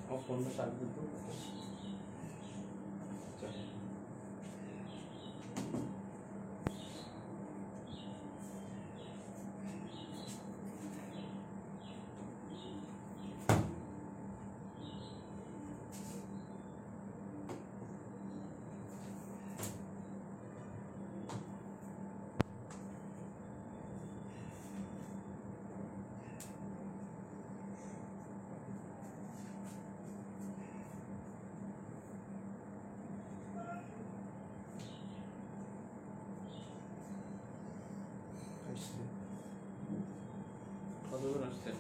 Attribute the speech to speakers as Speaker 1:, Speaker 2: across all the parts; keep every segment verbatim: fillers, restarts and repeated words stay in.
Speaker 1: আমার ফোনটা চার্জ দিতে কতজন আসছে?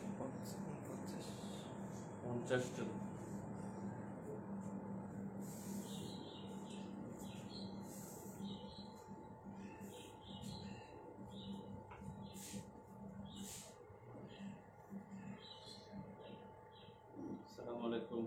Speaker 1: পঞ্চাশ জন। আসসালামু আলাইকুম।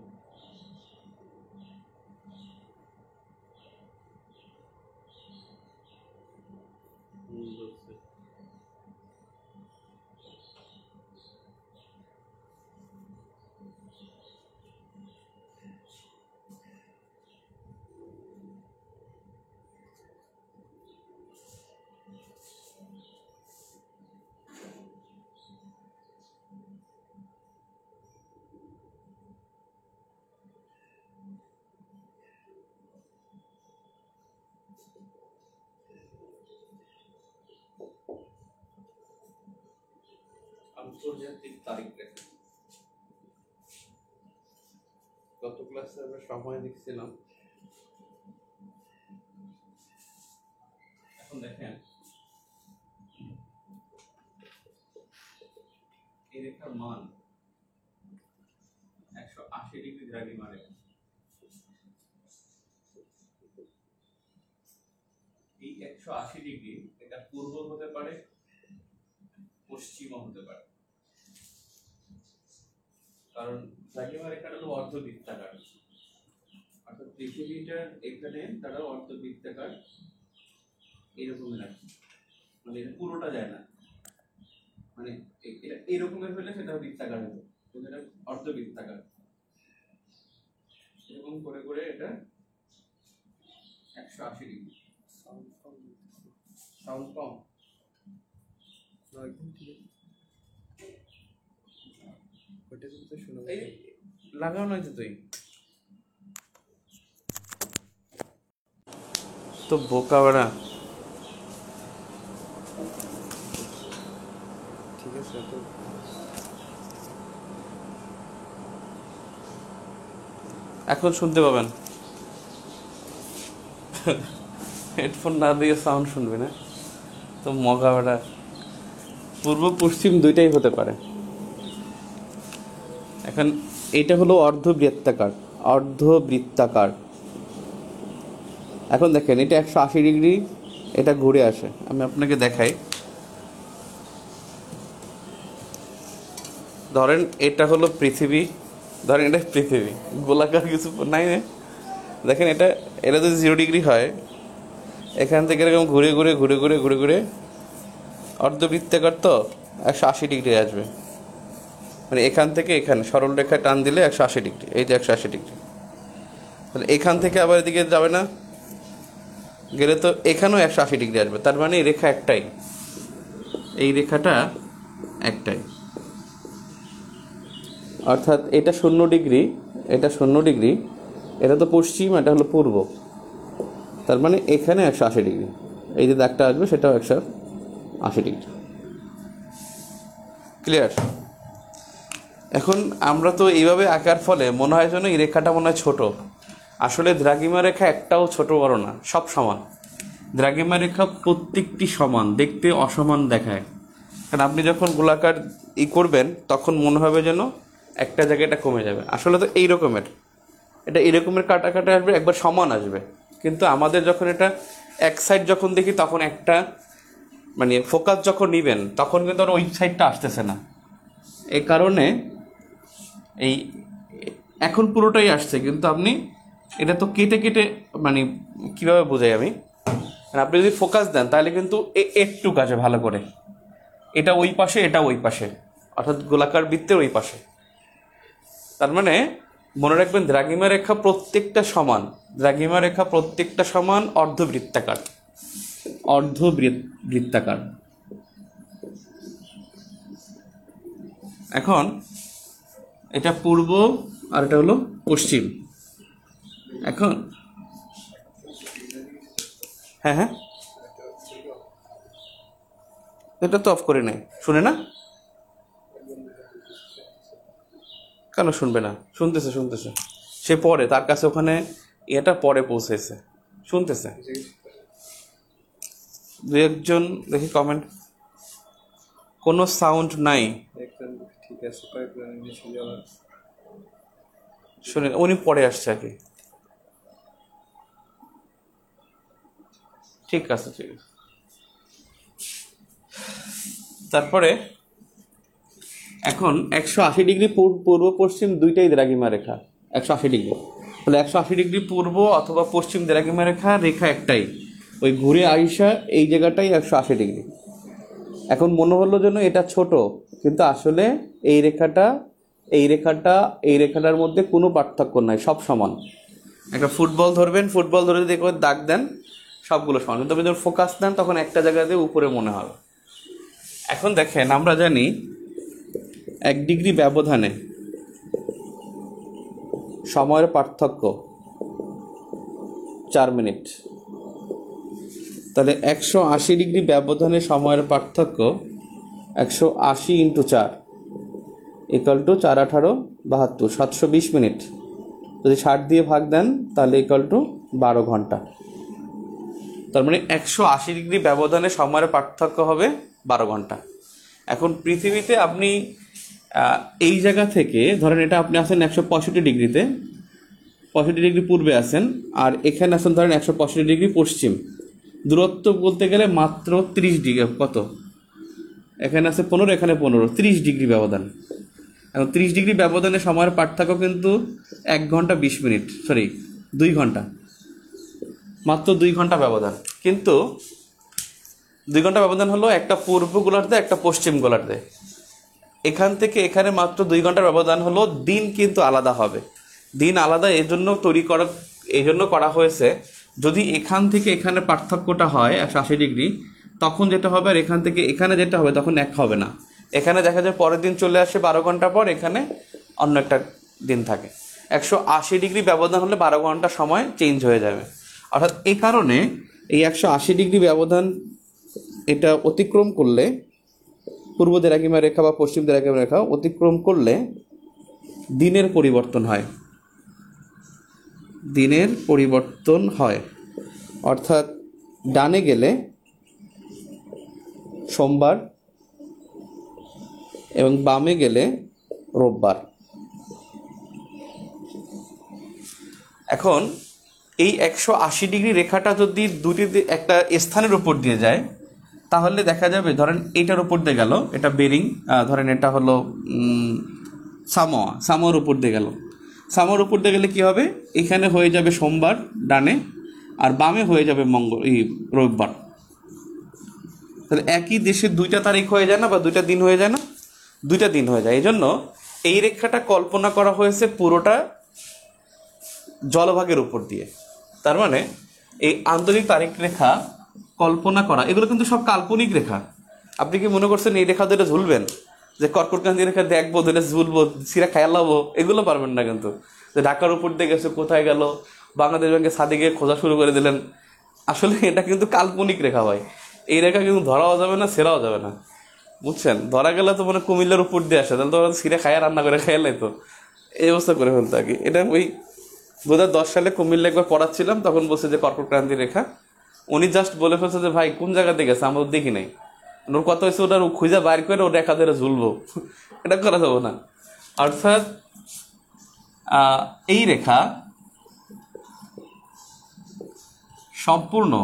Speaker 1: আন্তর্জাতিক তারিখ রেখে গত ক্লাসে আমরা সময় দেখছিলাম। এখন দেখেন এই রেখার মান একশো আশি ডিগ্রি দ্রাঘিমা রেখা। এই একশো আশি ডিগ্রি এটা পূর্ব হতে পারে, পশ্চিমও হতে পারে, কারণ দ্রাঘিমা রেখাটা হলো অর্ধবৃত্তাকার, অর্থাৎ পৃথিবীটার এখানে তারা অর্ধবৃত্তাকার এরকমের আছে, মানে এটা পুরোটা যায় না, মানে এটা এরকমের হলে সেটা বৃত্তাকার হবে, কিন্তু এটা অর্ধবৃত্তাকার। এরকম করে করে এটা একশো আশি ডিগ্রি। সাউন্ড কম লাগাও নয় তুই তো বোকা বেড়া। ঠিক আছে, তো এখন শুনতে পাবেন। হেডফোন না দিয়ে সাউন্ড শুনবে না তো মগা বেড়া। পূর্ব পশ্চিম দুইটাই হতে পারে। এখন এটা হলো অর্ধবৃত্তাকার, অর্ধবৃত্তাকার। এখন দেখেন এটা একশো আশি ডিগ্রি, এটা ঘুরে আসে। আমি আপনাকে দেখাই। ধরেন এটা হলো পৃথিবী, ধরেন এটা পৃথিবী, গোলাকার কিছু নাই না। দেখেন এটা এটা যদি জিরো ডিগ্রি হয়, এখান থেকে এরকম ঘুরে ঘুরে ঘুরে ঘুরে ঘুরে ঘুরে অর্ধবৃত্তাকার তো একশো আশি ডিগ্রি আসবে। মানে এখান থেকে এখানে সরল রেখা টান দিলে একশো আশি ডিগ্রি, এই যে একশো আশি ডিগ্রি। তাহলে এখান থেকে আবার এদিকে যাবে না, গেলে তো এখানেও একশো আশি ডিগ্রি আসবে। তার মানে এই রেখা একটাই, এই রেখাটা একটাই। অর্থাৎ এটা শূন্য ডিগ্রি, এটা শূন্য ডিগ্রি, এটা তো পশ্চিম, এটা হলো পূর্ব। তার মানে এখানে একশো আশি ডিগ্রি, এই যে দাগটা আসবে সেটাও একশো আশি ডিগ্রি। ক্লিয়ার? এখন আমরা তো এইভাবে আঁকার ফলে মনে হয় যেন এই রেখাটা মনে হয় ছোটো। আসলে দ্রাঘিমা রেখা একটাও ছোট বড় না, সব সমান। দ্রাঘিমা রেখা প্রত্যেকটি সমান, দেখতে অসমান দেখায়। কারণ আপনি যখন গোলাকার ই করবেন তখন মনে হবে যেন একটা জায়গায় এটা কমে যাবে। আসলে তো এই রকমের, এটা এরকমের কাটা কাটা আসবে, একবার সমান আসবে। কিন্তু আমাদের যখন এটা এক সাইড যখন দেখি তখন একটা মানে ফোকাস যখন নিবেন তখন কিন্তু ওই সাইডটা আসতেছে না। এই কারণে এই এখন পুরোটাই আসছে, কিন্তু আপনি এটা তো কেটে কেটে মানে কীভাবে বোঝাই আমি, আপনি যদি ফোকাস দেন তাহলে কিন্তু একটু কাজে ভালো করে এটা ওই পাশে, এটা ওই পাশে, অর্থাৎ গোলাকার বৃত্তের ওই পাশে। তার মানে মনে রাখবেন দ্রাঘিমা রেখা প্রত্যেকটা সমান, দ্রাঘিমা রেখা প্রত্যেকটা সমান অর্ধবৃত্তাকার, অর্ধবৃত্তাকার। এখন এটা পূর্ব আর এটা হলো পশ্চিম। এখন হ্যাঁ হ্যাঁ এটা তো অফ করে নাই, শুনে না কেন? শুনবে না? শুনতেছে শুনতেছে সে পরে, তার কাছে ওখানে এটা পরে পৌঁছেছে, শুনতেছে। দু একজন দেখি কমেন্ট, কোনো সাউন্ড নাই, শুনে উনি পরে আসছে আর কি। ঠিক আছে ঠিক আছে। তারপরে এখন একশো আশি ডিগ্রি পূর্ব পশ্চিম দুইটাই দ্রাঘিমা রেখা, একশো আশি ডিগ্রি তাহলে একশো আশি ডিগ্রি পূর্ব অথবা পশ্চিম দ্রাঘিমা রেখা, রেখা একটাই, ওই ঘুরে আইসা এই জায়গাটাই একশো আশি ডিগ্রি। এখন মনে হলো যেন এটা ছোট, কিন্তু আসলে এই রেখাটা এই রেখাটা এই রেখাটার মধ্যে কোনো পার্থক্য নাই, সব সমান। একটা ফুটবল ধরবেন, ফুটবল ধরে যদি একবার দাগ দেন সবগুলো সমান, কিন্তু আপনি যখন ফোকাস দেন তখন একটা জায়গাতে উপরে মনে হবে। এখন দেখেন আমরা জানি এক ডিগ্রি ব্যবধানে সময়ের পার্থক্য চার মিনিট, তাহলে একশো আশি ডিগ্রি ব্যবধানে সময়ের পার্থক্য একশো আশি ইন্টু চার ইকাল টু চার আঠারো বাহাত্তর, সাতশো বিশ মিনিট। যদি ষাট দিয়ে ভাগ দেন তাহলে ইকাল টু বারো ঘন্টা। তার মানে একশো আশি ডিগ্রি ব্যবধানে সময়ের পার্থক্য হবে বারো ঘন্টা। এখন পৃথিবীতে আপনি এই জায়গা থেকে ধরেন এটা আপনি আছেন একশো পঁয়ষট্টি ডিগ্রিতে, পঁয়ষট্টি ডিগ্রি পূর্বে আছেন, আর এখানে আছেন ধরেন একশো পঁয়ষট্টি ডিগ্রি পশ্চিম, দূরত্ব বলতে গেলে মাত্র ত্রিশ ডিগ্রি, কত এখানে আছে পনেরো, এখানে পনেরো, ত্রিশ ডিগ্রি ব্যবধান। এখন ত্রিশ ডিগ্রি ব্যবধানে সময়ের পার্থক্য কিন্তু এক ঘন্টা বিশ মিনিট, সরি দুই ঘন্টা, মাত্র দুই ঘন্টা ব্যবধান। কিন্তু দুই ঘন্টা ব্যবধান হলো একটা পূর্ব গোলার্ধে একটা পশ্চিম গোলার্ধে, এখান থেকে এখানে মাত্র দুই ঘন্টার ব্যবধান হলো। দিন কিন্তু আলাদা হবে, দিন আলাদা এই জন্য তৈরি করা এই জন্য করা হয়েছে, যদি এখান থেকে এখানে পার্থক্যটা হয় একশো আশি ডিগ্রি, তখন যেটা হবে আর এখান থেকে এখানে যেটা হবে তখন এক হবে না। এখানে দেখা যায় পরের দিন চলে আসে বারো ঘন্টা পর, এখানে অন্য একটা দিন থাকে। একশো আশি ডিগ্রি ব্যবধান হলে বারো ঘন্টা সময় চেঞ্জ হয়ে যাবে। অর্থাৎ এই কারণে এই একশো আশি ডিগ্রি ব্যবধান এটা অতিক্রম করলে, পূর্ব দ্রাঘিমা রেখা বা পশ্চিম দ্রাঘিমা রেখা অতিক্রম করলে দিনের পরিবর্তন হয়, দিনের পরিবর্তন হয়। অর্থাৎ ডানে গেলে সোমবার এবং বামে গেলে রোববার। এখন এই একশো আশি ডিগ্রি রেখাটা যদি দুটি একটা স্থানের উপর দিয়ে যায় তাহলে দেখা যাবে, ধরেন এইটার উপর দিয়ে গেল, এটা বেরিং, ধরেন এটা হলো সামোয়া, সামোয়ার উপর দিয়ে গেল, সামোয়ার উপর দিয়ে গেলে কী হবে, এখানে হয়ে যাবে সোমবার ডানে, আর বামে হয়ে যাবে মঙ্গল এই রবিবার। তাহলে একই দেশে দুইটা তারিখ হয়ে যায় না, বা দুইটা দিন হয়ে যায় না, দুইটা দিন হয়ে যায়। এই জন্য এই রেখাটা কল্পনা করা হয়েছে পুরোটা জলভাগের উপর দিয়ে। তার মানে এই আন্তরিক তারিখ রেখা কল্পনা করা, এগুলো কিন্তু সব কাল্পনিক রেখা। আপনি কি মনে করছেন এই রেখা ধরে ঝুলবেন, যে কর্কটক্রান্তি রেখা দেখবো ধরে ঝুলবো সিরা খেয়ালাবো, এগুলো পারবেন না। কিন্তু যে ঢাকার উপর দিয়ে গেছে, কোথায় গেল, বাংলাদেশ ব্যাংকে ছাদে গিয়ে খোঁজা শুরু করে দিলেন, আসলে এটা কিন্তু কাল্পনিক রেখা ভাই। এই রেখা কিন্তু ধরাও যাবে না, সেরাও যাবে না, বুঝছেন? ধরা গেলে তো মানে কুমিল্লার উপর দিয়ে আসে, তাহলে তো সিরা খায়া রান্না করে খাইলাই তো এই অবস্থা করে ফেলতো আর কি। এটা ওই দু হাজার দশ সালে কুমিল্লা একবার পড়াচ্ছিলাম, তখন বলছে যে কর্কটক্রান্তি রেখা, উনি জাস্ট বলে ফেলছে যে ভাই কোন জায়গাতে গেছে, আমরা দেখি নাই। ওর কথা হয়েছে ওটার খুঁজা বাইর করে ওর রেখা ধরে ঝুলবো, এটা করা যাবো না। অর্থাৎ এই রেখা সম্পূর্ণ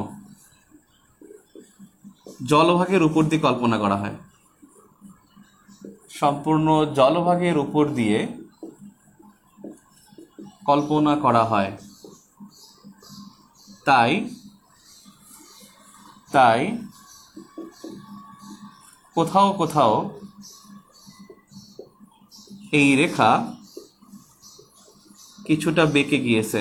Speaker 1: জলভাগের উপর দিয়ে কল্পনা করা হয়, সম্পূর্ণ জলভাগের উপর দিয়ে কল্পনা করা হয়। তাই তাই কোথাও কোথাও এই রেখা কিছুটা বেঁকে গিয়েছে,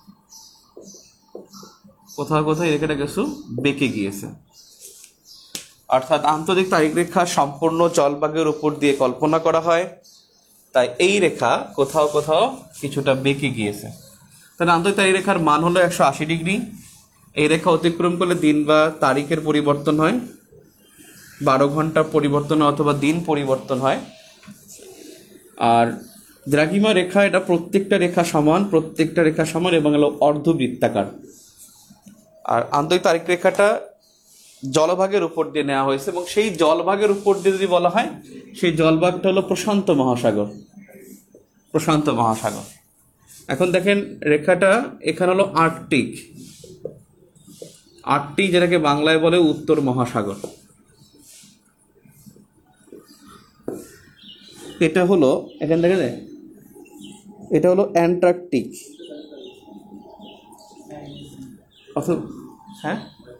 Speaker 1: কোথাও কোথাও এই রেখাটা কিছু বেঁকে গিয়েছে। অর্থাৎ আন্তর্জাতিক তারিখ রেখা সম্পূর্ণ জলভাগের উপর দিয়ে কল্পনা করা হয়, তাই এই রেখা কোথাও কোথাও কিছুটা বেঁকে গিয়েছে। তাহলে আন্তর্জাতিক তারিখ রেখার মান হলো একশো আশি ডিগ্রি। এই রেখা অতিক্রম করলে দিন বা তারিখের পরিবর্তন হয়, বারো ঘন্টা পরিবর্তন হয় অথবা দিন পরিবর্তন হয়। আর দ্রাঘিমা রেখা, এটা প্রত্যেকটা রেখা সমান, প্রত্যেকটা রেখা সমান এবং হলো অর্ধবৃত্তাকার। আর আন্তর্জাতিক তারিখ রেখাটা জলভাগের উপর দিয়ে নেওয়া হয়েছে এবং সেই জলভাগের উপর দিয়ে যদি বলা হয়, সেই জলভাগটা হলো প্রশান্ত মহাসাগর, প্রশান্ত মহাসাগর। এখন দেখেন রেখাটা এখানে হলো আর্কটিক, আর্কটিক যেটাকে বাংলায় বলে উত্তর মহাসাগর। এটা হলো এখান থেকে, এটা হলো অ্যান্টার্কটিক। হ্যাঁ,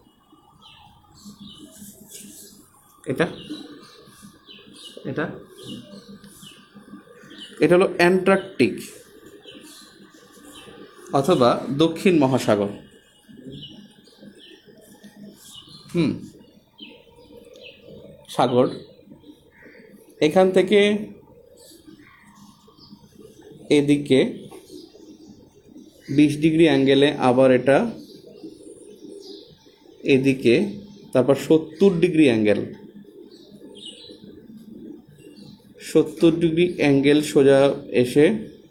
Speaker 1: এটা এটা এটা হলো অ্যান্টার্কটিক অথবা দক্ষিণ মহাসাগর। হুম সাগর এখান থেকে এদিকে বিশ ডিগ্রি অ্যাঙ্গেলে, আবার এটা এদিকে, তারপর সত্তর ডিগ্রি অ্যাঙ্গেল, সত্তর ডিগ্রি অ্যাঙ্গেল সোজা এসে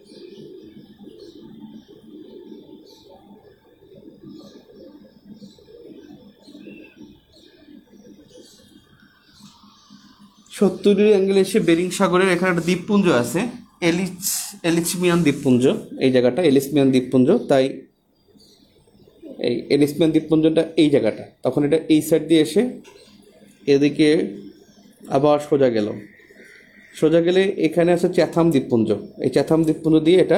Speaker 1: সত্তর ডিগ্রি অ্যাঙ্গেল এসে বেরিং সাগরের এখানে একটা দ্বীপপুঞ্জ আছে, এলিচ এলিচমিয়ান দ্বীপপুঞ্জ। এই জায়গাটা এলিচমিয়ান দ্বীপপুঞ্জ, তাই এই এলিচমিয়ান দ্বীপপুঞ্জটা এই জায়গাটা। তখন এটা এই সাইড দিয়ে এসে এদিকে আবার সোজা গেল, সোজা গেলে এখানে আছে চ্যাথাম দ্বীপপুঞ্জ। এই চ্যাথাম দ্বীপপুঞ্জ দিয়ে এটা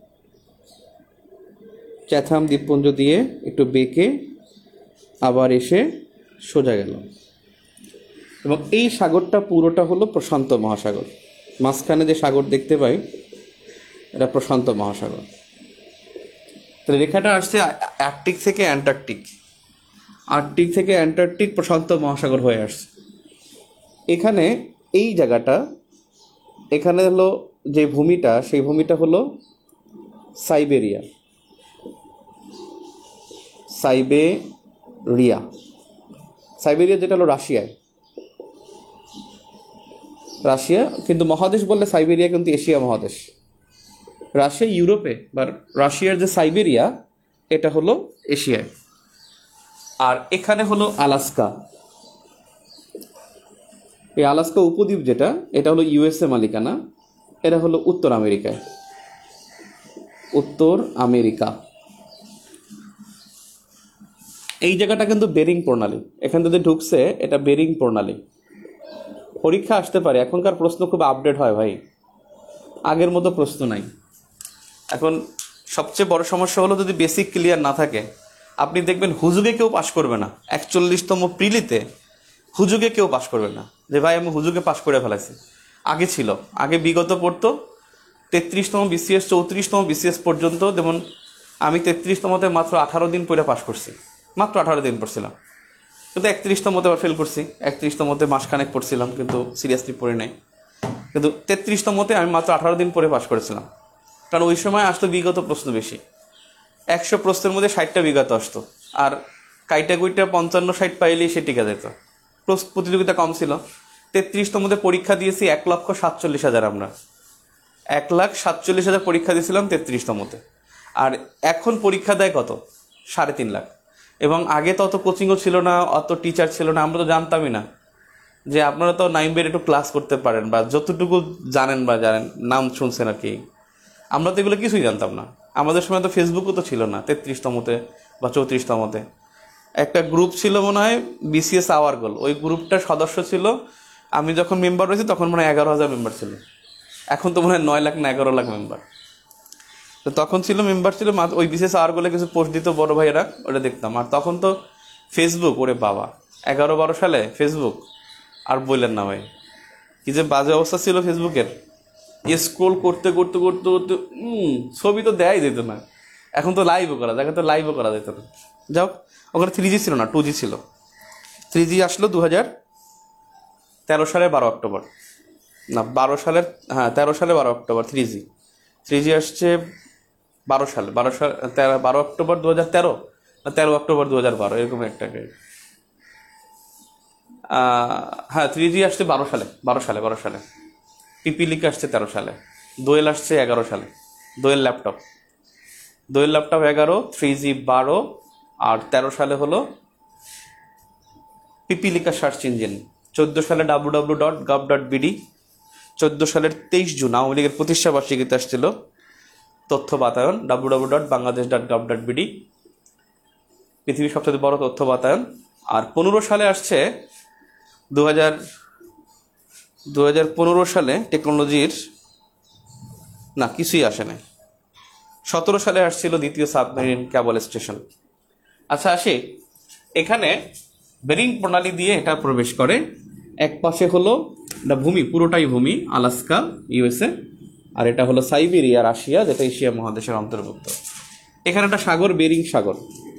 Speaker 1: চ্যাথাম দ্বীপপুঞ্জ দিয়ে একটু বেঁকে আবার এসে সোজা গেল এবং এই সাগরটা পুরোটা হলো প্রশান্ত মহাসাগর। মাঝখানে যে সাগর দেখতে পাই এটা প্রশান্ত মহাসাগর। তাহলে রেখাটা আসছে আর্কটিক থেকে অ্যান্টার্কটিক, আর্কটিক থেকে অ্যান্টার্কটিক প্রশান্ত মহাসাগর হয়ে আসছে। এখানে এই জায়গাটা, এখানে হলো যে ভূমিটা, সেই ভূমিটা হলো সাইবেরিয়া, সাইবেরিয়া সাইবেরিয়া যেটা হলো রাশিয়ায়, রাশিয়া কিন্তু মহাদেশ বললে সাইবেরিয়া কিন্তু এশিয়া মহাদেশ। রাশিয়া ইউরোপে, বা রাশিয়ার যে সাইবেরিয়া এটা হলো এশিয়ায়। আর এখানে হলো আলাস্কা। এই আলাস্কা উপদ্বীপ যেটা, এটা হলো ইউএসএ মালিকানা, এটা হলো উত্তর আমেরিকায়, উত্তর আমেরিকা। এই জায়গাটা কিন্তু বেরিং প্রণালী, এখান থেকে ঢুকছে, এটা বেরিং প্রণালী। পরীক্ষা আসতে পারে, এখনকার প্রশ্ন খুব আপডেট হয় ভাই, আগের মতো প্রশ্ন নাই। এখন সবচেয়ে বড় সমস্যা হলো যদি বেসিক ক্লিয়ার না থাকে, আপনি দেখবেন হুজুগে কেউ পাশ করবে না। একচল্লিশতম প্রিলিতে হুজুগে কেউ পাশ করবে না যে ভাই আমি হুজুগে পাশ করে ফেলাইছি। আগে ছিল, আগে বিগত পড়তো তেত্রিশতম বিসিএস, চৌত্রিশতম বিসিএস পর্যন্ত। যেমন আমি তেত্রিশতমতে মাত্র আঠারো দিন পড়ে পাশ করছি, মাত্র আঠারো দিন পড়ছিলাম, কিন্তু একত্রিশতমতে আবার ফেল করছি। একত্রিশতমতে মাসখানেক পড়ছিলাম কিন্তু সিরিয়াসলি পড়ি নাই, কিন্তু তেত্রিশতমতে আমি মাত্র আঠারো দিন পরে পাশ করেছিলাম। কারণ ওই সময় আসতো বিগত প্রশ্ন বেশি, একশো প্রশ্নের মধ্যে ষাটটা বিগত আসতো, আর কাইটা কুইটা পঞ্চান্ন ষাট পাইলেই সে টিকা যেত। প্রতিযোগিতা কম ছিল। তেত্রিশতমতে পরীক্ষা দিয়েছি এক লক্ষ সাতচল্লিশ হাজার আমরা এক লাখ সাতচল্লিশ হাজার পরীক্ষা দিয়েছিলাম তেত্রিশতমতে। আর এখন পরীক্ষা দেয় কত? সাড়ে তিন লাখ। এবং আগে তো অত কোচিংও ছিল না, অত টিচার ছিল না, আমরা তো জানতামই না যে আপনারা তো নাইন বের একটু ক্লাস করতে পারেন বা যতটুকু জানেন বা জানেন নাম শুনছেন আর কি। আমরা তো এগুলো কিছুই জানতাম না। আমাদের সময় তো ফেসবুকও তো ছিল না তেত্রিশতমতে বা চৌত্রিশতমতে। একটা গ্রুপ ছিল মনে হয় বিসিএস আওয়ার গোল, ওই গ্রুপটার সদস্য ছিল, আমি যখন মেম্বার হয়েছি তখন মনে হয় এগারো হাজার মেম্বার ছিল। এখন তো মনে হয় নয় লাখ না এগারো লাখ মেম্বার। তো তখন ছিল মেম্বার ছিল, ওই বিসিএস আওয়ার গোলে কিছু পোস্ট দিত বড় ভাইয়েরা, ওটা দেখতাম। আর তখন তো ফেসবুক, ওরে বাবা, এগারো বারো সালে ফেসবুক আর বললেন না ভাই, কি যে বাজে অবস্থা ছিল ফেসবুকের। স্ক্রোল করতে করতে করতে করতে হুম ছবি তো দেয়াই যেত না। এখন তো লাইভও করা যায়, তো লাইভও করা যেত না। যাও, ওখানে থ্রি জি ছিল না, টু জি ছিল। থ্রি জি আসলো দু হাজার তেরো সালের বারো অক্টোবর, না বারো সালের, হ্যাঁ তেরো সালে বারো October three G. Three G আসছে বারো সালে, বারো সাল তেরো বারো অক্টোবর দু হাজার তেরো, না তেরো অক্টোবর দু হাজার বারো, এরকম একটা। হ্যাঁ থ্রি জি আসছে বারো সালে, বারো সালে বারো সালে পিপিলিকা আসছে তেরো সালে, দোয়েল আসছে এগারো সালে, দোয়েল ল্যাপটপ, দোয়েল ল্যাপটপ এগারো, থ্রি জি বারো, আর তেরো সালে হলো পিপিলিকা সার্চ ইঞ্জিন। চোদ্দো সালে W W dot gov dot BD, চোদ্দো সালের তেইশ জুন আওয়ামী লীগের প্রতিষ্ঠা বার্ষিকীতে আসছিল তথ্য বাতায়ন, W W dot Bangladesh dot gov dot BD, পৃথিবীর সবচেয়ে বড় তথ্য বাতায়ন। আর পনেরো সালে আসছে দু হাজার দু হাজার পনেরো সালে টেকনোলজির, না কিছুই আসে নাই। সতেরো সালে আসছিল দ্বিতীয় সাবমেরিন ক্যাবল স্টেশন। আচ্ছা আসি, এখানে বেরিং প্রণালী দিয়ে এটা প্রবেশ করে। এক পাশে হলো এটা ভূমি, পুরোটাই ভূমি, আলাস্কা ইউএসএ, আর এটা হলো সাইবেরিয়া রাশিয়া, যেটা এশিয়া মহাদেশের অন্তর্ভুক্ত। এখানে একটা সাগর, বেরিং সাগর,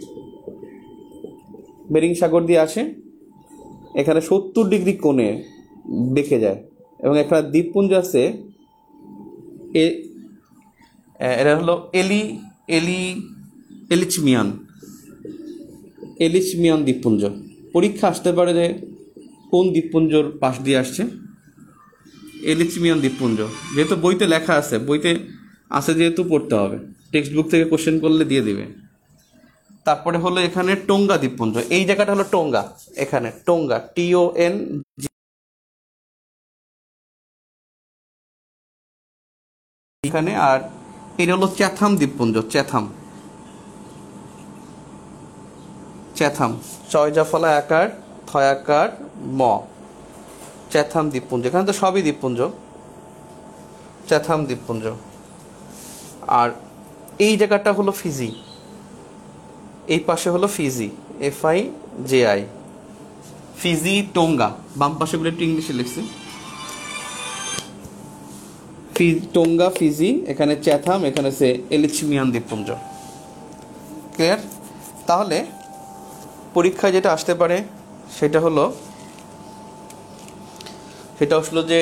Speaker 1: বেরিং সাগর দিয়ে আসে, এখানে সত্তর ডিগ্রি কোণে বেঁকে যায়, এবং একটা দ্বীপপুঞ্জ আছে, এটা হলো এলি এলি এলিচমিয়ান এলিচমিয়ান দ্বীপপুঞ্জ। পরীক্ষা আসতে পারে যে কোন দ্বীপপুঞ্জর পাশ দিয়ে আসছে, এলিচমিয়ান দ্বীপপুঞ্জ। যেহেতু বইতে লেখা আছে, বইতে আছে যেহেতু পড়তে হবে, টেক্সট বুক থেকে কোশ্চেন করলে দিয়ে দিবে। তারপরে হলো এখানে টোঙ্গা দ্বীপপুঞ্জ, এই জায়গাটা হলো টোঙ্গা, এখানে টোঙ্গা, টিও এন এখানে। আর এটা হলো চ্যাথাম দ্বীপপুঞ্জ, চ্যাথাম চ্যাথাম চয়জাফলা আকার থয়াকার ম, চ্যাথাম দ্বীপপুঞ্জ। এখানে তো সবই দ্বীপপুঞ্জ, চ্যাথাম দ্বীপপুঞ্জ। আর এই জায়গাটা হলো ফিজি, এই পাশে হলো Fiji, F I J I, Fiji Tonga. বাম পাশে বলে একটু ইংলিশে লিখছি, ফি টোঙ্গা ফিজি, এখানে চ্যাথাম, এখানে সে এলিচমিয়ান দ্বীপপুঞ্জ। ক্লিয়ার? তাহলে পরীক্ষায় যেটা আসতে পারে সেটা হলো সেটা হলো যে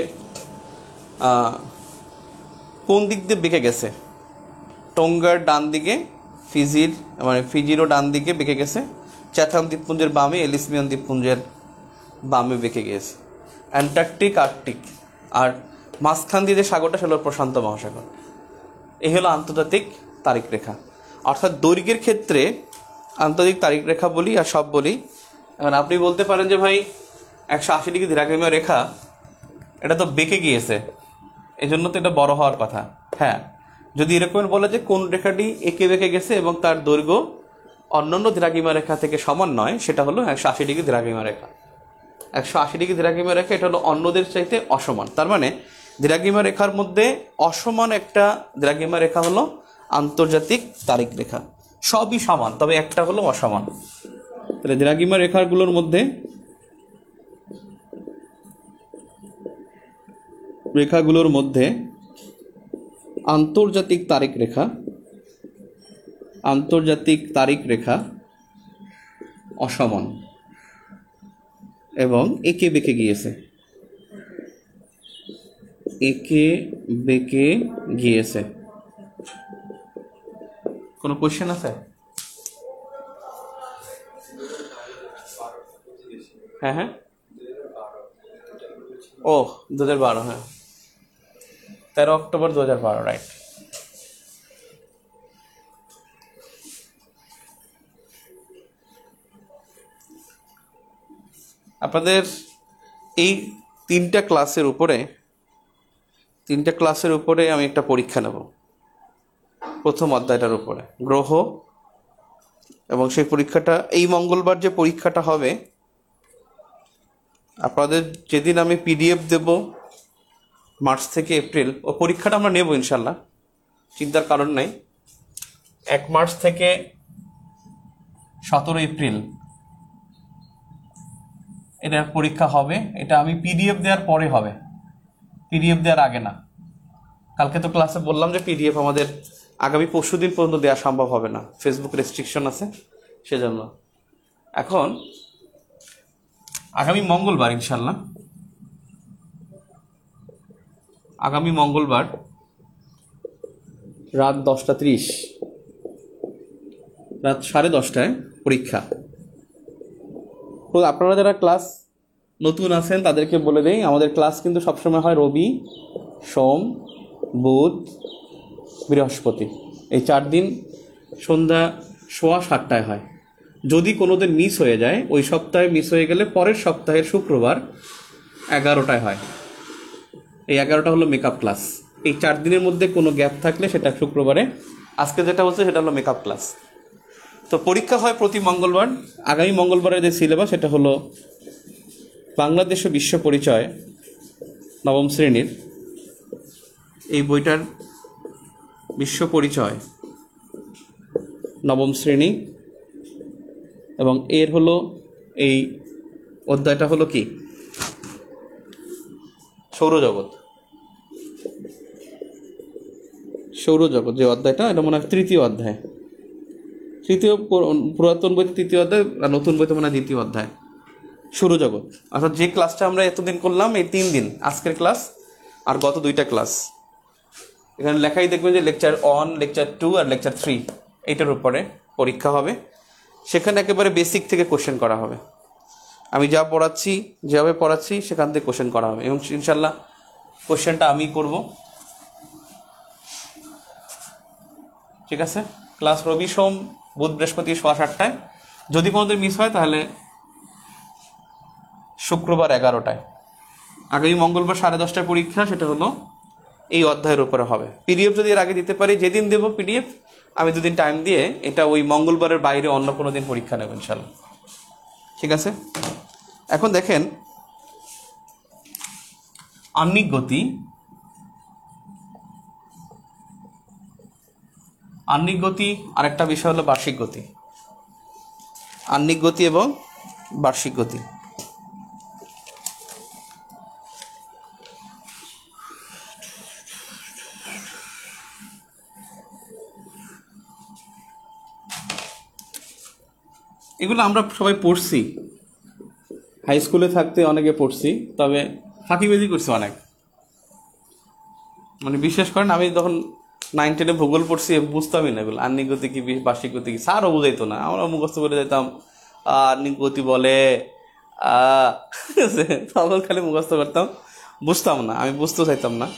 Speaker 1: কোন দিক দিয়ে বেঁকে গেছে। টোঙ্গার ডান দিকে, ফিজির মানে ফিজিরও ডান দিকে বেঁকে গেছে, চ্যাথাম দ্বীপপুঞ্জের বামে, এলিচমিয়ান দ্বীপপুঞ্জের বামে বেঁকে গিয়েছে। অ্যান্টার্কটিক, আর্কটিক, আর মাঝখান দিয়ে যে সাগরটা সেটা হলো প্রশান্ত মহাসাগর। এই হলো আন্তর্জাতিক তারিখ রেখা। অর্থাৎ দৈর্ঘ্যের ক্ষেত্রে আন্তর্জাতিক তারিখ রেখা বলি আর সব বলি। এখন আপনি বলতে পারেন যে ভাই একশো আশি ডিগ্রি দ্রাঘিমীয় রেখা, এটা তো বেঁকে গিয়েছে, এই জন্য তো এটা বড় হওয়ার কথা। হ্যাঁ, যদি এরকম বলে যে কোন রেখাটি এঁকে বেঁকে গেছে এবং তার দৈর্ঘ্য অন্যান্য দ্রাঘিমা রেখা থেকে সমান নয়, সেটা হলো একশো আশি ডিগ্রি দ্রাঘিমা রেখা। একশো আশি ডিগ্রি দ্রাঘিমা রেখা এটা হলো অন্যদের চাইতে অসমান। তার মানে দ্রাঘিমা রেখার মধ্যে অসমান একটা দ্রাঘিমা রেখা হলো আন্তর্জাতিক তারিখ রেখা। সবই সমান, তবে একটা হলো অসমান। তাহলে দ্রাঘিমা রেখাগুলোর মধ্যে রেখাগুলোর মধ্যে আন্তর্জাতিক তারিখ রেখা আন্তর্জাতিক তারিখ রেখা অসমান এবং একে বেঁকে গিয়েছে, একে বেঁকে গিয়েছে। কোনো কোশ্চেন আছে? হ্যাঁ হ্যাঁ ও দু হাজার বারো, হ্যাঁ তেরো অক্টোবর দু হাজার বারো, রাইট। আপনাদের এই তিনটা ক্লাসের উপরে তিনটা ক্লাসের উপরে আমি একটা পরীক্ষা নেব, প্রথম অধ্যায়টার উপরে গ্রহ। এবং সেই পরীক্ষাটা এই মঙ্গলবার যে পরীক্ষাটা হবে, আপনাদের যেদিন আমি পিডিএফ দেব মার্চ থেকে এপ্রিল, ও পরীক্ষাটা আমরা নেব ইনশাল্লাহ, চিন্তার কারণ নাই। এক মার্চ থেকে সতেরো এপ্রিল এটা পরীক্ষা হবে। এটা আমি পিডিএফ দেওয়ার পরে হবে, পিডিএফ দেওয়ার আগে না। কালকে তো ক্লাসে বললাম যে পিডিএফ আমাদের আগামী পরশু দিন পর্যন্ত দেওয়া সম্ভব হবে না, ফেসবুক রেস্ট্রিকশন আছে সেজন্য। এখন আগামী মঙ্গলবার ইনশাল্লাহ, আগামী মঙ্গলবার রাত দশটা ত্রিশ রাত সাড়ে দশটায় পরীক্ষা। তো আপনারা যারা ক্লাস নতুন আছেন তাদেরকে বলে দেই, আমাদের ক্লাস কিন্তু সবসময় হয় রবি, সোম, বুধ, বৃহস্পতি, এই চার দিন সন্ধ্যা সোয়া সাতটায় হয়। যদি কোনো দিন মিস হয়ে যায়, ওই সপ্তাহে মিস হয়ে গেলে পরের সপ্তাহের শুক্রবার এগারোটায় হয়। এই এগারোটা হলো মেকআপ ক্লাস। এই চার দিনের মধ্যে কোনো গ্যাপ থাকলে সেটা শুক্রবারে, আজকে যেটা হচ্ছে সেটা হলো মেকআপ ক্লাস। তো পরীক্ষা হয় প্রতি মঙ্গলবার। আগামী মঙ্গলবারের যে সিলেবাস সেটা হলো বাংলাদেশ ও বিশ্ব পরিচয় নবম শ্রেণীর, এই বইটার বিশ্ব পরিচয় নবম শ্রেণী, এবং এর হলো এই অধ্যায়টা হলো কি সৌরজগৎ। সৌরজগৎ যে অধ্যায়টা, এটা মনে হয় তৃতীয় অধ্যায়, তৃতীয় পুরাতন বইতে তৃতীয় অধ্যায় আর নতুন বইতে মনে হয় দ্বিতীয় অধ্যায়, সৌরজগৎ। অর্থাৎ যে ক্লাসটা আমরা এতদিন করলাম, এই তিন দিন, আজকের ক্লাস আর গত দুইটা ক্লাস, এখানে লেখাই দেখবেন যে লেকচার ওয়ান, লেকচার টু আর লেকচার থ্রি, এইটার উপরে পরীক্ষা হবে। সেখানে একেবারে বেসিক থেকে কোশ্চেন করা হবে। আমি যা পড়াচ্ছি, যেভাবে পড়াচ্ছি সেখান থেকে কোশ্চেন করা হবে, এবং ইনশাল্লাহ কোশ্চেনটা আমি করব। ঠিক আছে? ক্লাস রবি, সোম, বুধ, বৃহস্পতি সোয়া সাতটায়। যদি কোনোদিন মিস হয় তাহলে শুক্রবার এগারোটায়। আগামী মঙ্গলবার সাড়ে দশটায় পরীক্ষা, সেটা হলো এই অধ্যায়ের উপরে হবে। পিডিএফ যদি এর আগে দিতে পারি, যেদিন দেবো পিডিএফ আমি দুদিন টাইম দিয়ে এটা ওই মঙ্গলবারের বাইরে অন্য কোনো দিন পরীক্ষা নেব ইনশাল্লাহ। ঠিক আছে? এখন দেখেন, আহ্নিক গতি, আহ্নিক গতি আর একটা বিষয় হলো বার্ষিক গতি। আহ্নিক গতি এবং বার্ষিক গতি। এগুলো আমরা সবাই পড়ছি, হাই স্কুলে থাকতে অনেকে পড়ছি, তবে ফাঁকিবাজি করছি অনেক। মানে বিশ্বাস করেন, আমি তখন নাইন টেনে ভূগোল পড়ছি, বুঝতামই না এগুলো, আহ্নিক গতি কি বার্ষিক গতি কি, স্যারও বুঝাইতো না, আমরা মুখস্থ করে যেতাম আহ্নিক গতি বলে, তখন খালি মুখস্থ করতাম, বুঝতাম না, আমি বুঝতে চাইতাম না।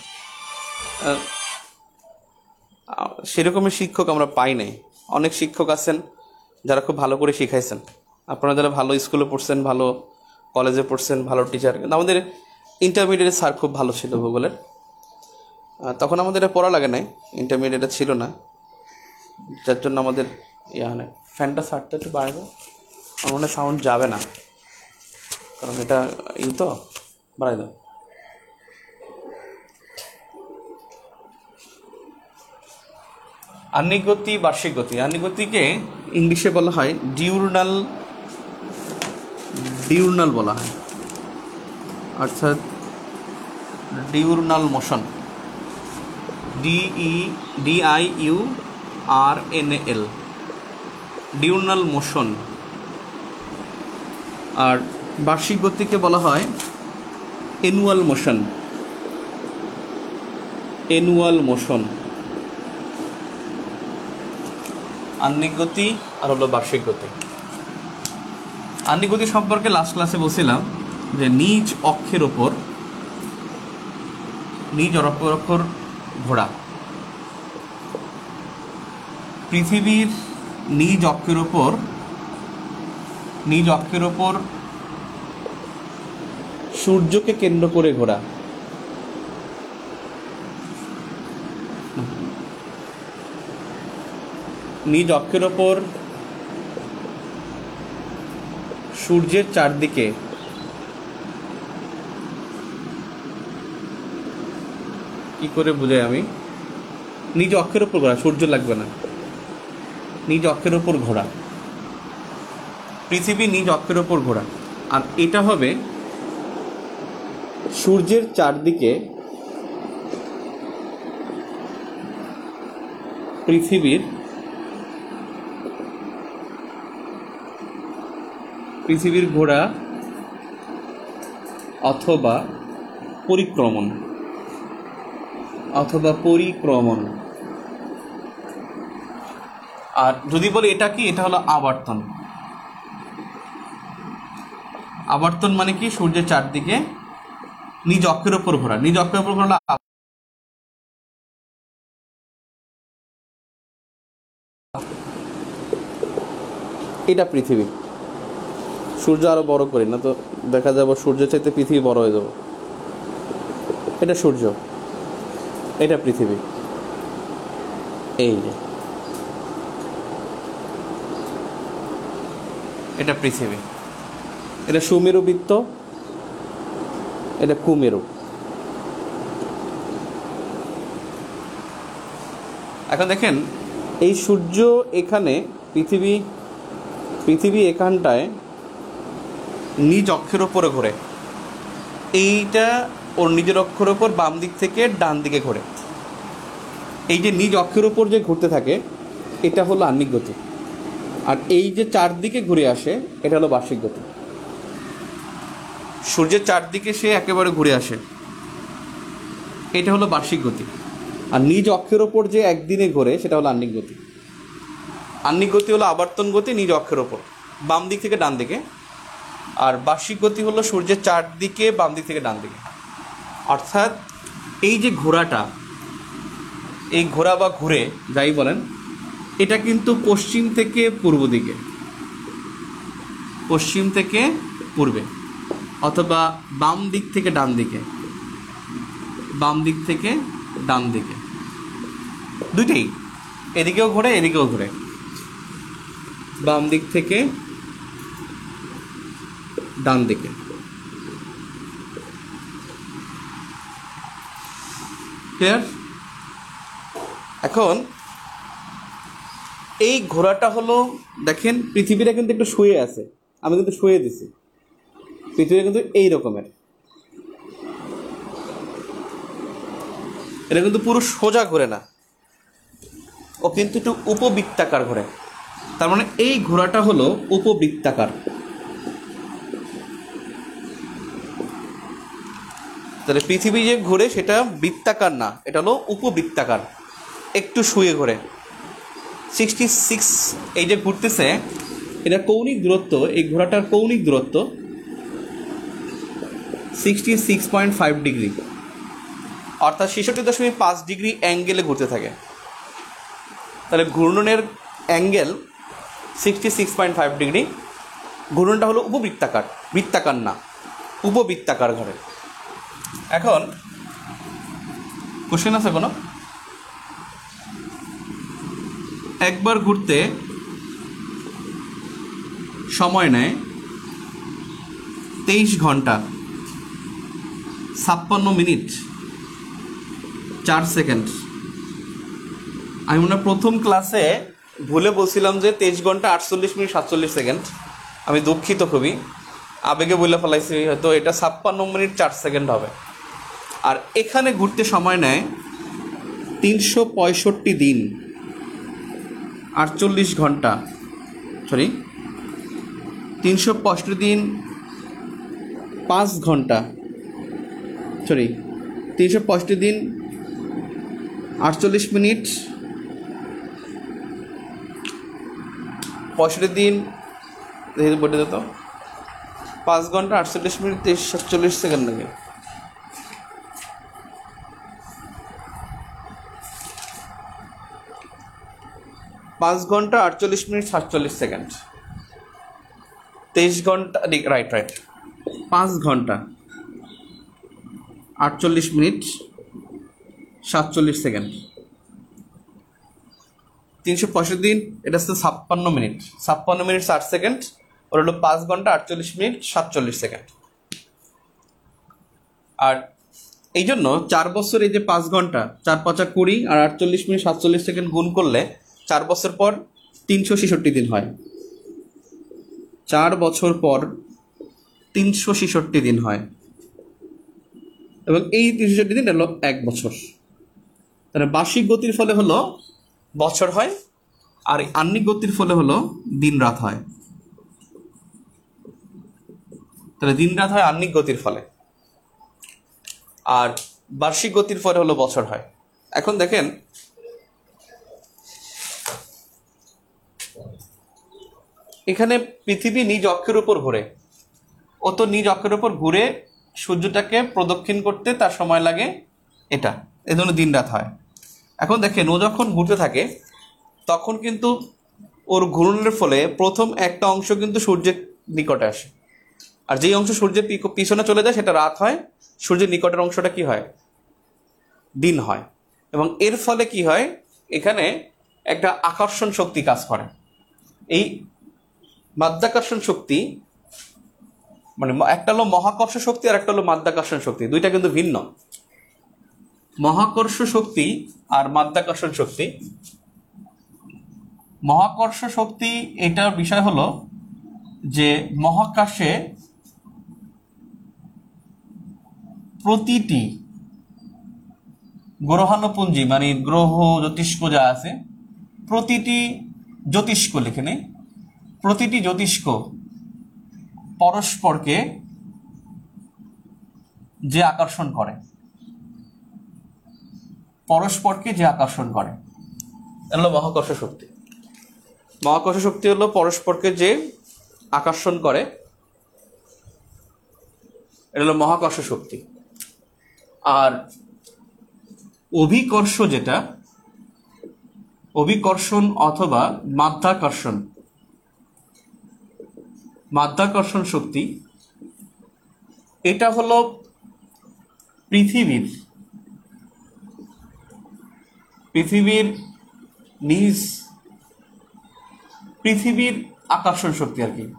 Speaker 1: সেরকমই শিক্ষক আমরা পাই নাই। অনেক শিক্ষক আছেন যারা খুব ভালো করে শিখাইছেন। আপনারা যারা ভালো স্কুলে পড়ছেন, ভালো কলেজে পড়ছেন, ভালো টিচার, কিন্তু আমাদের ইন্টারমিডিয়েটের স্যার খুব ভালো ছিল ভূগোলের। তখন আমাদের এটা পড়া লাগে নাই, ইন্টারমিডিয়েটে ছিল না, যার জন্য আমাদের ইয়া হয়। ফ্যানটা সারটা একটু বাড়াবো, আমার মনে সাউন্ড যাবে না, কারণ এটা ই তো, বাড়াই দাও। আহ্নিক গতি, বার্ষিক গতি। আহ্নিক গতিকে ইংলিশে বলা হয় ডিউরনাল, ডিউরনাল বলা হয়, অর্থাৎ diurnal motion, D D I U R N L, diurnal motion. আর বার্ষিক গতিকে বলা হয় অ্যানুয়াল মোশন, অ্যানুয়াল মোশন। আহ্নিক গতি আর হলো বার্ষিক গতি। আহ্নিক গতি সম্পর্কে লাস্ট ক্লাসে বলছিলাম যে নিজ অক্ষের ওপর, নিজ অক্ষর ঘোরা, পৃথিবীর নিজ অক্ষের ওপর, নিজ অক্ষের ওপর সূর্যকে কেন্দ্র করে ঘোরা। নিজ অক্ষের ওপর সূর্যের চারদিকে কি করে বুঝাই আমি, নিজ অক্ষের ওপর ঘোরা, সূর্য লাগবে না, নিজ অক্ষের ওপর ঘোরা, পৃথিবী নিজ অক্ষের ওপর ঘোরা। আর এটা হবে সূর্যের চারদিকে পৃথিবীর পৃথিবীর ঘোরা অথবা পরিক্রমণ অথবা পরিক্রমণ আর যদি বলি এটা কি, এটা হলো আবর্তন। আবর্তন মানে কি, সূর্যের চারদিকে নিজ অক্ষের উপর ঘোরা। নিজ অক্ষের উপর ঘোরা এটা পৃথিবী। সূর্য আরো বড় করি না তো দেখা যাবো সূর্যের চাইতে পৃথিবী বড় হয়ে যাবো। এটা সূর্য, এটা পৃথিবী। এই যে এটা পৃথিবী, এটা সুমেরু বৃত্ত, এটা কুমেরু। এখন দেখেন এই সূর্য এখানে, পৃথিবী পৃথিবী এখানটায় নিজ অক্ষের ওপরে ঘোরে। এইটা ওর নিজের অক্ষের ওপর বাম দিক থেকে ডান দিকে ঘোরে। এই যে নিজ অক্ষের ওপর যে ঘুরতে থাকে এটা হলো আহ্নিক গতি, আর এই যে চারদিকে ঘুরে আসে এটা হলো বার্ষিক গতি। সূর্যের চারদিকে সে একেবারে ঘুরে আসে, এটা হলো বার্ষিক গতি। আর নিজ অক্ষের ওপর যে একদিনে ঘোরে সেটা হলো আহ্নিক গতি। আহ্নিক গতি হলো আবর্তন গতি নিজ অক্ষের ওপর বাম দিক থেকে ডান দিকে, আর বার্ষিক গতি হলো সূর্যের চারদিকে বাম দিক থেকে ডান দিকে। অর্থাৎ এই যে ঘোরাটা, এই ঘোরা বা ঘুরে যাই বলেন, এটা কিন্তু পশ্চিম থেকে পূর্ব দিকে, পশ্চিম থেকে পূর্বে, অথবা বাম দিক থেকে ডান দিকে, বাম দিক থেকে ডান দিকে, দুইটাই। এদিকেও ঘোরে এদিকেও ঘোরে, বাম দিক থেকে ডান দিকে। ক্লিয়ার? এখন এই ঘোড়াটা হলো, দেখেন পৃথিবীটা কিন্তু একটু শুয়ে আছে, আমি কিন্তু শুয়ে দিছি। পৃথিবীটা কিন্তু এই রকমের, এটা কিন্তু পুরো সোজা ঘোরে না, ও কিন্তু একটু উপবৃত্তাকার ঘোরে। তার মানে এই ঘোড়াটা হলো উপবৃত্তাকার। তাহলে পৃথিবী যে ঘোরে সেটা বৃত্তাকার না, এটা হলো উপবৃত্তাকার, একটু শুয়ে ঘোরে। সিক্সটি সিক্স এই যে ঘুরতেছে, এটা কৌণিক দূরত্ব, এই ঘোড়াটার কৌণিক দূরত্ব sixty six point five degree, অর্থাৎ ছেষট্টি দশমিক পাঁচ ডিগ্রি অ্যাঙ্গেলে ঘুরতে থাকে। তাহলে ঘূর্ণনের angle sixty six point five degree. ঘূর্ণনটা হলো উপবৃত্তাকার, বৃত্তাকার না, উপবৃত্তাকার ঘরে। এখন কোশ্চেন আছে কোনো? একবার ঘুরতে সময় নেয় তেইশ ঘন্টা ছাপ্পান্ন মিনিট চার সেকেন্ড। আমি মনে হয় প্রথম ক্লাসে ভুলে বলছিলাম যে তেইশ ঘন্টা আটচল্লিশ মিনিট সাতচল্লিশ সেকেন্ড। আমি দুঃখিত, খুবই আবেগে বলে ফেলাইছি, হয়তো এটা ছাপ্পান্ন মিনিট চার সেকেন্ড হবে। আর এখানে ঘুরতে সময় নেয় তিনশো পঁয়ষট্টি দিন আটচল্লিশ ঘন্টা, সরি তিনশো পঁয়ষট্টি দিন পাঁচ ঘন্টা, সরি তিনশো পঁয়ষট্টি দিন আটচল্লিশ মিনিট, পঁয়ষট্টি দিন বটে যেত পাঁচ ঘন্টা আটচল্লিশ মিনিট তেইশ সাতচল্লিশ সেকেন্ড লাগে। পাঁচ ঘন্টা আটচল্লিশ মিনিট সাতচল্লিশ সেকেন্ড, তেইশ ঘন্টা, রাইট রাইট পাঁচ ঘন্টা আটচল্লিশ মিনিট সাতচল্লিশ সেকেন্ড, তিনশো পঁয়ষট্টি দিন, এটা হচ্ছে ছাপ্পান্ন মিনিট, ছাপ্পান্ন মিনিট ষাট সেকেন্ড, ওর হলো পাঁচ ঘন্টা আটচল্লিশ মিনিট সাতচল্লিশ সেকেন্ড। আর এই জন্য চার বছর এই যে পাঁচ ঘন্টা, চার পাঁচা কুড়ি, আর আটচল্লিশ মিনিট সাতচল্লিশ সেকেন্ড গুণ করলে চার বছর পর তিনশো ছেষট্টি দিন হয়। চার বছর পর তিনশো ছেষট্টি দিন হয়, এবং এই তিনশো ছেষট্টি দিন হলো এক বছর। তাহলে বার্ষিক গতির ফলে হলো বছর হয়, আর আহ্নিক গতির ফলে হলো দিন রাত হয়। তাহলে দিন রাত হয় আহ্নিক গতির ফলে, আর বার্ষিক গতির ফলে হলো বছর হয়। এখন দেখেন এখানে পৃথিবী নিজ অক্ষের উপর ঘুরে, ও তো নিজ অক্ষের উপর ঘুরে সূর্যটাকে প্রদক্ষিণ করতে তার সময় লাগে এটা, এই জন্য দিন রাত হয়। এখন দেখেন ও যখন ঘুরতে থাকে তখন কিন্তু ওর ঘূর্ণনের ফলে প্রথম একটা অংশ কিন্তু সূর্যের নিকটে আসে, আর যেই অংশ সূর্যের পিছনে চলে যায় সেটা রাত হয়, সূর্যের নিকটের অংশটা কি হয়, দিন হয়। এবং এর ফলে কি হয়, এখানে একটা আকর্ষণ শক্তি কাজ করে। এই মাধ্যাকর্ষণ শক্তি মানে একটা হলো মহাকর্ষ শক্তি আর একটা হলো মাধ্যাকর্ষণ শক্তি, দুইটা কিন্তু ভিন্ন। মহাকর্ষ শক্তি আর মাধ্যাকর্ষণ শক্তি, মহাকর্ষ শক্তি এটার বিষয় হলো যে মহাকাশে প্রতিটি গ্রহাণুপুঞ্জি মানে গ্রহ জ্যোতিষ্ক যা আছে, প্রতিটি জ্যোতিষ্ক লিখে নেই, প্রতিটি জ্যোতিষ্ক পরস্পরকে যে আকর্ষণ করে, পরস্পরকে যে আকর্ষণ করে এটা হলো মহাকর্ষ শক্তি। মহাকর্ষ শক্তি হলো পরস্পরকে যে আকর্ষণ করে, এটা হলো মহাকর্ষ শক্তি। আর অভিকর্ষ যেটা, অভিকর্ষণ অথবা মাধ্যাকর্ষণ, মাধ্যাকর্ষণ শক্তি এটা হলো পৃথিবীর পৃথিবীর নিজ পৃথিবীর আকর্ষণ শক্তি আর কি,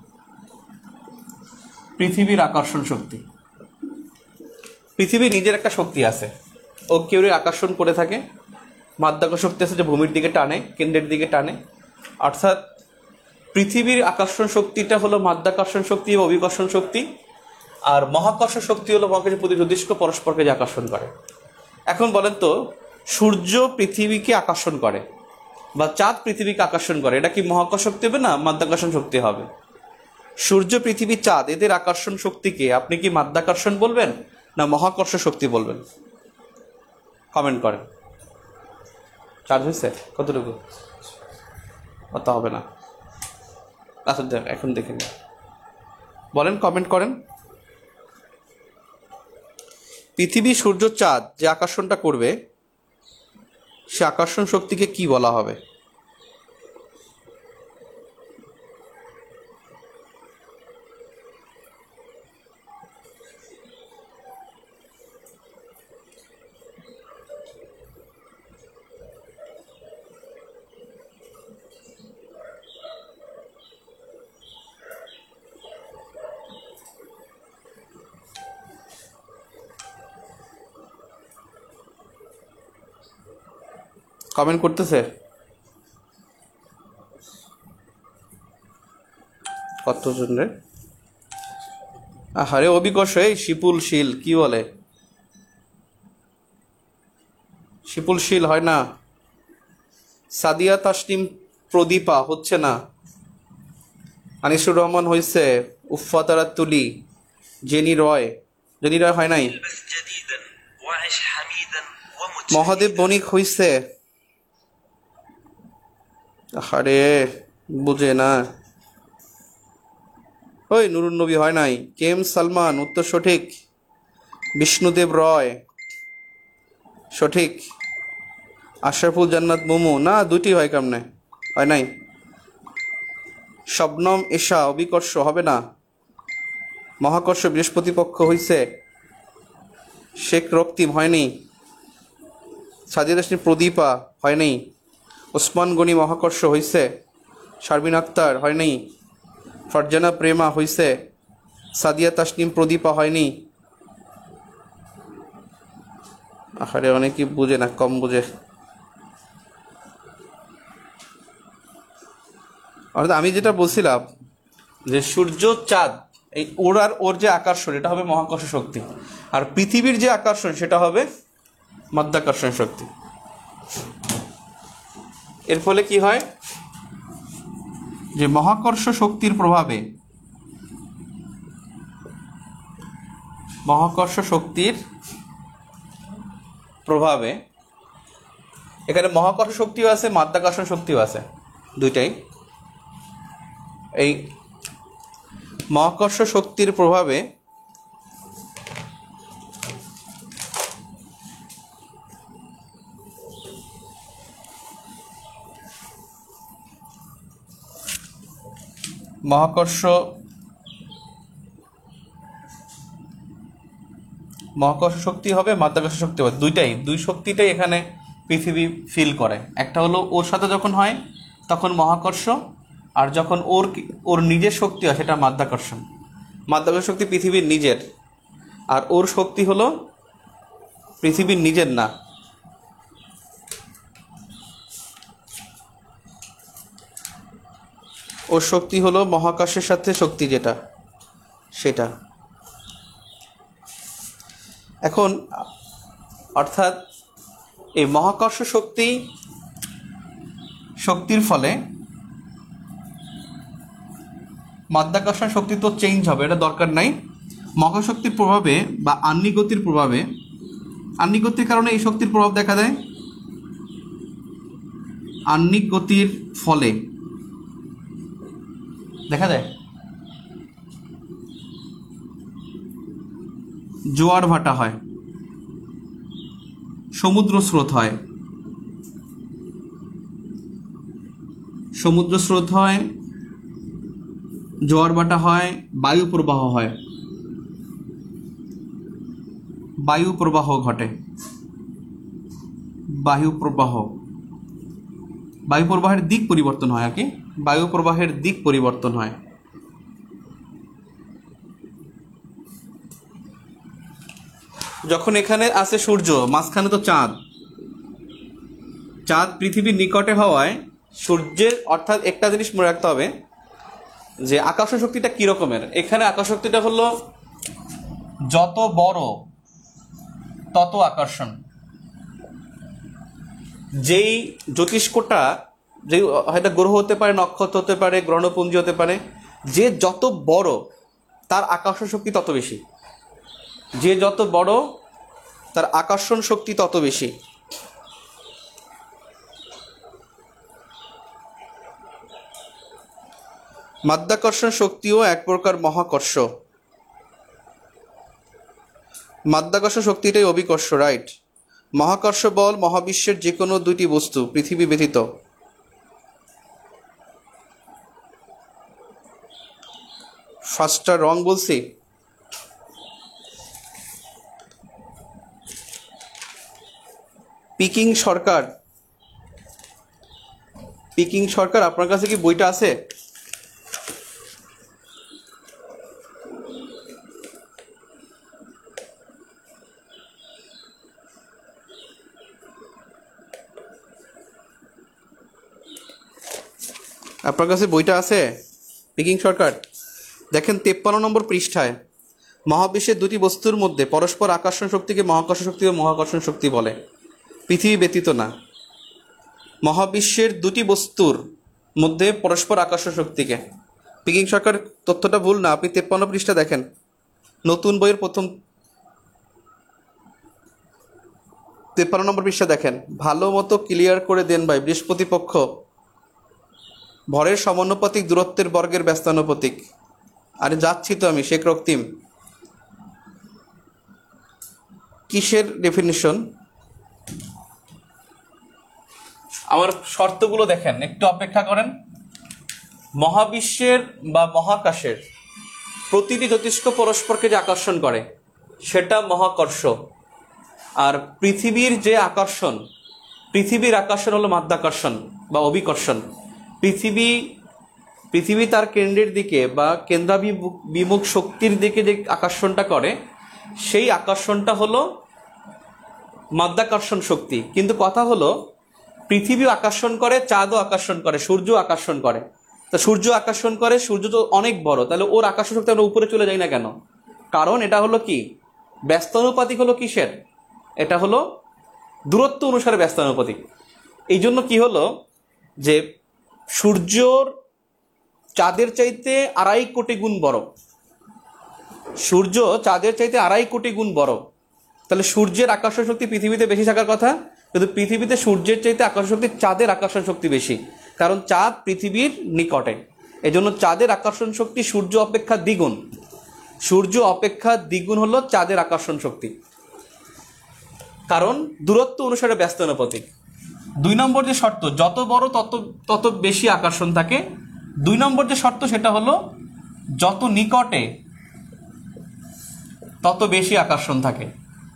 Speaker 1: পৃথিবীর আকর্ষণ শক্তি। পৃথিবীর নিজের একটা শক্তি আছে, ও কেউ আকর্ষণ করে থাকে। মাধ্যাকর্ষণ শক্তি আছে যে ভূমির দিকে টানে, কেন্দ্রের দিকে টানে, অর্থাৎ পৃথিবীর আকর্ষণ শক্তিটা হলো মাধ্যাকর্ষণ শক্তি বা অভিকর্ষণ শক্তি, আর মহাকর্ষ শক্তি হলো মহাকাশের প্রতি জ্যোতিষ্ক পরস্পরকে যে আকর্ষণ করে। এখন বলেন তো, সূর্য পৃথিবীকে আকর্ষণ করে বা চাঁদ পৃথিবীকে আকর্ষণ করে, এটা কি মহাকর্ষ শক্তি হবে না মাধ্যাকর্ষণ শক্তি হবে? সূর্য পৃথিবী চাঁদ এদের আকর্ষণ শক্তিকে আপনি কি মাধ্যাকর্ষণ বলবেন না মহাকর্ষ শক্তি বলবেন? কমেন্ট করেন। চার্জ হয়েছে কতটুকু? কথা হবে না, আচ্ছা এখন দেখে নিন, বলেন, কমেন্ট করেন। পৃথিবী সূর্য চাঁদ যে আকর্ষণটা করবে সে আকর্ষণ শক্তিকে কি বলা হবে? কমেন্ট করতেছে কতজন রে? আরে অভিকর্ষ, এই শিপুল শীল কি বলে? শিপুল শীল হয় না, সাদিয়া তাসনিম প্রদীপা হচ্ছে না, আনিসুর রহমান হয়েছে, উফাতারা তুলি, জেনি রয়, জেনি রয় হয় নাই, মহাদেব বণিক হইছে, আরে বুঝে না, ওই নুরুন নবী হয় নাই, কেম সালমান উত্তর সঠিক, বিষ্ণুদেব রয় সঠিক, আশরাফুল জান্নাত মোমো না, দুটি হয় কেমনে, হয় নাই, শবনম এশা অভিকর্ষ হবে না, মহাকর্ষ বৃহস্পতি পক্ষ হইছে, শেখ রক্তিম হয়নি, সাদিয়া তাসনিম প্রদীপা হয়নি, ওসমান গনি মহাকর্ষ হইছে, শারমিন আক্তার হয়নি, ফারজানা প্রেমা হইছে, সাদিয়া তাসনিম প্রদীপা হয়নি। আরে অনেকেই বুঝে না, কম বুঝে। অর্থাৎ আমি যেটা বলছিলাম যে সূর্য চাঁদ এই ওর আর ওর যে আকর্ষণ এটা হবে মহাকর্ষ শক্তি, আর পৃথিবীর যে আকর্ষণ সেটা হবে মাধ্যাকর্ষণ শক্তি। এর ফলে কি হয়, যে মহাকর্ষ শক্তির প্রভাবে মহাকর্ষ শক্তির প্রভাবে এখানে মহাকর্ষ শক্তিও আছে, মাধ্যাকর্ষণ শক্তিও আছে, দুইটাই। এই মহাকর্ষ শক্তির প্রভাবে মহাকর্ষ মহাকর্ষ শক্তি হবে, মাধ্যাকর্ষণ শক্তি হবে, দুইটাই, দুই শক্তিটাই এখানে পৃথিবী ফিল করে। একটা হলো ওর সাথে যখন হয় তখন মহাকর্ষ, আর যখন ওর ওর নিজের শক্তি হয় সেটা মাধ্যাকর্ষণ। মাধ্যাকর্ষণ শক্তি পৃথিবীর নিজের, আর ওর শক্তি হলো পৃথিবীর নিজের না। ওর শক্তি হলো মহাকাশের সাথে শক্তি যেটা, সেটা। এখন অর্থাৎ এই মহাকর্ষ শক্তি শক্তির ফলে মাধ্যাকর্ষণ শক্তি তো চেঞ্জ হবে, এটা দরকার নাই। মহাকর্ষ শক্তির প্রভাবে বা আহ্নিক গতির প্রভাবে, আহ্নিক গতির কারণে এই শক্তির প্রভাব দেখা দেয়। আহ্নিক গতির ফলে দেখা যায় জোয়ার ভাটা হয়, সমুদ্র স্রোত হয়, সমুদ্র স্রোত হয়, জোয়ার ভাটা হয়, বায়ু প্রবাহ হয়, বায়ু প্রবাহ ঘটে। বায়ু প্রবাহ বায়ু প্রবাহের দিক পরিবর্তন হয় আর কি, বায়ু প্রবাহের দিক পরিবর্তন হয়। যখন এখানে আছে সূর্য, মাঝখানে তো চাঁদ, চাঁদ পৃথিবীর নিকটে হওয়ায় সূর্যের, অর্থাৎ একটা জিনিস মনে রাখতে হবে যে আকর্ষণ শক্তিটা কি রকমের। এখানে আকর্ষণ শক্তিটা হলো যত বড় তত আকর্ষণ। যেই জ্যোতিষ্কটা, যে হয়তো গ্রহ হতে পারে, নক্ষত্র হতে পারে, গ্রহণপুঞ্জ হতে পারে, যে যত বড় তার আকর্ষণ শক্তি তত বেশি, যে যত বড় তার আকর্ষণ শক্তি তত বেশি। মাধ্যাকর্ষণ শক্তিও এক প্রকার মহাকর্ষ। মাধ্যাকর্ষণ শক্তিটাই অভিকর্ষ, রাইট। মহাকর্ষ বল মহাবিশ্বের যে কোনো দুটি বস্তু পৃথিবী ব্যতীত ফার্স্টটা রং বলছি। পিকিং সরকার, পিকিং সরকার, আপনার কাছে কি বইটা আছে? আপনার কাছে বইটা আছে পিকিং সরকার? দেখেন তেপ্পান্ন নম্বর পৃষ্ঠায়, মহাবিশ্বের দুটি বস্তুর মধ্যে পরস্পর আকর্ষণ শক্তিকে মহাকর্ষ শক্তি ও মহাকর্ষণ শক্তি বলে, পৃথিবী ব্যতীত না। মহাবিশ্বের দুটি বস্তুর মধ্যে পরস্পর আকর্ষণ শক্তিকে, পিকিং সরকার তথ্যটা ভুল না, আপনি তেপ্পান্ন পৃষ্ঠা দেখেন, নতুন বইয়ের প্রথম তেপ্পান্ন নম্বর পৃষ্ঠা দেখেন, ভালো মতো ক্লিয়ার করে দেন ভাই। বৃহস্পতিপক্ষ ভরের সমানুপাতিক দূরত্বের বর্গের ব্যস্তানুপাতিক। আরে যাচ্ছি তো আমি, শেখ রক্তিম। কিসের ডেফিনিশন? আমার শর্তগুলো দেখেন, একটু অপেক্ষা করেন। মহাবিশ্বের বা মহাকাশের প্রতিটি জ্যোতিষ্ক পরস্পরকে যে আকর্ষণ করে সেটা মহাকর্ষ, আর পৃথিবীর যে আকর্ষণ, পৃথিবীর আকর্ষণ হলো মাধ্যাকর্ষণ বা অভিকর্ষণ। পৃথিবী পৃথিবী তার কেন্দ্রের দিকে বা কেন্দ্রাভিমুখ শক্তির দিকে যে আকর্ষণটা করে সেই আকর্ষণটা হলো মাধ্যাকর্ষণ শক্তি। কিন্তু কথা হলো পৃথিবী আকর্ষণ করে, চাঁদও আকর্ষণ করে, সূর্য আকর্ষণ করে। তা সূর্য আকর্ষণ করে, সূর্য তো অনেক বড়, তাহলে ওর আকর্ষণ শক্তি আমরা উপরে চলে যাই না কেন? কারণ এটা হলো কি, ব্যস্তানুপাতিক। হলো কিসের? এটা হলো দূরত্ব অনুসারে ব্যস্তানুপাতিক। এই জন্য কি হলো, যে সূর্যর চাঁদের চাইতে আড়াই কোটি গুণ বড়, সূর্য চাঁদের চাইতে আড়াই কোটি গুণ বড়, তাহলে সূর্যের আকর্ষণ শক্তি পৃথিবীতে বেশি থাকার কথা, কিন্তু পৃথিবীতে সূর্যের চাইতে আকর্ষণ শক্তি চাঁদের আকর্ষণ শক্তি বেশি, কারণ চাঁদ পৃথিবীর নিকটে। এই জন্য চাঁদের আকর্ষণ শক্তি সূর্য অপেক্ষা দ্বিগুণ, সূর্য অপেক্ষা দ্বিগুণ হলো চাঁদের আকর্ষণ শক্তি, কারণ দূরত্ব অনুসারে ব্যস্তানুপাতিক। দুই নম্বর যে শর্ত, যত বড় তত তত বেশি আকর্ষণ থাকে। দুই নম্বর যে শর্ত সেটা হলো যত নিকটে তত বেশি আকর্ষণ থাকে।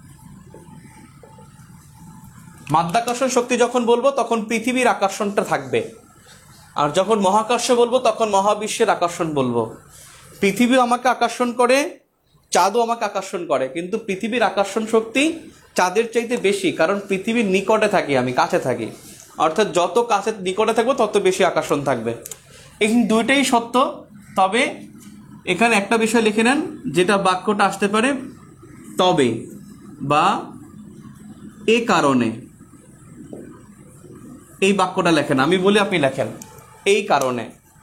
Speaker 1: মাধ্যাকর্ষণ শক্তি যখন বলবো তখন পৃথিবীর আকর্ষণটা থাকবে, আর যখন মহাকর্ষ বলবো তখন মহাবিশ্বের আকর্ষণ বলবো। পৃথিবী আমাকে আকর্ষণ করে, চাঁদও আমাকে আকর্ষণ করে, কিন্তু পৃথিবীর আকর্ষণ শক্তি চাঁদের চাইতে বেশি, কারণ পৃথিবীর নিকটে থাকি আমি, কাছে থাকি, অর্থাৎ যত কাছে নিকটে থাকবো তত বেশি আকর্ষণ থাকবে। এই দুইটাই সত্য। তবে এখানে একটা বিষয় লিখে নেন, যেটা বাক্যটা আসতে পারে তবে বা এ কারণে, এই বাক্যটা লেখেন, আমি বলি আপনি লেখেন। এই কারণে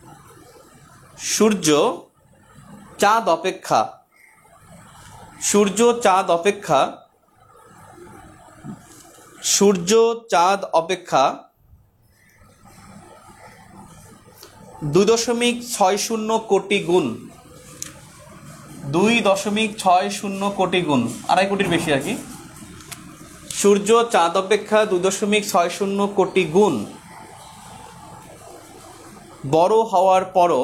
Speaker 1: সূর্য চাঁদ অপেক্ষা, সূর্য চাঁদ অপেক্ষা সূর্য চাঁদ অপেক্ষা দুই দশমিক ছয় শূন্য কোটি গুণ, দুই দশমিক ছয় শূন্য কোটি গুণ, আড়াই কোটির বেশি আর কি। সূর্য চাঁদ অপেক্ষা দুই দশমিক ছয় শূন্য কোটি গুণ বড় হওয়ার পরও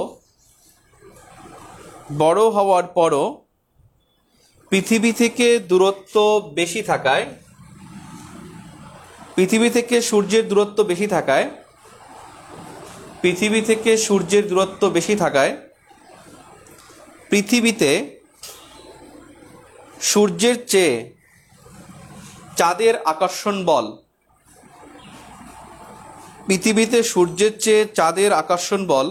Speaker 1: বড় হওয়ার পরও পৃথিবী থেকে দূরত্ব বেশি থাকায়, পৃথিবী থেকে সূর্যের দূরত্ব বেশি থাকায় পৃথিবী থেকে সূর্যের দূরত্ব বেশি থাকায় পৃথিবীতে সূর্যের চেয়ে চাঁদের আকর্ষণ বল, পৃথিবীতে সূর্যের চেয়ে চাঁদের আকর্ষণ বল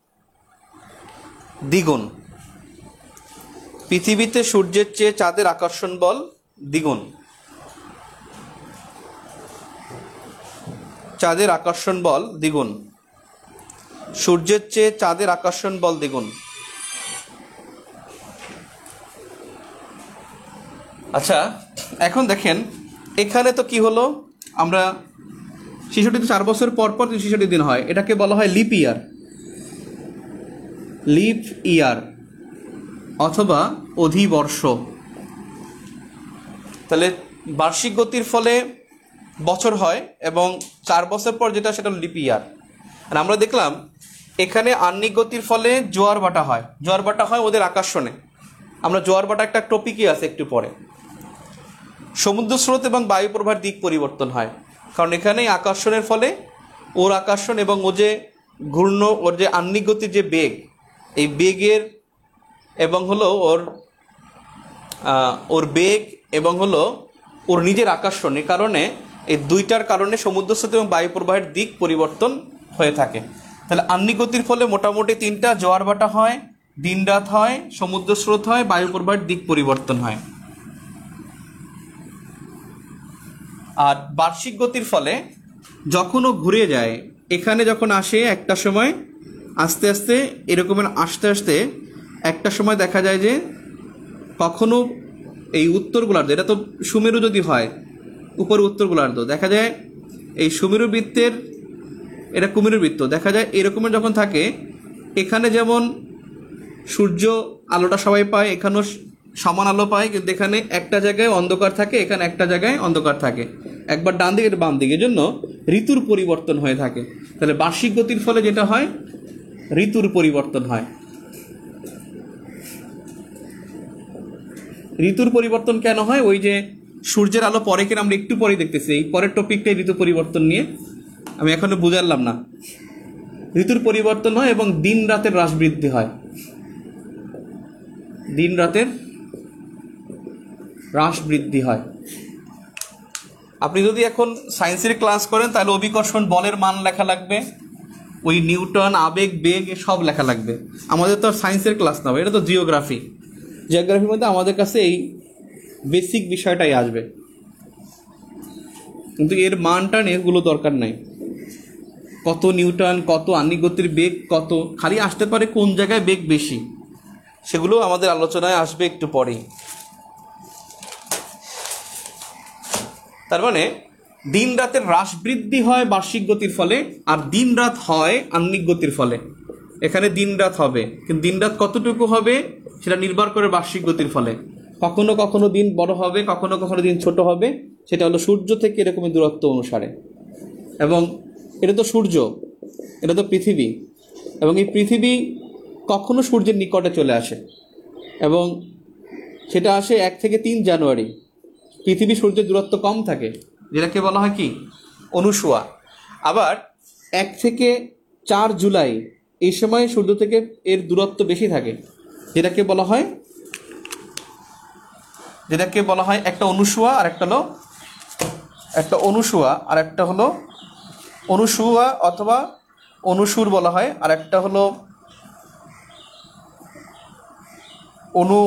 Speaker 1: দ্বিগুণ, পৃথিবীতে সূর্যের চেয়ে চাঁদের আকর্ষণ বল দ্বিগুণ, চাঁদের আকর্ষণ বল দ্বিগুণ, সূর্যের চেয়ে চাঁদের আকর্ষণ বল দ্বিগুণ। আচ্ছা, এখন দেখেন এখানে তো কি হলো, আমরা শিশুটি তো চার বছর পর পর শিশুটি দিন হয়, এটাকে বলা হয় লিপ ইয়ার, লিপ ইয়ার অথবা অধিবর্ষ। তাহলে বার্ষিক গতির ফলে বছর হয় এবং চার বছর পর যেটা সেটা লিপ ইয়ার। আর আমরা দেখলাম এখানে আহ্নিক গতির ফলে জোয়ার ভাটা হয়, জোয়ার ভাটা হয় ওদের আকর্ষণে। আমরা জোয়ার ভাটা একটা টপিকই আছে একটু পরে। সমুদ্র স্রোত এবং বায়ু প্রবাহের দিক পরিবর্তন হয়, কারণ এখানে আকর্ষণের ফলে ওর আকর্ষণ এবং ও যে ঘূর্ণ, ওর যে আহ্নিক গতির যে বেগ, এই বেগের এবং হলো ওর ওর বেগ এবং হলো ওর নিজের আকর্ষণের কারণে, এই দুইটার কারণে সমুদ্র স্রোত এবং বায়ু প্রবাহের দিক পরিবর্তন হয়ে থাকে। তাহলে আহ্নিক গতির ফলে মোটামুটি তিনটা, জোয়ার ভাটা হয়, দিন রাত হয়, সমুদ্র স্রোত হয়, বায়ু প্রবাহের দিক পরিবর্তন হয়। আর বার্ষিক গতির ফলে যখনও ঘুরে যায়, এখানে যখন আসে একটা সময় আস্তে আস্তে এরকমের আসতে আসতে একটা সময় দেখা যায় যে কখনো এই উত্তর গোলার্ধ, এটা তো সুমেরু যদি হয় উপরে উত্তর গোলার্ধ, দেখা যায় এই সুমেরু বৃত্তের, এটা কুমেরু বৃত্ত, দেখা যায় এরকমের যখন থাকে, এখানে যেমন সূর্য আলোটা সবাই পায়, এখানেও সমান আলো পায়, কিন্তু এখানে একটা জায়গায় অন্ধকার থাকে, এখানে একটা জায়গায় অন্ধকার থাকে, একবার ডান দিকে বাম দিকে, জন্য ঋতুর পরিবর্তন হয়ে থাকে। তাহলে বার্ষিক গতির ফলে যেটা হয়, ঋতুর পরিবর্তন হয়। ঋতুর পরিবর্তন কেন হয়? ওই যে সূর্যের আলো পরে কিনা আমরা একটু পরে দেখতেছি, এই পরের টপিকটাই ঋতু পরিবর্তন নিয়ে, আমি এখনো বুঝালাম না। ঋতুর পরিবর্তন হয় এবং দিন রাতের হ্রাস বৃদ্ধি হয়, দিন রাতের হ্রাস বৃদ্ধি হয়। আপনি যদি এখন সায়েন্সের ক্লাস করেন তাহলে অভিকর্ষণ বলের মান লেখা লাগবে, ওই নিউটন, আবেগ, বেগ সব লেখা লাগবে। আমাদের তো আর সায়েন্সের ক্লাস না, এটা তো জিওগ্রাফি। জিওগ্রাফির মধ্যে আমাদের কাছে এই বেসিক বিষয়টাই আসবে, কিন্তু এর মানটা নিয়ে এগুলো দরকার নাই। কত নিউটন, কত আহ্নিক গতির বেগ কত, খালি আসতে পারে কোন জায়গায় বেগ বেশি, সেগুলো আমাদের আলোচনায় আসবে একটু পরেই। তার মানে দিন রাতের হ্রাস বৃদ্ধি হয় বার্ষিক গতির ফলে, আর দিন রাত হয় আহ্নিক গতির ফলে। এখানে দিন রাত হবে, কিন্তু দিন রাত কতটুকু হবে সেটা নির্ভর করে বার্ষিক গতির ফলে। কখনো কখনো দিন বড় হবে, কখনো কখনো দিন ছোট হবে, সেটা হলো সূর্য থেকে এরকমই দূরত্ব অনুসারে। এবং এটা তো সূর্য, এটা তো পৃথিবী, এবং এই পৃথিবী কখনো সূর্যের নিকটে চলে আসে, এবং সেটা আসে এক থেকে তিন জানুয়ারি। পৃথিবী সূর্যের দূরত্ব কম থাকে, যেটাকে বলা হয় কি অনুসুয়া। আবার এক থেকে চার জুলাই এই সময় সূর্য থেকে এর দূরত্ব বেশি থাকে, যেটাকে বলা হয় যেটাকে বলা হয় একটা অনুসুয়া, আর একটা হলো একটা অনুসুয়া আর একটা হলো অনুসুয়া অথবা অনুসুর বলা হয়, আর একটা হলো অনু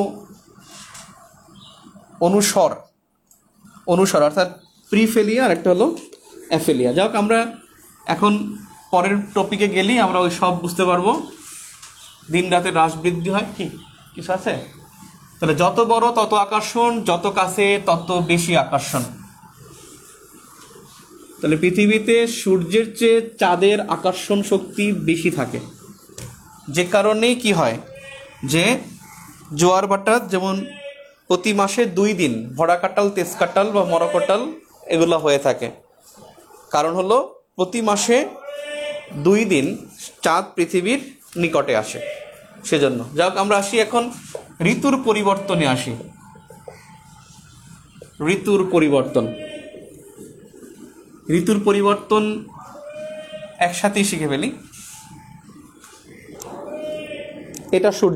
Speaker 1: অনুসর অনুসর অর্থাৎ প্রিফেলিয়া, আর একটা হলো অ্যাফেলিয়া। যাই হোক, আমরা এখন পরের টপিকে গেলেই আমরা ওই সব বুঝতে পারবো। দিন রাতে হ্রাস বৃদ্ধি হয়, কি কিছু আছে? তাহলে যত বড় তত আকর্ষণ, যত কাছে তত বেশি আকর্ষণ। তাহলে পৃথিবীতে সূর্যের চেয়ে চাঁদের আকর্ষণ শক্তি বেশি থাকে, যে কারণেই কি হয় যে জোয়ার ভাটা যেমন প্রতি মাসে দুই দিন ভরা কাটাল, তেজ কাটাল বা মরকাটাল এগুলো হয়ে থাকে। কারণ হলো প্রতি মাসে দুই দিন চাঁদ পৃথিবীর নিকটে আসে, সেজন্য। যাই হোক, আমরা আসি এখন ঋতুর পরিবর্তনে আসি। ঋতুর পরিবর্তন ঋতুর পরিবর্তন একসাথেই শিখে ফেলি। এটা সূর্য,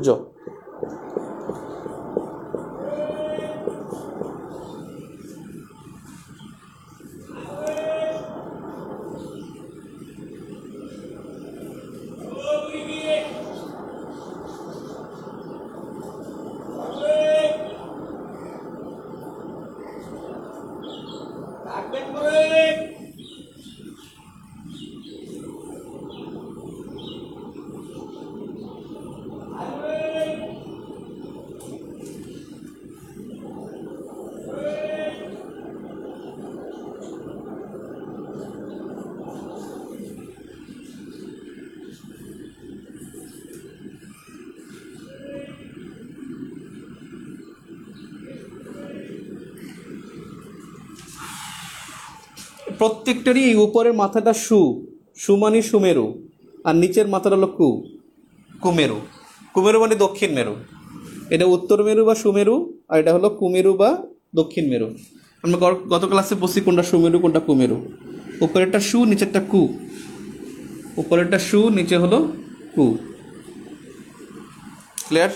Speaker 1: প্রত্যেকটারই এই উপরের মাথাটা সু সু মানে সুমেরু, আর নিচের মাথাটা হলো কু কুমেরু। কুমেরু মানে দক্ষিণ মেরু। এটা উত্তর মেরু বা সুমেরু, আর এটা হলো কুমেরু বা দক্ষিণ মেরু। আমরা গত ক্লাসে বলছি কোনটা সুমেরু কোনটা কুমেরু। উপরেরটা সু, নিচেরটা কু। উপরেরটা সু, নিচে হলো কু। ক্লিয়ার?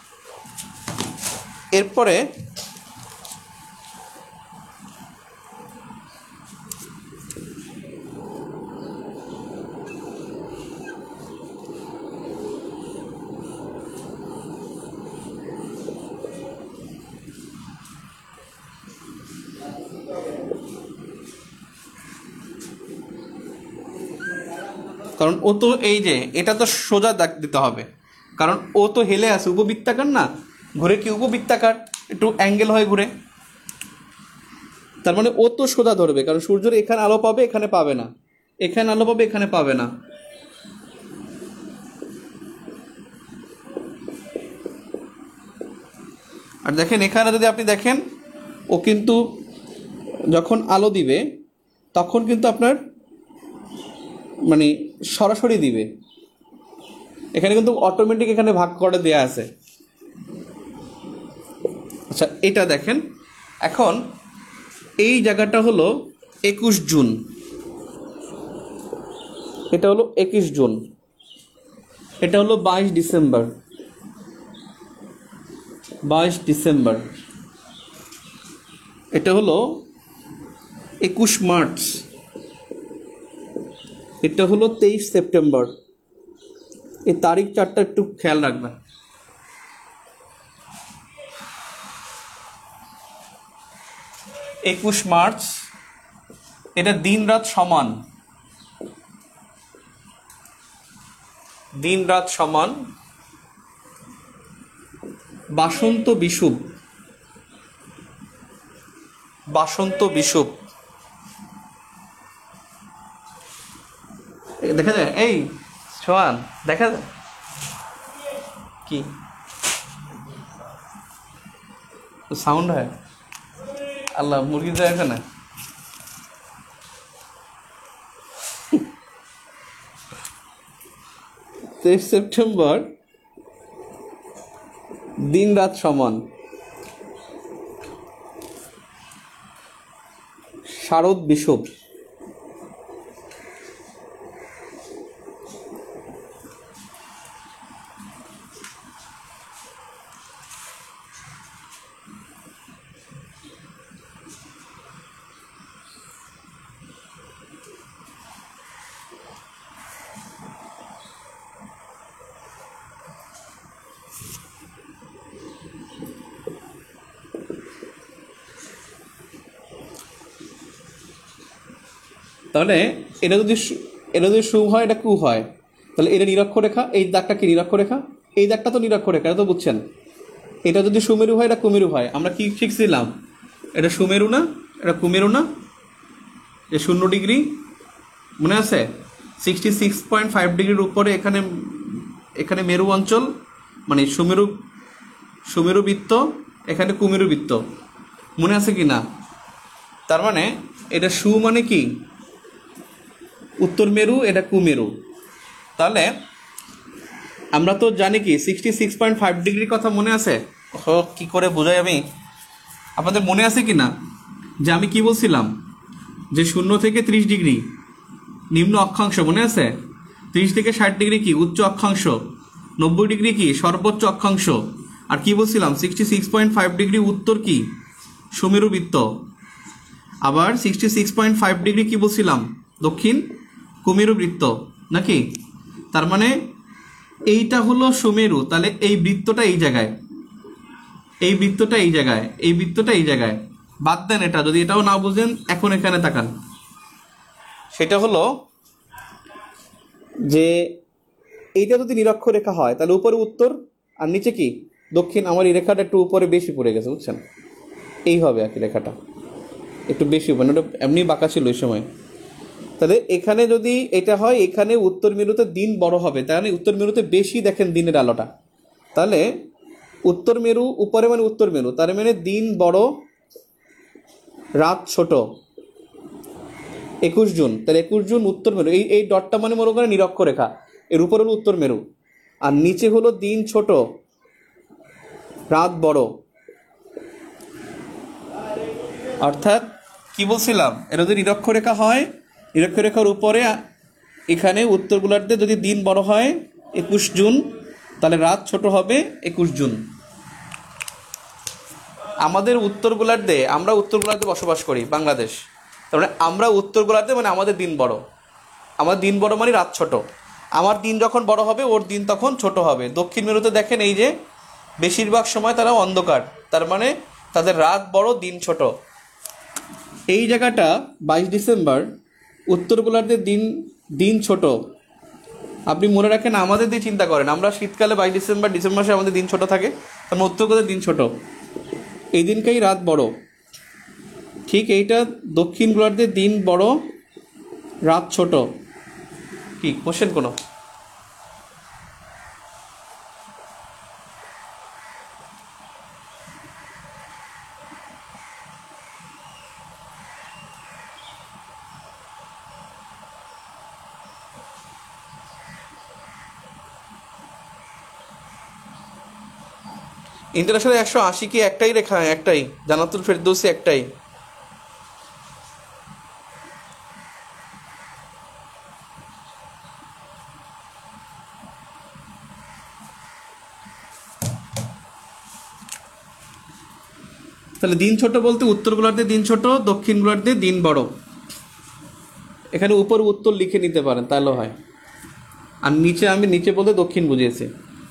Speaker 1: এরপরে কারণ ও তো এই যে এটা তো সোজা দাগ দিতে হবে, কারণ ও তো হেলে আছে, উপবৃত্তাকার না, ঘুরে কি উপবৃত্তাকার, একটু অ্যাঙ্গেল হয় ঘুরে। তার মানে ও তো সোজা ধরবে, কারণ সূর্যের এখানে আলো পাবে, এখানে পাবে না, এখানে আলো পাবে, এখানে পাবে না। আর দেখেন এখানে যদি আপনি দেখেন, ও কিন্তু যখন আলো দিবে তখন কিন্তু আপনার মানে সরাসরি দিবে, এখানে কিন্তু অটোমেটিক এখানে ভাগ করে দেয়া আছে। আচ্ছা, এটা দেখেন, এখন এই জায়গাটা হলো একুশ জুন, এটা হলো একুশ জুন, এটা হলো বাইশ ডিসেম্বর, বাইশ ডিসেম্বর, এটা হলো একুশ মার্চ, এটা হলো তেইশ সেপ্টেম্বর। এই তারিখ চারটা একটু খেয়াল রাখবেন। একুশ মার্চ, এটা দিন রাত সমান, দিন রাত সমান, বাসন্ত বিষুব, বাসন্ত বিষুব দেখা যায়। এই সোহান দেখা যায় কি সাউন্ড হয়? আল্লাহ, মুরগি তো এখানে। তেইশ সেপ্টেম্বর দিন রাত সমান, শারদ বিষুব। তাহলে এটা যদি এটা যদি শুভ হয়, এটা কু হয়, তাহলে এটা নিরক্ষরেখা। এই দাগটা কি নিরক্ষরেখা? এই দাগটা তো নিরক্ষরেখা, এটা তো বুঝছেন। এটা যদি সুমেরু হয়, এটা কুমেরু হয়। আমরা কি শিখছিলাম? এটা সুমেরু না, এটা কুমেরু না? যে শূন্য ডিগ্রি মনে আছে, সিক্সটি সিক্স পয়েন্ট ফাইভ ডিগ্রির উপরে এখানে এখানে মেরু অঞ্চল, মানে সুমেরু সুমেরু বৃত্ত, এখানে কুমেরু বৃত্ত, মনে আছে কি না? তার মানে এটা সু মানে কি উত্তর মেরু, এটা কুমেরু। তাহলে আমরা তো জানি কি সিক্সটি সিক্স পয়েন্ট ফাইভ ডিগ্রির কথা মনে আছে? কি করে বোঝাই আমি, আপনাদের মনে আছে কি না যে আমি কি বলছিলাম যে শূন্য থেকে ত্রিশ ডিগ্রি নিম্ন অক্ষাংশ, মনে আছে? ত্রিশ থেকে ষাট ডিগ্রি কি উচ্চ অক্ষাংশ, নব্বই ডিগ্রি কি সর্বোচ্চ অক্ষাংশ। আর কি বলছিলাম sixty six point five degree উত্তর কি সুমেরু বৃত্ত। আবার sixty six point five degree কি বলছিলাম দক্ষিণ কুমেরু বৃত্ত নাকি? তার মানে এইটা হলো সুমেরু, তাহলে এই বৃত্তটা এই জায়গায়, এই বৃত্তটা এই জায়গায়, এই বৃত্তটা এই জায়গায়। বাদ দেন এটা, যদি এটাও না বুঝেন এখন এখানে তাকান। সেটা হলো যে এইটা যদি নিরক্ষরেখা হয় তাহলে উপরে উত্তর আর নিচে কি দক্ষিণ। আমার এই রেখাটা একটু উপরে বেশি পড়ে গেছে, বুঝছেন? এই হবে আর কি, রেখাটা একটু বেশি উপরে, ওটা এমনি বাঁকা ছিল ওই সময়। তাহলে এখানে যদি এটা হয়, এখানে উত্তর মেরুতে দিন বড় হবে, তাই মানে উত্তর মেরুতে বেশি দেখেন দিনের আলোটা। তাহলে উত্তর মেরু উপরে মানে উত্তর মেরু, তার মানে দিন বড় রাত ছোট। একুশ জুন, তাহলে একুশ জুন উত্তর মেরু। এই এই ডটটা মানে মনে করেন নিরক্ষরেখা, এর উপর হলো উত্তর মেরু, আর নিচে হলো দিন ছোট রাত বড়। অর্থাৎ কি বলছিলাম, এটা যদি নিরক্ষরেখা হয়, নিরক্ষরেখার উপরে এখানে উত্তর গোলার্ধে যদি দিন বড় হয় একুশ জুন, তাহলে রাত ছোট হবে একুশ জুন। আমাদের উত্তর গোলার্ধে, আমরা উত্তর গোলার্ধে বসবাস করি বাংলাদেশ, তার মানে আমরা উত্তর গোলার্ধে মানে আমাদের দিন বড়, আমাদের দিন বড় মানে রাত ছোট। আমার দিন যখন বড় হবে ওর দিন তখন ছোট হবে। দক্ষিণ মেরুতে দেখেন এই যে বেশিরভাগ সময় তারা অন্ধকার, তার মানে তাদের রাত বড় দিন ছোট। এই জায়গাটা বাইশ ডিসেম্বর উত্তর গোলার্ধের দিন দিন ছোট। আপনি মনে রাখেন, আমাদের দিয়ে চিন্তা করেন, আমরা শীতকালে বাইশ ডিসেম্বর ডিসেম্বর মাসে আমাদের দিন ছোট থাকে, তার উত্তর গোলার্ধের দিন ছোট, এই দিনকেই রাত বড়। ঠিক এইটা দক্ষিণ গোলার্ধের দিন বড় রাত ছোট। কি কোশ্চেন কোনো? ইন্টারন্যাশনাল একশো আশি কি একটাই রেখা? একটাই, জান্নাতুল ফেরদৌসি একটাই। তাহলে দিন ছোট বলতে উত্তর গোলার্ধে দিন ছোট, দক্ষিণ গোলার্ধে দিন বড়। এখানে উপর উত্তর লিখে নিতে পারেন তাহলে হয়, আর নিচে আমি নিচে বলতে দক্ষিণ বুঝিয়েছি।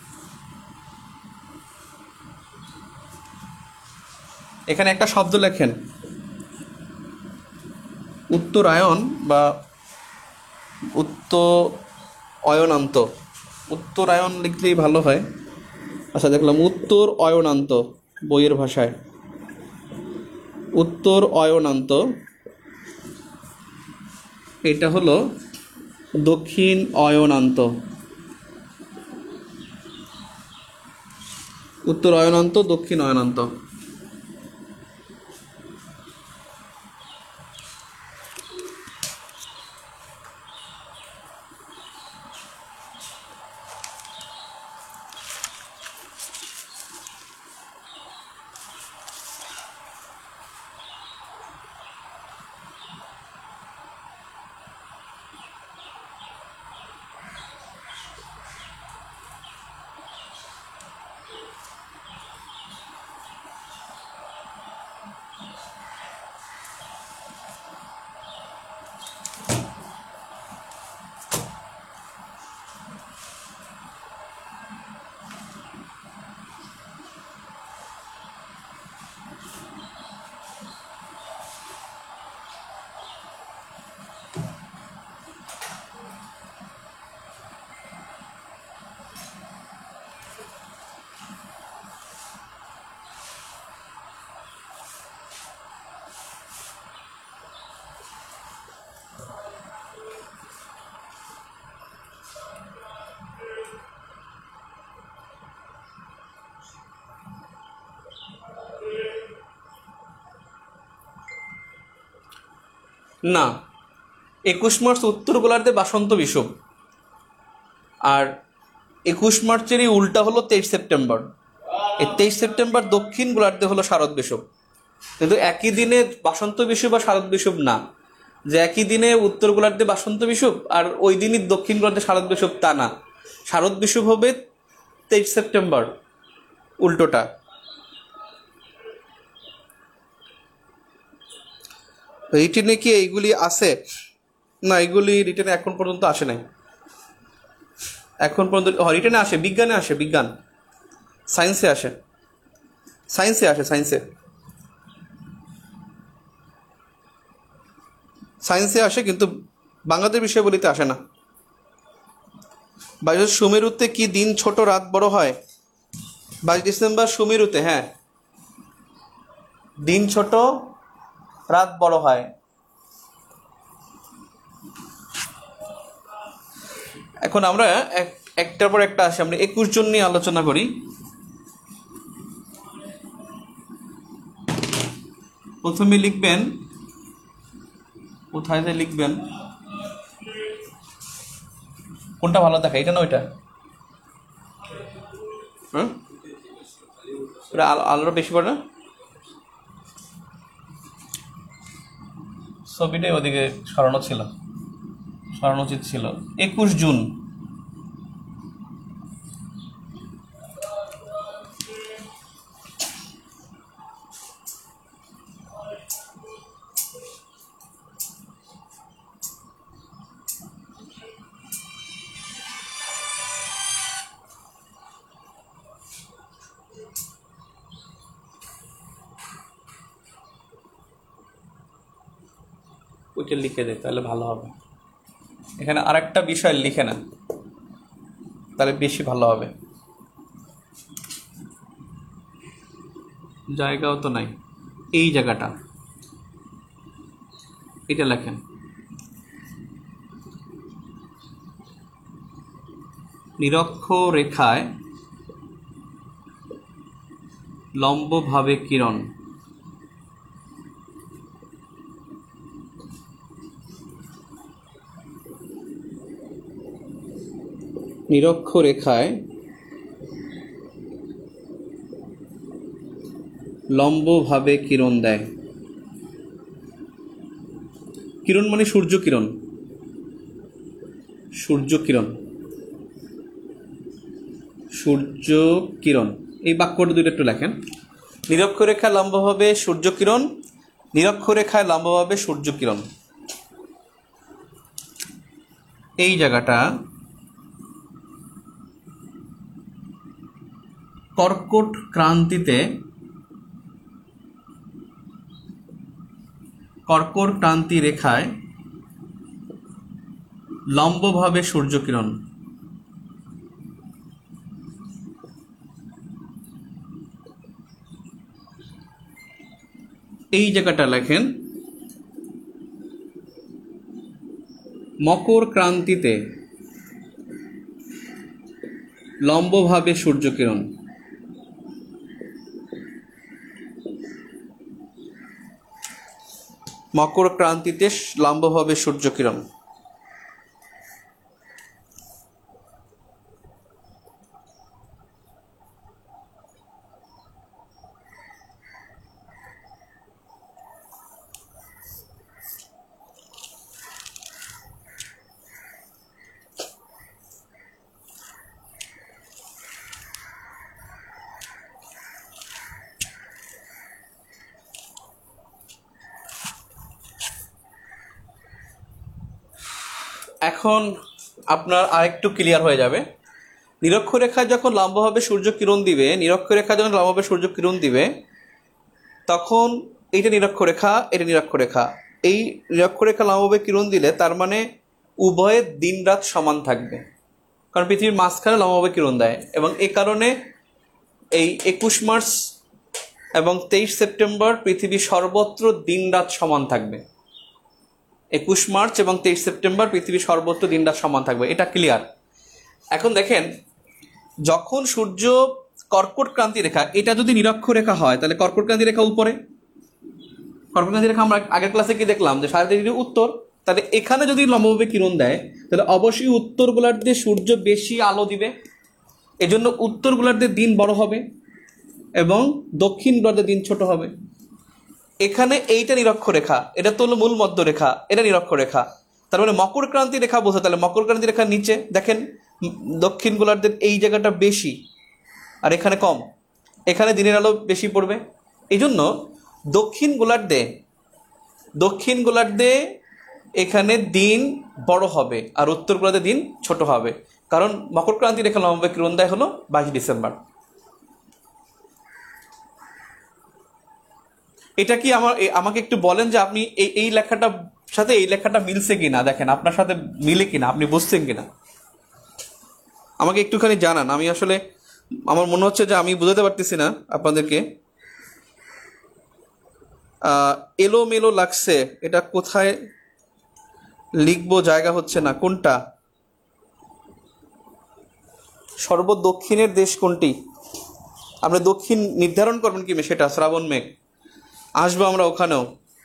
Speaker 1: এখানে একটা শব্দ লেখেন উত্তরায়ণ বা উত্তর অয়নান্ত, উত্তরায়ণ লিখলেই ভালো হয়। আচ্ছা, দেখলাম উত্তর অয়নান্ত বইয়ের ভাষায়। উত্তর অয়নান্ত এটা হলো দক্ষিণ অয়নান্ত। উত্তর অয়নান্ত, দক্ষিণ অয়নান্ত। না, একুশ মার্চ উত্তর গোলার্ধে বাসন্ত বিষুব, আর একুশ মার্চেরই উল্টা হলো তেইশ সেপ্টেম্বর। এই তেইশ সেপ্টেম্বর দক্ষিণ গোলার্ধে হলো শারদ বিষুব। কিন্তু একই দিনে বাসন্ত বিষুব বা শারদ বিষুব না, যে একই দিনে উত্তর গোলার্ধে বাসন্ত বিষুব আর ওই দিনই দক্ষিণ গোলার্ধে শারদ বিষুব, তা না। শারদ বিষুব হবে তেইশ সেপ্টেম্বর, উল্টোটা। রিটেনে কি এইগুলি আছে? না, এগুলি রিটেনে এখন পর্যন্ত আসে নাই। এখন পর্যন্ত রিটেনে আসে, বিজ্ঞানে আসে, বিজ্ঞান সায়েন্সে আসে, সায়েন্সে আসে, সায়েন্সে সায়েন্সে আসে, কিন্তু বাংলাদেশ বিষয়বলিতে আসে না। বাইশ সুমেরুতে কি দিন ছোট রাত বড় হয়? বাইশ ডিসেম্বর সুমেরুতে, হ্যাঁ, দিন ছোট রাত বড় হয়। এখন আমরা একটার পর একটা আসি, আমরা একুশ জন নিয়ে আলোচনা করি। প্রথমে লিখবেন, কোথায় যে লিখবেন, কোনটা ভালো দেখা, এটা না ওইটা? হ্যাঁ, ওটা আলোটা বেশি পড়ে না, ছবিটাই ওদিকে সরানো ছিল, সরানো উচিত ছিল। একুশ জুন, ওইটা লিখে দে তাহলে ভালো হবে। এখানে আরেকটা বিষয় লিখে না, তাহলে বেশি ভালো হবে। জায়গাও তো নাই, এই জায়গাটা, এটা লেখেন। নিরক্ষ রেখায় লম্বভাবে কিরণ। নিরক্ষ রেখায় লম্বভাবে কিরণ দেয়। কিরণ মানে সূর্য কিরণ, সূর্য কিরণ, সূর্য কিরণ। এই বাক্যটা দুটো একটু লেখেন। নিরক্ষ রেখায় লম্বভাবে সূর্য কিরণ, নিরক্ষ রেখায় লম্বভাবে সূর্য কিরণ। এই জায়গাটা কর্কট ক্রান্তিতে, কর্কট ক্রান্তি রেখায় লম্বভাবে সূর্য কিরণ। এই জায়গাটা লেখেন, মকর ক্রান্তিতে লম্বভাবে সূর্যকিরণ। মকর ক্রান্তিতে লম্বভাবে সূর্যকিরণ। এখন আপনার আরেকটু ক্লিয়ার হয়ে যাবে। নিরক্ষরেখায় যখন লম্বভাবে সূর্য কিরণ দিবে, নিরক্ষরেখা যখন লম্বভাবে সূর্য কিরণ দিবে, তখন এইটা নিরক্ষরেখা, এটা নিরক্ষরেখা। এই নিরক্ষরেখা লম্বভাবে কিরণ দিলে তার মানে উভয়ের দিন রাত সমান থাকবে, কারণ পৃথিবীর মাঝখানে লম্বভাবে কিরণ দেয়। এবং এই কারণে এই একুশ মার্চ এবং তেইশ সেপ্টেম্বর পৃথিবীর সর্বত্র দিন রাত সমান থাকবে। একুশ মার্চ এবং তেইশ সেপ্টেম্বর পৃথিবীর সর্বত্র দিন রাত সমান থাকবে, এটা ক্লিয়ার। এখন দেখেন, যখন সূর্য কর্কট ক্রান্তি রেখা, এটা যদি নিরক্ষরেখা হয় তাহলে কর্কট ক্রান্তি রেখা উপরে, কর্কট ক্রান্তি রেখা আমরা আগের ক্লাসে কি দেখলাম যে সাড়ে তিন ডিগ্রি উত্তর। তাহলে এখানে যদি লম্বভাবে কিরণ দেয় তাহলে অবশ্যই উত্তর গোলার্ধে সূর্য বেশি আলো দিবে, এজন্য উত্তর গোলার্ধে দিন বড় হবে এবং দক্ষিণ গোলার্ধে দিন ছোট হবে। এখানে এইটা নিরক্ষরেখা, এটা তো হলো মূল মধ্যরেখা, এটা নিরক্ষরেখা। তার মানে মকর ক্রান্তি রেখা বোঝা, তাহলে মকর ক্রান্তি রেখার নিচে দেখেন দক্ষিণ গোলার্ধের এই জায়গাটা বেশি আর এখানে কম, এখানে দিনের আলো বেশি পড়বে। এই জন্য দক্ষিণ গোলার্ধে দক্ষিণ গোলার্ধে এখানে দিন বড় হবে আর উত্তর গোলার্ধে দিন ছোট হবে, কারণ মকর ক্রান্তি রেখা লম্বভাবে কিরণ দেয় হলো বাইশে ডিসেম্বর। এটা কি আমার আমাকে একটু বলেন যে আপনি এই এই লেখাটা সাথে এই লেখাটা মিলছে কিনা, দেখেন আপনার সাথে মিলে কিনা, আপনি বুঝছেন কিনা আমাকে একটুখানি জানান। আমি আসলে আমার মনে হচ্ছে যে আমি বুঝাতে পারতেছি না আপনাদেরকে, এলো মেলো লাগছে। এটা কোথায় লিখবো, জায়গা হচ্ছে না। কোনটা সর্বদক্ষিণের দেশ কোনটি, আপনি দক্ষিণ নির্ধারণ করবেন কি সেটা শ্রাবণ মেঘ, আসবো আমরা ওখানেও।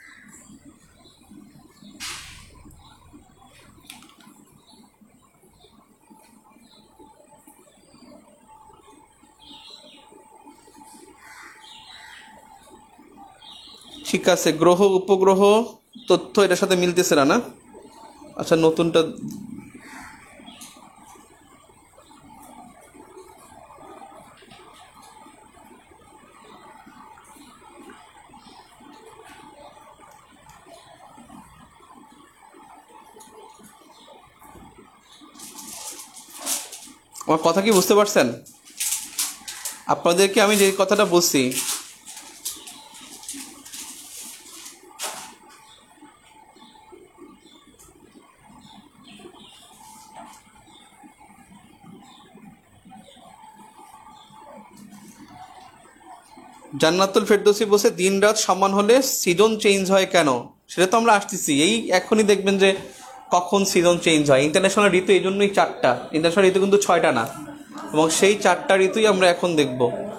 Speaker 1: ঠিক আছে, গ্রহ উপগ্রহ তথ্য এটার সাথে মিলতেছে না না আচ্ছা, নতুনটা আমার কথা কি বুঝতে পারছেন? আপনাদেরকে আমি যে কথাটা বলছি, জান্নাতুল ফেরদৌসি বলছে দিন রাত সমান হলে সিজন চেঞ্জ হয় কেন, সেটা তো আমরা আসতেছি। এই এখনই দেখবেন যে কখন সিজন চেঞ্জ হয়। ইন্টারন্যাশনাল ঋতু এই জন্যই চারটা, ইন্টারন্যাশনাল ঋতু কিন্তু ছয়টা না, এবং সেই চারটা ঋতুই আমরা এখন দেখব।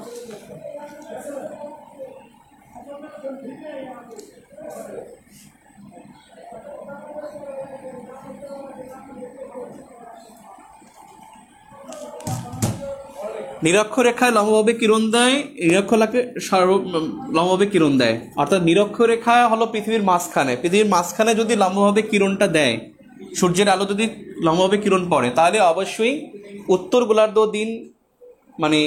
Speaker 1: নিরক্ষরেখায় লম্বভাবে কিরণ দেয়, নিরক্ষরেখাকে লম্বভাবে কিরণ দেয়, অর্থাৎ নিরক্ষরেখা হলো পৃথিবীর মাঝখানে। পৃথিবীর মাঝখানে যদি লম্বভাবে কিরণটা দেয়, সূর্যের আলো যদি লম্বভাবে কিরণ পড়ে, তাহলে অবশ্যই উত্তর গোলার্ধ দিন, মানে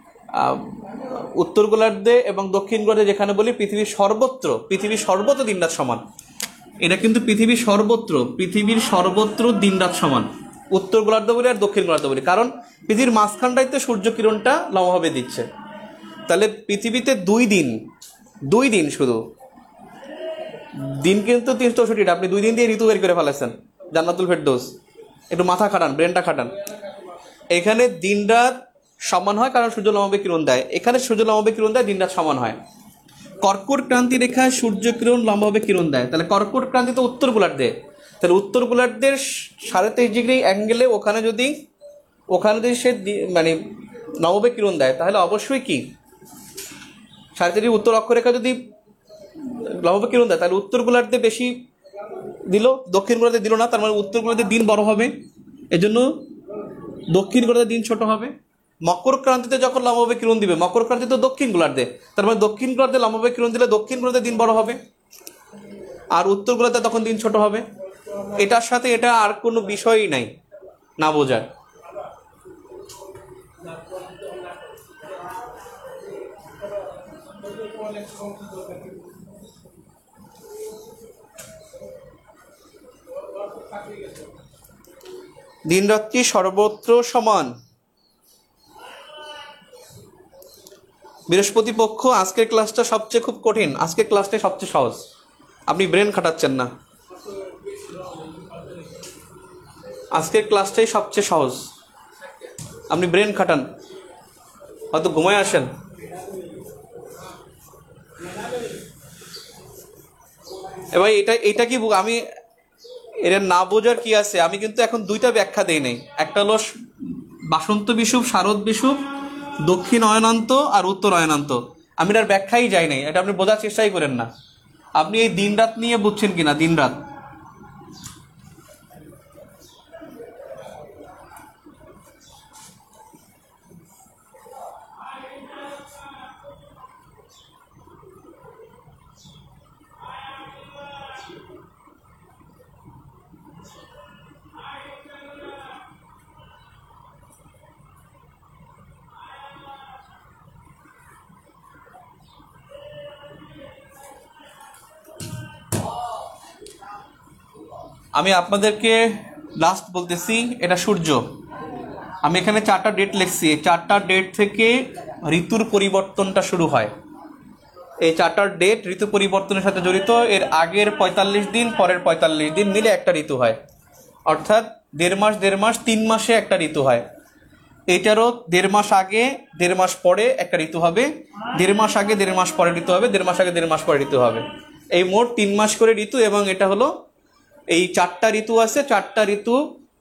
Speaker 1: উত্তর গোলার্ধে এবং দক্ষিণ গোলার্ধে যেখানে বলি পৃথিবীর সর্বত্র পৃথিবীর সর্বত্র দিনরাত সমান। এটা কিন্তু পৃথিবীর সর্বত্র পৃথিবীর সর্বত্র দিনরাত সমান, উত্তর গোলার্ধ বলি আর দক্ষিণ গোলার্ধ বলি, কারণ পৃথিবীর মাঝখানটাই তো সূর্য কিরণটা লম্বভাবে দিচ্ছে। তাহলে পৃথিবীতে দুই দিন দুই দিন শুধু দিন কিন্তু তিনশো চৌষট্টিটা, আপনি দুই দিন দিয়ে ঋতু বের করে ফেলেছেন। জান্নাতুল ফেরদৌস, একটু মাথা খাটান, ব্রেনটা খাটান। এখানে দিন রাত সমান হয় কারণ সূর্য লম্বভাবে কিরণ দেয়, এখানে সূর্য লম্বভাবে কিরণ দেয়, দিন রাত সমান হয়। কর্কট ক্রান্তি রেখায় সূর্যকিরণ লম্বভাবে কিরণ দেয়, তাহলে কর্কট ক্রান্তি তো উত্তর গোলার্ধে, তাহলে উত্তর গোলার্ধের সাড়ে তেইশ ডিগ্রি অ্যাঙ্গেলে ওখানে যদি ওখানে যদি সে মানে লম্বভাবে কিরণ দেয়, তাহলে অবশ্যই কি সাড়ে তেইশ ডিগ্রি উত্তর অক্ষরেখা যদি লম্বভাবে কিরণ দেয়, তাহলে উত্তর গোলার্ধে বেশি দিল, দক্ষিণ গোলার্ধে দিল না, তার মানে উত্তর গোলার্ধে দিন বড় হবে, এজন্য দক্ষিণ গোলার্ধে দিন ছোট হবে। মকর ক্রান্তিতে যখন লম্বভাবে কিরণ দিবে, মকর ক্রান্তি তো দক্ষিণ গোলার্ধে, তার মানে দক্ষিণ গোলার্ধে লম্বভাবে কিরণ দিলে দক্ষিণ গোলার্ধে দিন বড় হবে, আর উত্তর গোলার্ধে তখন দিন ছোট হবে। এটার সাথে এটা আর কোনো বিষয়ই নাই না বোঝার। দিন রাত্রি সর্বত্র সমান। বৃহস্পতি পক্ষ আজকের ক্লাসটা সবচেয়ে খুব কঠিন, আজকের ক্লাসটা সবচেয়ে সহজ, আপনি ব্রেন খাটাচ্ছেন না, আজকের ক্লাসটাই সবচেয়ে সহজ, আপনি ব্রেন খাটান, হয়তো ঘুমায় আসেন। এবার এটা এটা কি আমি এর না বোঝার কি আছে, আমি কিন্তু এখন দুইটা ব্যাখ্যা দেই নাই, একটা হলো বাসন্ত বিষুব, শারদ বিষুব, দক্ষিণ অয়নান্ত আর উত্তর অয়নান্ত, আমি এটার ব্যাখ্যাই যাই নাই, এটা আপনি বোঝার চেষ্টাই করেন না, আপনি এই দিন রাত নিয়ে বুঝছেন কিনা, দিন রাত। আমি আপনাদেরকে লাস্ট বলতেছি, এটা সূর্য, আমি এখানে চারটা ডেট লিখছি, এই চারটা ডেট থেকে ঋতুর পরিবর্তনটা শুরু হয়, এই চারটা ডেট ঋতু পরিবর্তনের সাথে জড়িত, এর আগের পঁয়তাল্লিশ দিন পরের পঁয়তাল্লিশ দিন মিলে একটা ঋতু হয়, অর্থাৎ দেড় মাস দেড় মাস তিন মাসে একটা ঋতু হয়, এইটারও দেড় মাস আগে দেড় মাস পরে একটা ঋতু হবে, দেড় মাস আগে দেড় মাস পরে ঋতু হবে, দেড় মাস আগে দেড় মাস পরে ঋতু হবে, এই মোট তিন মাস করে ঋতু। এবং এটা হলো এই চারটা ঋতু আছে, চারটা ঋতু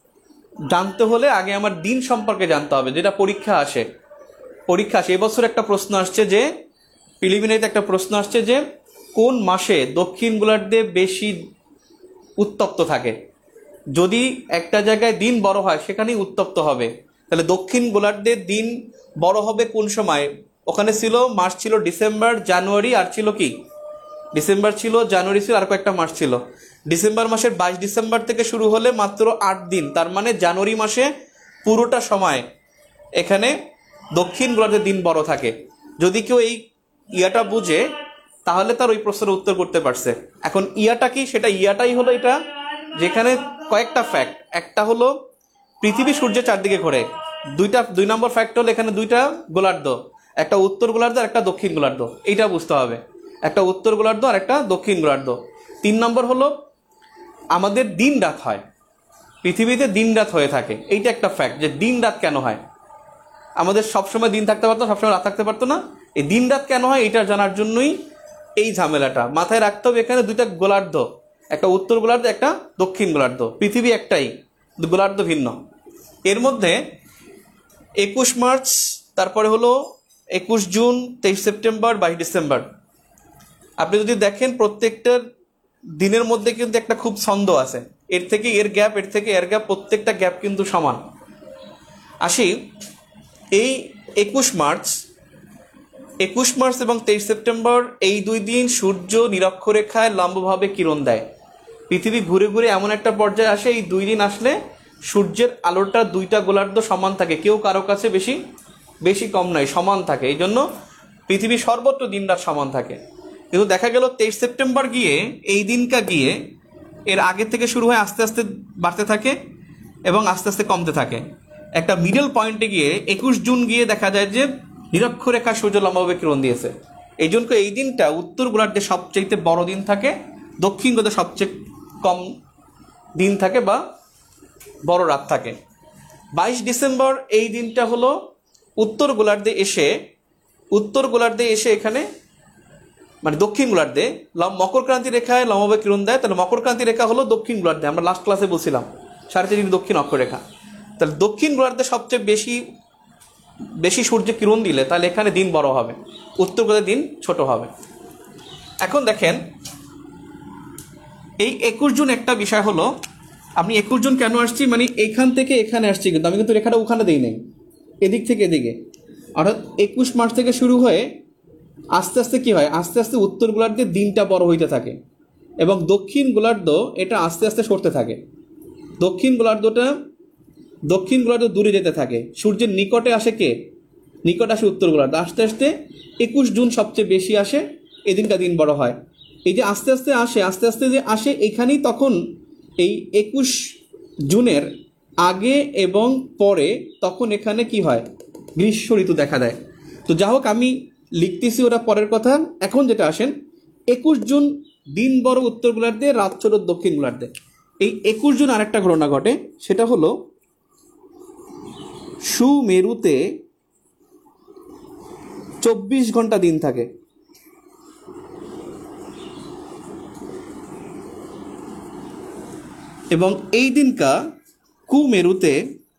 Speaker 1: জানতে হলে আগে আমার দিন সম্পর্কে জানতে হবে, যেটা পরীক্ষা আসে, পরীক্ষা আসে এবছর একটা প্রশ্ন আসছে যে প্রিলিমিনারিতে একটা প্রশ্ন আসছে যে কোন মাসে দক্ষিণ গোলার্ধে বেশি উত্তপ্ত থাকে, যদি একটা জায়গায় দিন বড় হয় সেখানেই উত্তপ্ত হবে, তাহলে দক্ষিণ গোলার্ধের দিন বড় হবে কোন সময়, ওখানে ছিল মাস ছিল ডিসেম্বর জানুয়ারি আর ছিল কি ডিসেম্বর ছিল জানুয়ারি ছিল আর কয়েকটা মাস ছিল, ডিসেম্বর মাসের বাইশ ডিসেম্বর থেকে শুরু হলে মাত্র আট দিন, তার মানে জানুয়ারি মাসে পুরোটা সময় এখানে দক্ষিণ গোলার্ধে দিন বড় থাকে। যদি কেউ এই ইয়াটা বুঝে তাহলে তার ওই প্রশ্নের উত্তর করতে পারছে। এখন ইয়াটা কি, সেটা ইয়াটাই হলো এটা যেখানে কয়েকটা ফ্যাক্ট, একটা হলো পৃথিবী সূর্যের চারদিকে ঘোরে, দুইটা দুই নম্বর ফ্যাক্ট হলো এখানে দুইটা গোলার্ধ, একটা উত্তর গোলার্ধ আর একটা দক্ষিণ গোলার্ধ, এইটা বুঝতে হবে, একটা উত্তর গোলার্ধ আর একটা দক্ষিণ গোলার্ধ। তিন নম্বর হলো আমাদের দিন রাত হয়, পৃথিবীতে দিন রাত হয়ে থাকে, এইটা একটা ফ্যাক্ট যে দিন রাত কেন হয়, আমাদের সবসময় দিন থাকতে পারতো, সবসময় রাত থাকতে পারতো না, এই দিন রাত কেন হয় এটা জানার জন্যই এই ঝামেলাটা মাথায় রাখতে হবে। এখানে দুইটা গোলার্ধ, একটা উত্তর গোলার্ধ একটা দক্ষিণ গোলার্ধ, পৃথিবী একটাই, গোলার্ধ ভিন্ন। এর মধ্যে একুশ মার্চ, তারপরে হলো একুশ জুন, তেইশ সেপ্টেম্বর, বাইশ ডিসেম্বর, আপনি যদি দেখেন প্রত্যেকটার দিনের মধ্যে কিন্তু একটা খুব ছন্দ আছে, এর থেকে এর গ্যাপ, এর থেকে এর গ্যাপ, প্রত্যেকটা গ্যাপ কিন্তু সমান। আসি এই একুশ মার্চ একুশ মার্চ এবং তেইশ সেপ্টেম্বর এই দুই দিন সূর্য নিরক্ষরেখায় লম্বভাবে কিরণ দেয়, পৃথিবী ঘুরে ঘুরে এমন একটা পর্যায়ে আসে, এই দুই দিন আসলে সূর্যের আলোটা দুইটা গোলার্ধ সমান থাকে, কেউ কারো কাছে বেশি বেশি কম নয়, সমান থাকে, এই জন্য পৃথিবী সর্বত্র দিন রাত সমান থাকে। কিন্তু দেখা গেল তেইশ সেপ্টেম্বর গিয়ে এই দিনটা গিয়ে এর আগে থেকে শুরু হয় আস্তে আস্তে বাড়তে থাকে এবং আস্তে আস্তে কমতে থাকে, একটা মিডল পয়েন্টে গিয়ে একুশ জুন গিয়ে দেখা যায় যে নিরক্ষরেখা সূর্য লম্বভাবে কিরণ দিয়েছে। এই জন্য এই দিনটা উত্তর গোলার্ধে সবচেয়ে বড় দিন থাকে, দক্ষিণ গোলার্ধে সবচেয়ে কম দিন থাকে বা বড় রাত থাকে। বাইশ ডিসেম্বর এই দিনটা হলো উত্তর গোলার্ধে এসে উত্তর গোলার্ধে এসে এখানে মানে দক্ষিণ গোলার্ধে মকর ক্রান্তি রেখায় লম্বভাবে কিরণ দেয়, তাহলে মকর ক্রান্তি রেখা হলো দক্ষিণ গোলার্ধে, আমরা লাস্ট ক্লাসে বলছিলাম সাড়ে চার ডিগ্রি দক্ষিণ অক্ষরেখা। তাহলে দক্ষিণ গোলার্ধে সবচেয়ে বেশি বেশি সূর্য কিরণ দিলে তাহলে এখানে দিন বড় হবে, উত্তর গোলার্ধে দিন ছোট হবে। এখন দেখেন এই একুশ জুন একটা বিষয় হলো, আমি একুশ জুন কেন আসছি, মানে এখান থেকে এখানে আসছি, কিন্তু আমি কিন্তু রেখাটা ওখানে দিই নাই, এদিক থেকে এদিকে, অর্থাৎ একুশ মার্চ থেকে শুরু হয়ে আস্তে আস্তে কি হয়, আস্তে আস্তে উত্তর গোলার্ধে দিনটা বড় হইতে থাকে এবং দক্ষিণ গোলার্ধ এটা আস্তে আস্তে সরতে থাকে। দক্ষিণ গোলার্ধটা দক্ষিণ গোলার্ধ দূরে যেতে থাকে, সূর্যের নিকটে আসে কে, নিকটে আসে উত্তর গোলার্ধ। আস্তে আস্তে একুশ জুন সবচেয়ে বেশি আসে, এই দিনটা দিন বড় হয়। এই যে আস্তে আস্তে আসে আস্তে আস্তে যে আসে এখানেই তখন এই একুশ জুনের আগে এবং পরে তখন এখানে কি হয়, গ্রীষ্ম ঋতু দেখা দেয়। তো যা হোক আমি লিখতেছি ওরা পরের কথা। এখন যেটা আসেন, একুশ জুন দিন বড় উত্তর গোলার্ধে, রাত ছোট দক্ষিণ গোলার্ধে। এই একুশ জুন আরেকটা ঘটনা ঘটে, সেটা হলো সুমেরুতে চব্বিশ ঘন্টা দিন থাকে। এবং এই দিনকা কুমেরুতে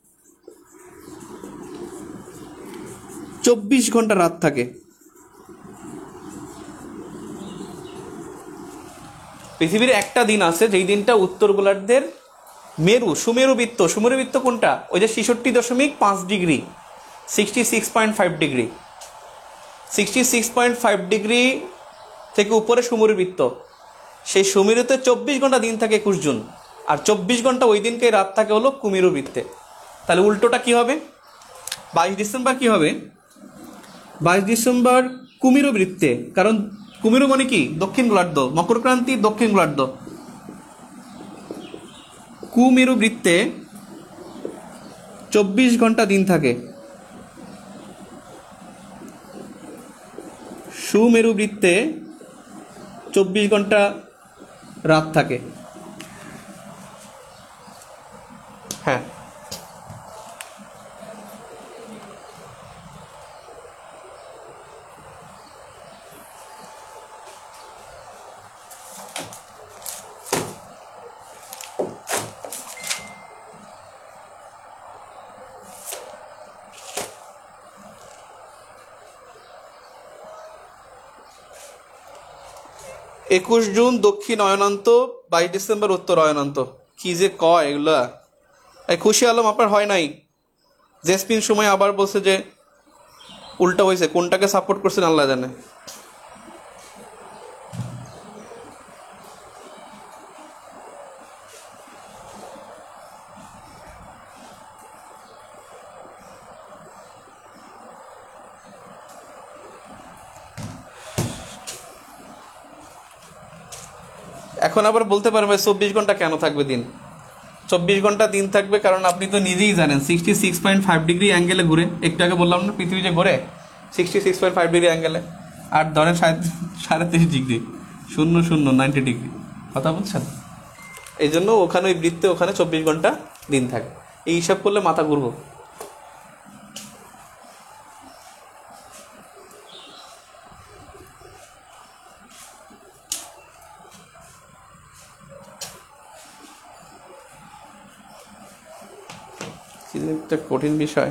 Speaker 1: চব্বিশ ঘন্টা রাত থাকে। পৃথিবীর একটা দিন আছে যেই দিনটা উত্তর গোলার্ধের মেরু সুমেরু বৃত্ত, সুমেরু বৃত্ত কোনটা, ওই যে ছেষট্টি দশমিক পাঁচ degree, sixty six point five degree, sixty six point five degree থেকে উপরে সুমেরু বৃত্ত, সেই সুমেরুতে চব্বিশ ঘন্টা দিন থাকে একুশ জুন, আর চব্বিশ ঘন্টা ওই দিনকে রাত থাকে হলো কুমেরু বৃত্তে। তাহলে উল্টোটা কি হবে, বাইশ ডিসেম্বর কি হবে, বাইশ ডিসেম্বর কুমেরু বৃত্তে, কারণ কুমেরু মানে কি দক্ষিণ গোলার্ধ, মকর ক্রান্তি দক্ষিণ গোলার্ধ, কুমেরু বৃত্তে চব্বিশ ঘন্টা দিন থাকে, সুমেরু বৃত্তে চব্বিশ ঘন্টা রাত থাকে। হ্যাঁ, একুশ জুন দক্ষিণ অয়নান্ত, বাইশ ডিসেম্বর উত্তর অয়নান্ত। কি যে কয় এগুলা, এই খুশি আলম আপনার হয় নাই, জেসমিন সময় আবার বলছে যে উল্টা হয়েছে, কোনটাকে সাপোর্ট করছেন আল্লাহ জানে। এখন আবার বলতে পারবে চব্বিশ ঘন্টা কেন থাকবে দিন, চব্বিশ ঘন্টা দিন থাকবে কারণ আপনি তো নিজেই জানেন sixty six point five degree অ্যাঙ্গেলে ঘুরে, একটু আগে বললাম না পৃথিবী যে ঘুরে sixty six point five degree অ্যাঙ্গেলে, আর ধরেন সাড়ে সাড়ে তিরিশ ডিগ্রি, শূন্য শূন্য নাইনটি ডিগ্রি, কথা বলছেন। এই জন্য ওখানে ওই বৃত্তে ওখানে চব্বিশ ঘন্টা দিন থাকে, এই হিসাব করলে মাথা ঘুরবো। একটা কঠিন বিষয়।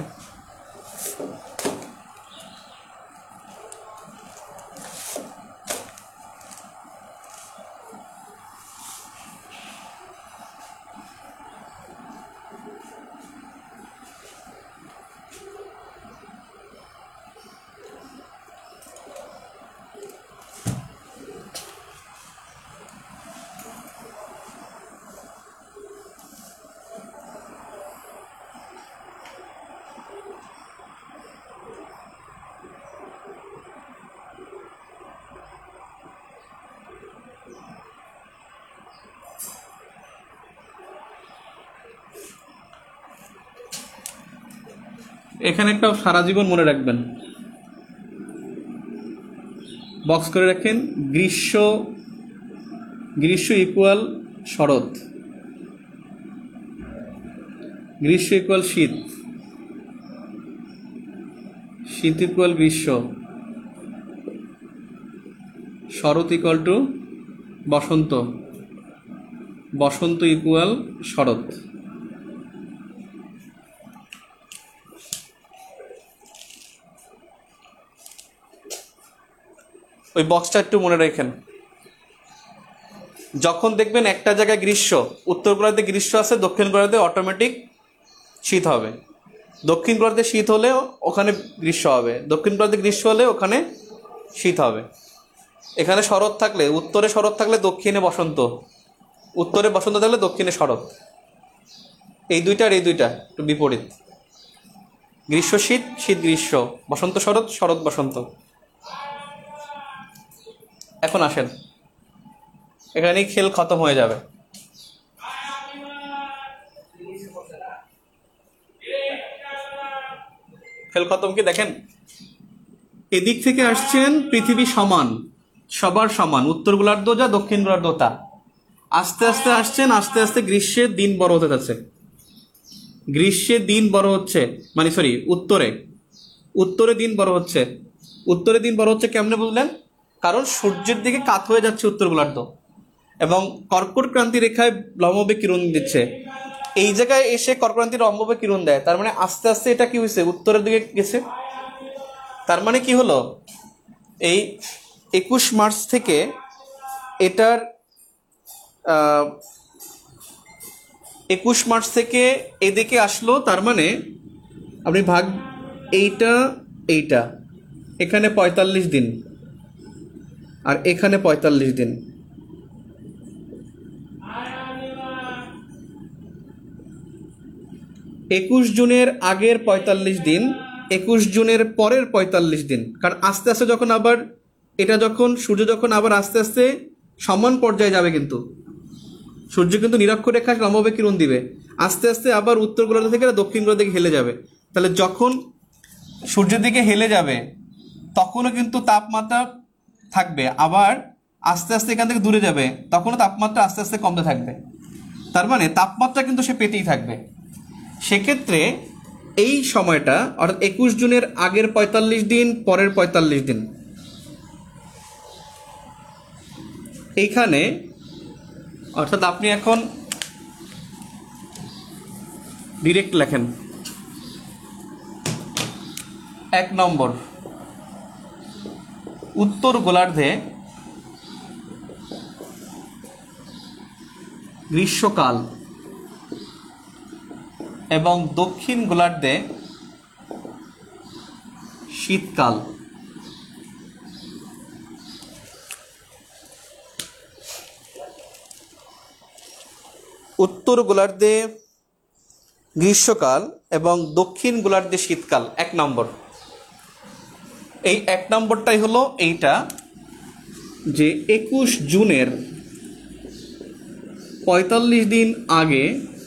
Speaker 1: এখানে একটা সারা জীবন মনে রাখবেন, বক্স করে রাখেন, গ্রীষ্ম গ্রীষ্ম ইকুয়াল শরৎ, গ্রীষ্ম ইকুয়াল শীত, শীত ইকুয়াল গ্রীষ্ম, শরৎ ইকুয়াল টু বসন্ত, বসন্ত ইকুয়াল শরৎ। ওই বক্সটা একটু মনে রাখেন। যখন দেখবেন একটা জায়গায় গ্রীষ্ম, উত্তর গোলার্ধে গ্রীষ্ম আছে, দক্ষিণ গোলার্ধে অটোমেটিক শীত হবে। দক্ষিণ গোলার্ধে শীত হলেও ওখানে গ্রীষ্ম হবে, দক্ষিণ গোলার্ধে গ্রীষ্ম হলে ওখানে শীত হবে। এখানে শরৎ থাকলে, উত্তরে শরৎ থাকলে দক্ষিণে বসন্ত, উত্তরে বসন্ত থাকলে দক্ষিণে শরৎ। এই দুইটা আর এই দুইটা একটু বিপরীত। গ্রীষ্ম শীত, শীত গ্রীষ্ম, বসন্ত শরৎ, শরৎ বসন্ত। এখন আসেন, এখানেই খেল খতম হয়ে যাবে। খেল খতম কি দেখেন, এদিক থেকে আসছেন পৃথিবী সমান, সবার সমান, উত্তর গোলার্ধ যা দক্ষিণ গোলার্ধ তা। আস্তে আস্তে আসছেন, আস্তে আস্তে গ্রীষ্মের দিন বড় হতে যাচ্ছে, গ্রীষ্মের দিন বড় হচ্ছে, মানে সরি উত্তরে, উত্তরে দিন বড় হচ্ছে। উত্তরে দিন বড় হচ্ছে কেমনে বুঝলেন? কারণ সূর্যের দিকে কাত হয়ে যাচ্ছে উত্তর গোলার্ধ এবং কর্কট ক্রান্তি রেখায় লম্ববে কিরণ দিচ্ছে। এই জায়গায় এসে কর্কট লম্ববে কিরণ দেয়, তার মানে আস্তে আস্তে এটা কি হয়েছে, উত্তরের দিকে গেছে। তার মানে কি হলো, এই একুশ মার্চ থেকে এটার একুশ মার্চ থেকে এদিকে আসলো, তার মানে আপনি ভাগ এইটা এইটা, এখানে পঁয়তাল্লিশ দিন আর এখানে পঁয়তাল্লিশ দিন। একুশ জুনের আগের পঁয়তাল্লিশ দিন, একুশ জুনের পরের পঁয়তাল্লিশ দিন। কারণ আস্তে আস্তে যখন আবার এটা যখন সূর্য যখন আবার আস্তে আস্তে সমান পর্যায়ে যাবে, কিন্তু সূর্য কিন্তু নিরক্ষরেখায় লম্বভাবে কিরণ দিবে, আস্তে আস্তে আবার উত্তর গোলার্ধ থেকে দক্ষিণ গোলার্ধ দিকে হেলে যাবে। তাহলে যখন সূর্যের দিকে হেলে যাবে তখনও কিন্তু তাপমাত্রা থাকবে, আবার আস্তে আস্তে এখান থেকে দূরে যাবে তখনও তাপমাত্রা আস্তে আস্তে কমতে থাকবে। তার মানে তাপমাত্রা কিন্তু সে পেতেই থাকবে। সেক্ষেত্রে এই সময়টা অর্থাৎ একুশ জুনের আগের পঁয়তাল্লিশ দিন, পরের পঁয়তাল্লিশ দিন, এইখানে অর্থাৎ আপনি এখন ডিরেক্ট লেখেন। এক নম্বর, উত্তর গোলার্ধে গ্রীষ্মকাল এবং দক্ষিণ গোলার্ধে শীতকাল। উত্তর গোলার্ধে গ্রীষ্মকাল এবং দক্ষিণ গোলার্ধে শীতকাল, এক নম্বর। এই এক নম্বরটাই হলো এইটা যে একুশ জুনের পঁয়তাল্লিশ দিন আগে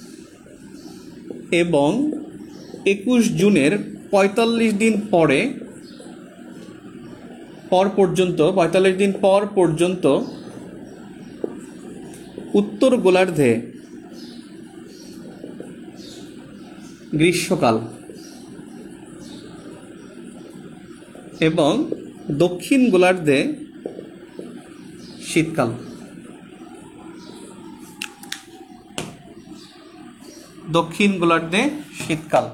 Speaker 1: এবং একুশ জুনের পঁয়তাল্লিশ দিন পরে পর পর্যন্ত পঁয়তাল্লিশ দিন পর পর্যন্ত উত্তর গোলার্ধে গ্রীষ্মকাল এবং দক্ষিণ গোলার্ধে শীতকাল। দক্ষিণ গোলার্ধে শীতকাল।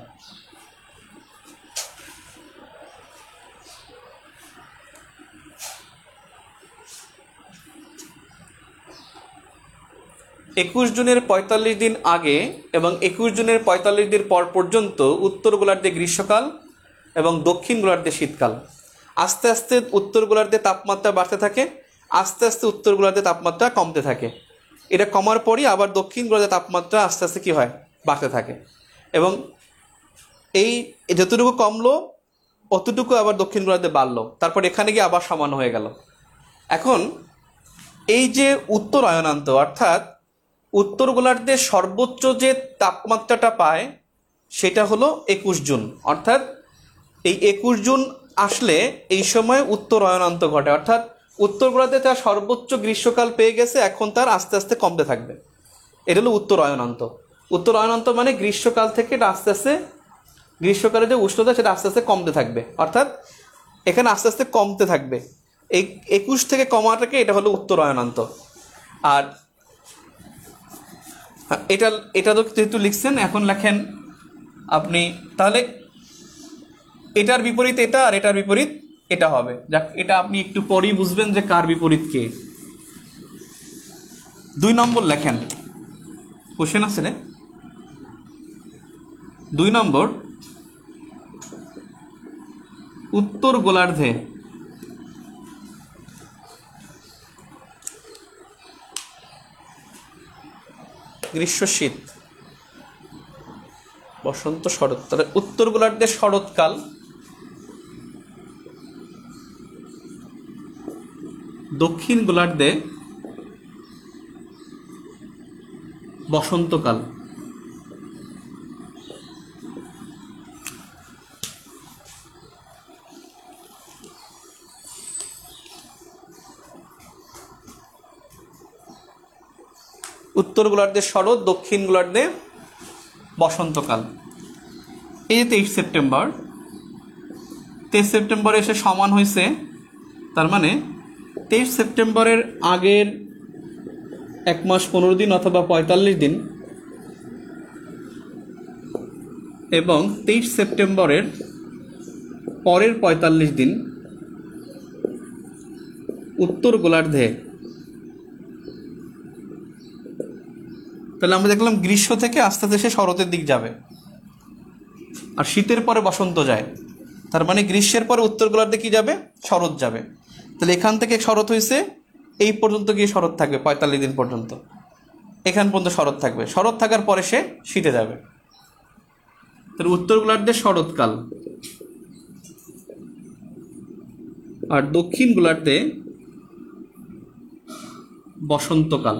Speaker 1: একুশ জুনের পঁয়তাল্লিশ দিন আগে এবং একুশ জুনের পঁয়তাল্লিশ দিন পর পর্যন্ত উত্তর গোলার্ধে গ্রীষ্মকাল এবং দক্ষিণ গোলার্ধে শীতকাল। আস্তে আস্তে উত্তর গোলার্ধে তাপমাত্রা বাড়তে থাকে, আস্তে আস্তে উত্তর গোলার্ধে তাপমাত্রা কমতে থাকে। এটা কমার পরই আবার দক্ষিণ গোলার্ধে তাপমাত্রা আস্তে আস্তে কী হয়, বাড়তে থাকে। এবং এই যতটুকু কমলো অতটুকু আবার দক্ষিণ গোলার্ধে বাড়লো, তারপর এখানে গিয়ে আবার সমান হয়ে গেল। এখন এই যে উত্তর অয়নান্ত অর্থাৎ উত্তর গোলার্ধে সর্বোচ্চ যে তাপমাত্রাটা পায় সেটা হলো একুশ জুন। অর্থাৎ এই একুশ জুন আসলে এই সময় উত্তর অয়নান্ত ঘটে, অর্থাৎ উত্তর গোলার্ধে তার সর্বোচ্চ গ্রীষ্মকাল পেয়ে গেছে, এখন তার আস্তে আস্তে কমতে থাকবে। এটা হলো উত্তর অয়নান্ত। উত্তর অয়নান্ত মানে গ্রীষ্মকাল থেকে আস্তে আস্তে গ্রীষ্মকালে যে উষ্ণতা সেটা আস্তে আস্তে কমতে থাকবে, অর্থাৎ এখানে আস্তে আস্তে কমতে থাকবে। এই একুশ থেকে কমাটাকে এটা হলো উত্তর অয়নান্ত। আর এটা এটা তো যেহেতু লিখছেন, এখন লেখেন আপনি তাহলে এটার বিপরীত এটা আর এটার বিপরীত এটা হবে। যাক, এটা আপনি একটু পরেই বুঝবেন যে কার বিপরীত কে। দুই নম্বর লেখেন, কোশ্চেন আছে রে। দুই নম্বর, উত্তর গোলার্ধে গ্রীষ্ম, শীত, বসন্ত, শরৎ। তাহলে উত্তর গোলার্ধে শরৎকাল, দক্ষিণ গোলার্ধে বসন্তকাল। উত্তর গোলার্ধে শরৎ, দক্ষিণ গোলার্ধে বসন্তকাল। এই যে তেইশ সেপ্টেম্বর, তেইশ সেপ্টেম্বরে এসে সমান হয়েছে, তার মানে তেইশ সেপ্টেম্বরের আগের এক মাস পনেরো দিন অথবা পঁয়তাল্লিশ দিন এবং তেইশ সেপ্টেম্বরের পরের পঁয়তাল্লিশ দিন উত্তর গোলার্ধে। তাহলে আমরা দেখলাম গ্রীষ্ম থেকে আস্তে আস্তে সে শরতের দিক যাবে, আর শীতের পরে বসন্ত যায়। তার মানে গ্রীষ্মের পরে উত্তর গোলার্ধে কি যাবে? শরৎ যাবে। তাহলে এখান থেকে শরৎ হয়েছে, এই পর্যন্ত গিয়ে শরৎ থাকবে পঁয়তাল্লিশ দিন পর্যন্ত, এখান পর্যন্ত শরৎ থাকবে। শরৎ থাকার পরে সে শীতে যাবে। তাহলে উত্তর গোলার্ধে শরৎকাল, আর দক্ষিণ গোলার্ধে বসন্তকাল।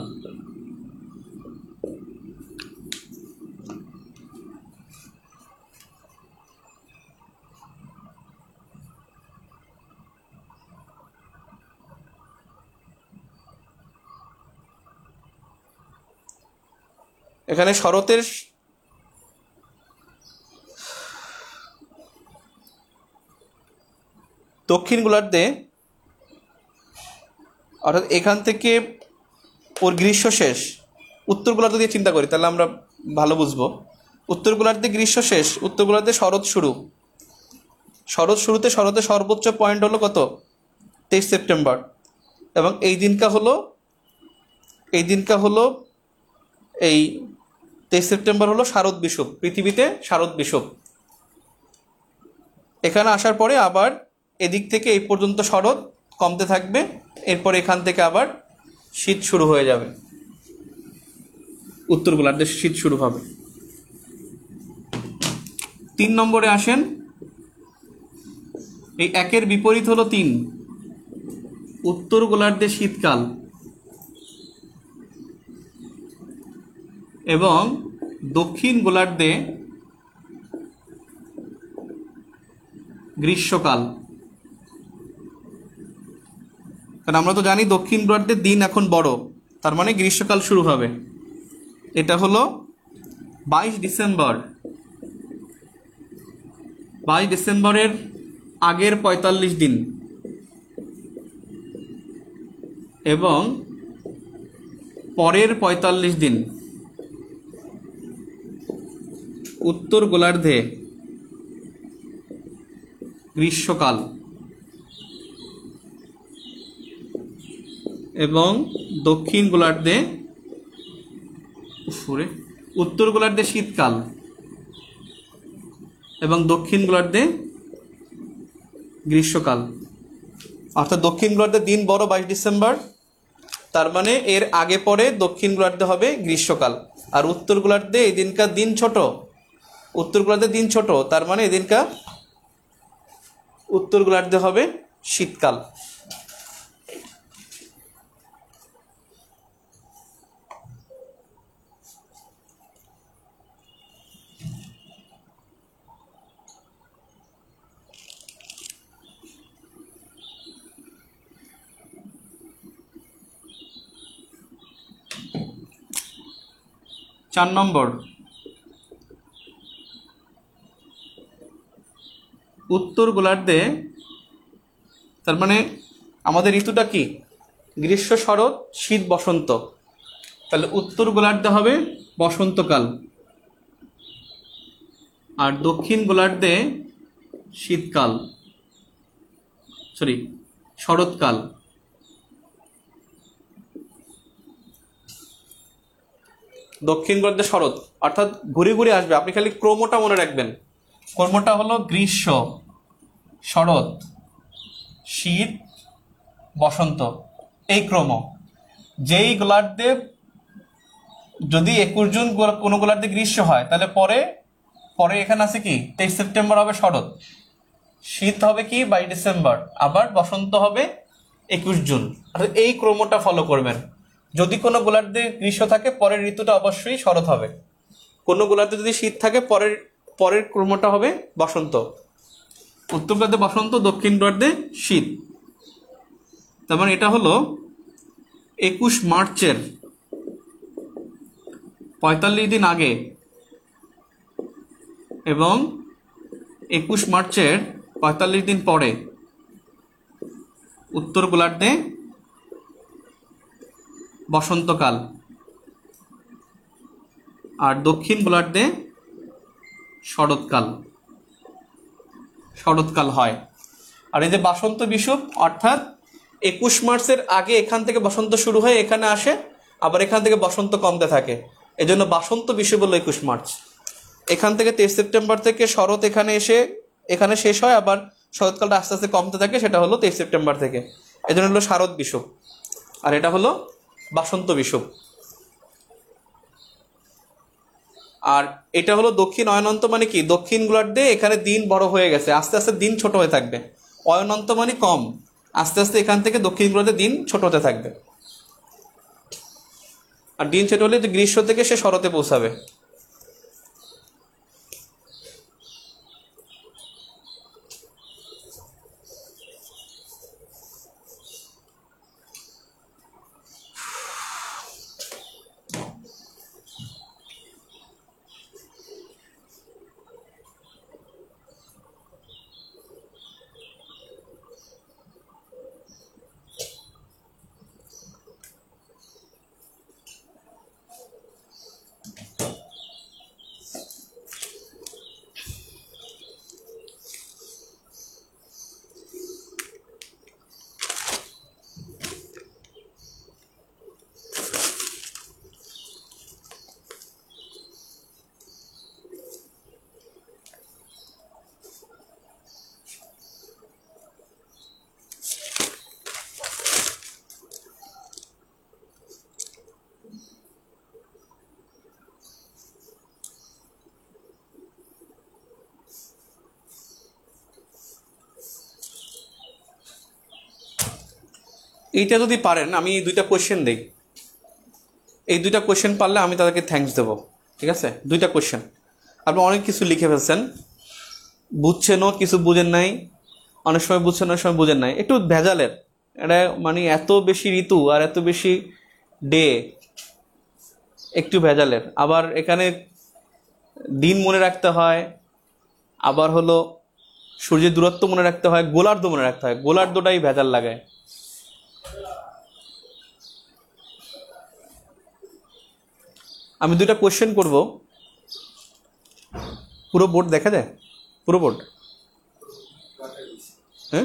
Speaker 1: এখানে শরতের দক্ষিণ গোলার্ধে, অর্থাৎ এখান থেকে ওর গ্রীষ্ম শেষ। উত্তর গোলার্ধ দিয়ে চিন্তা করি তাহলে আমরা ভালো বুঝবো। উত্তর গোলার্ধে গ্রীষ্ম শেষ, উত্তর গোলার্ধে শরৎ শুরু। শরৎ শুরুতে শরতের সর্বোচ্চ পয়েন্ট হলো কত? তেইশ সেপ্টেম্বর। এবং এই দিনটা হলো এই দিনটা হলো এই তেইশ সেপ্টেম্বর হলো শারদ বিষুব, পৃথিবীতে শারদ বিষুব। এখানে আসার পরে আবার এদিক থেকে এই পর্যন্ত শরৎ কমতে থাকবে, এরপর এখান থেকে আবার শীত শুরু হয়ে যাবে, উত্তর গোলার্ধে শীত শুরু হবে। তিন নম্বরে আসেন, এই একের বিপরীত হলো তিন, উত্তর গোলার্ধে শীতকাল এবং দক্ষিণ গোলার্ধে গ্রীষ্মকাল। কারণ আমরা তো জানি দক্ষিণ গোলার্ধের দিন এখন বড়, তার মানে গ্রীষ্মকাল শুরু হবে। এটা হলো বাইশ ডিসেম্বর। বাইশ ডিসেম্বরের আগের পঁয়তাল্লিশ দিন এবং পরের পঁয়তাল্লিশ দিন উত্তর গোলার্ধে গ্রীষ্মকাল এবং দক্ষিণ গোলার্ধে উত্তর গোলার্ধে শীতকাল এবং দক্ষিণ গোলার্ধে গ্রীষ্মকাল। অর্থাৎ দক্ষিণ গোলার্ধে দিন বড় বাইশ ডিসেম্বর, তার মানে এর আগে পরে দক্ষিণ গোলার্ধে হবে গ্রীষ্মকাল। আর উত্তর গোলার্ধে এই দিনকার দিন ছোট, উত্তর গোলার্ধে দিন ছোট, তার মানে এদিনকার উত্তর গোলার্ধে হবে শীতকাল। চার নম্বর, উত্তর গোলার্ধে, তার মানে আমাদের ঋতুটা কি? গ্রীষ্ম, শরৎ, শীত, বসন্ত। তাহলে উত্তর গোলার্ধে হবে বসন্তকাল, আর দক্ষিণ গোলার্ধে শীতকাল, সরি শরৎকাল। দক্ষিণ গোলার্ধে শরৎ, অর্থাৎ ঘুরে ঘুরে আসবে। আপনি খালি ক্রমটা মনে রাখবেন। ক্রমটা হলো গ্রীষ্ম, শরৎ, শীত, বসন্ত, এই ক্রম। যেই গোলার্ধে যদি একুশ জুন কোনো গোলার্ধে গ্রীষ্ম হয়, তাহলে পরে পরে এখানে আছে কি তেইশ সেপ্টেম্বর হবে শরৎ, শীত হবে কি বাইশ ডিসেম্বর, আবার বসন্ত হবে একুশ জুন। অর্থাৎ এই ক্রমটা ফলো করবেন। যদি কোনো গোলার্ধে গ্রীষ্ম থাকে, পরের ঋতুটা অবশ্যই শরৎ হবে। কোনো গোলার্ধে যদি শীত থাকে, পরের পরের ক্রমটা হবে বসন্ত। উত্তর গোলার্ধে বসন্ত, দক্ষিণ গোলার্ধে শীত। তার মানে এটা হলো একুশ মার্চের পঁয়তাল্লিশ দিন আগে এবং একুশ মার্চের পঁয়তাল্লিশ দিন পরে উত্তর গোলার্ধে বসন্তকাল, আর দক্ষিণ গোলার্ধে শরৎকাল শরৎকাল হয়। আর এই যে বসন্ত বিষুব, অর্থাৎ একুশ মার্চের আগে এখান থেকে বসন্ত শুরু হয়ে এখানে আসে, আবার এখান থেকে বসন্ত কমতে থাকে। এই জন্য বসন্ত বিষুব হলো একুশ মার্চ। এখান থেকে তেইশ সেপ্টেম্বর থেকে শরৎ এখানে এসে এখানে শেষ হয়, আবার শরৎকালটা আস্তে আস্তে কমতে থাকে, সেটা হলো তেইশ সেপ্টেম্বর থেকে। এই জন্য হলো শারদ বিষুব, আর এটা হলো বসন্ত বিষুব। আর এটা হলো দক্ষিণ অয়নন্ত, মানে কি দক্ষিণ গোলার্ধে এখানে দিন বড় হয়ে গেছে, আস্তে আস্তে দিন ছোট হয়ে থাকবে। অয়নন্ত মানে কম, আস্তে আস্তে এখান থেকে দক্ষিণ গোলার্ধে দিন ছোট হতে থাকবে। আর দিন ছোট হলে গ্রীষ্ম থেকে সে শরতে পৌঁছাবে। এইটা যদি পারেন, আমি এই দুইটা কোয়েশ্চেন দিই, এই দুইটা কোয়েশ্চেন পারলে আমি তাদেরকে থ্যাঙ্কস দেবো। ঠিক আছে, দুইটা কোয়েশ্চেন আপনি অনেক কিছু লিখে ফেলছেন, বুঝছেনও, কিছু বুঝেন নাই, অনেক সময় বুঝছেন, অনেক সময় বুঝেন নাই। একটু ভেজালের, এটা মানে এত বেশি ঋতু আর এত বেশি ডে, একটু ভেজালের। আবার এখানে দিন মনে রাখতে হয়, আবার হলো সূর্যের দূরত্ব মনে রাখতে হয়, গোলার্ধ মনে রাখতে হয়। গোলার্ধটাই ভেজাল লাগায়। আমি দুইটা কোয়েশ্চেন করব, পুরো বোর্ড দেখা যায়? পুরো বোর্ড? হ্যাঁ,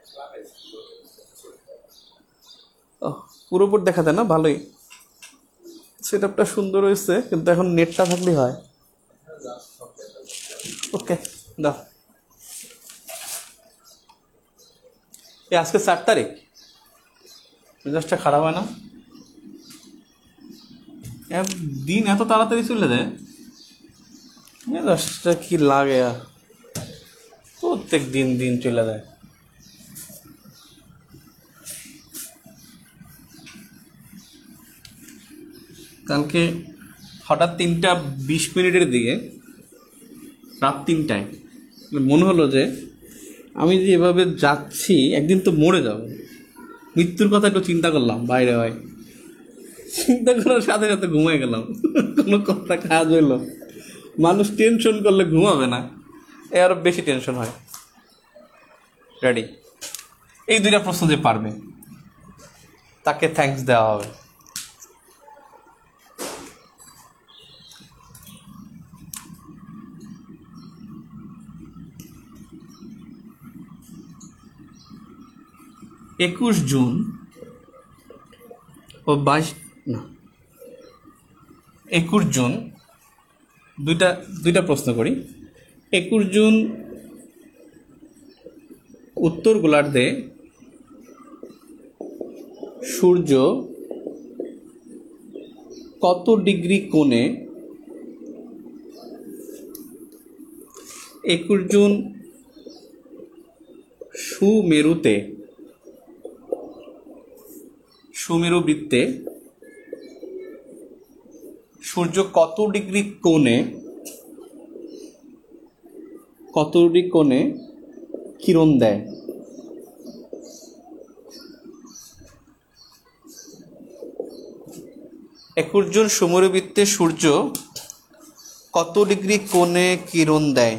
Speaker 1: পুরো বোর্ড দেখা যায় না? ভালোই, সেট আপটা সুন্দর হয়েছে, কিন্তু এখন নেটটা থাকলেই হয়। ওকে, দাও। এই আজকে চার তারিখ, মেজাজটা খারাপ হয় না? দিন এত তাড়াতাড়ি চলে যায়, মেজাজটা কি লাগে, আর প্রত্যেক দিন দিন চলে যায়। কালকে হঠাৎ তিনটা বিশ মিনিটের দিকে, রাত তিনটায় মনে হলো যে আমি যে এভাবে যাচ্ছি একদিন তো মরে যাব, মৃত্যুর কথা একটু চিন্তা করলাম। বাইরে হয় চিন্তা করার সাথে সাথে ঘুমাই গেলাম। কোনো কথা কাজ হইল? মানুষ টেনশন করলে ঘুমাবে না, এ আরো বেশি টেনশন হয়। রেডি? এই দুইটা প্রশ্ন যে পারবে তাকে থ্যাঙ্কস দেওয়া হবে। একুশ জুন ও বাইশ না একুশ জুন দুইটা দুইটা প্রশ্ন করি। একুশ জুন উত্তর গোলার্ধে সূর্য কত ডিগ্রি কোণে একুশ জুন সুমেরুতে সুমেরু বৃত্তে সূর্য কত ডিগ্রি কোণে কত ডিগ্রি কোণে কিরণ দেয়? একুশ জুন সুমেরু বৃত্তে সূর্য কত ডিগ্রি কোণে কিরণ দেয়?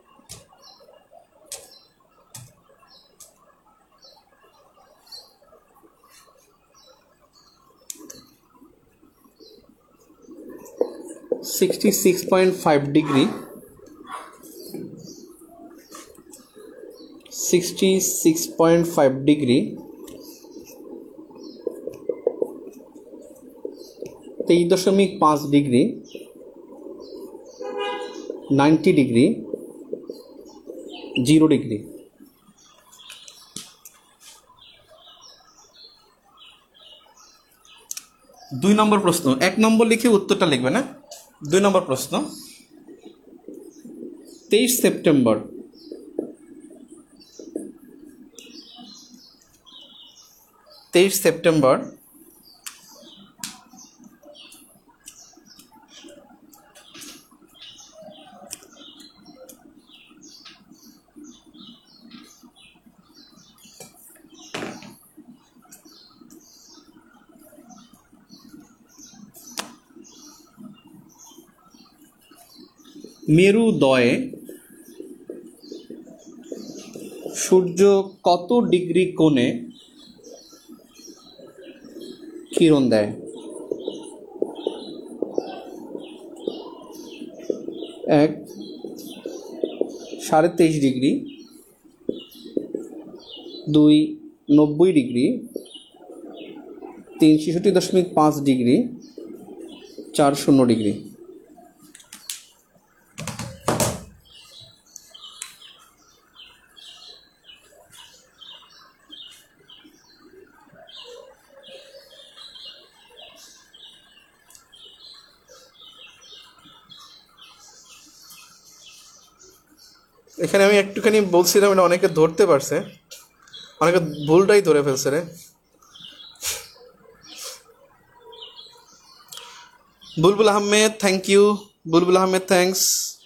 Speaker 1: sixty-six point five degree sixty-six point five degree তেইশ দশমিক পাঁচ degree ninety degree zero degree. দুই নম্বর প্রশ্ন, এক নম্বর লিখে উত্তরটা লিখবে না। দুই নম্বর প্রশ্ন, তেইশ সেপ্টেম্বর তেইশ সেপ্টেম্বর মেরুদয়ে সূর্য কত ডিগ্রি কোণে কিরণ দেয়? এক সাড়ে তেইশ ডিগ্রি, দুই নব্বই ডিগ্রি, তিন ছেষট্টি দশমিক পাঁচ ডিগ্রি, চার শূন্য ডিগ্রি। এখানে আমি একটুখানি বলছিলাম, এটা অনেকে ধরতে পারছে, অনেকে ভুলটাই ধরে ফেলছে রে। Bulbul Ahmed, thank you. Bulbul Ahmed, thanks.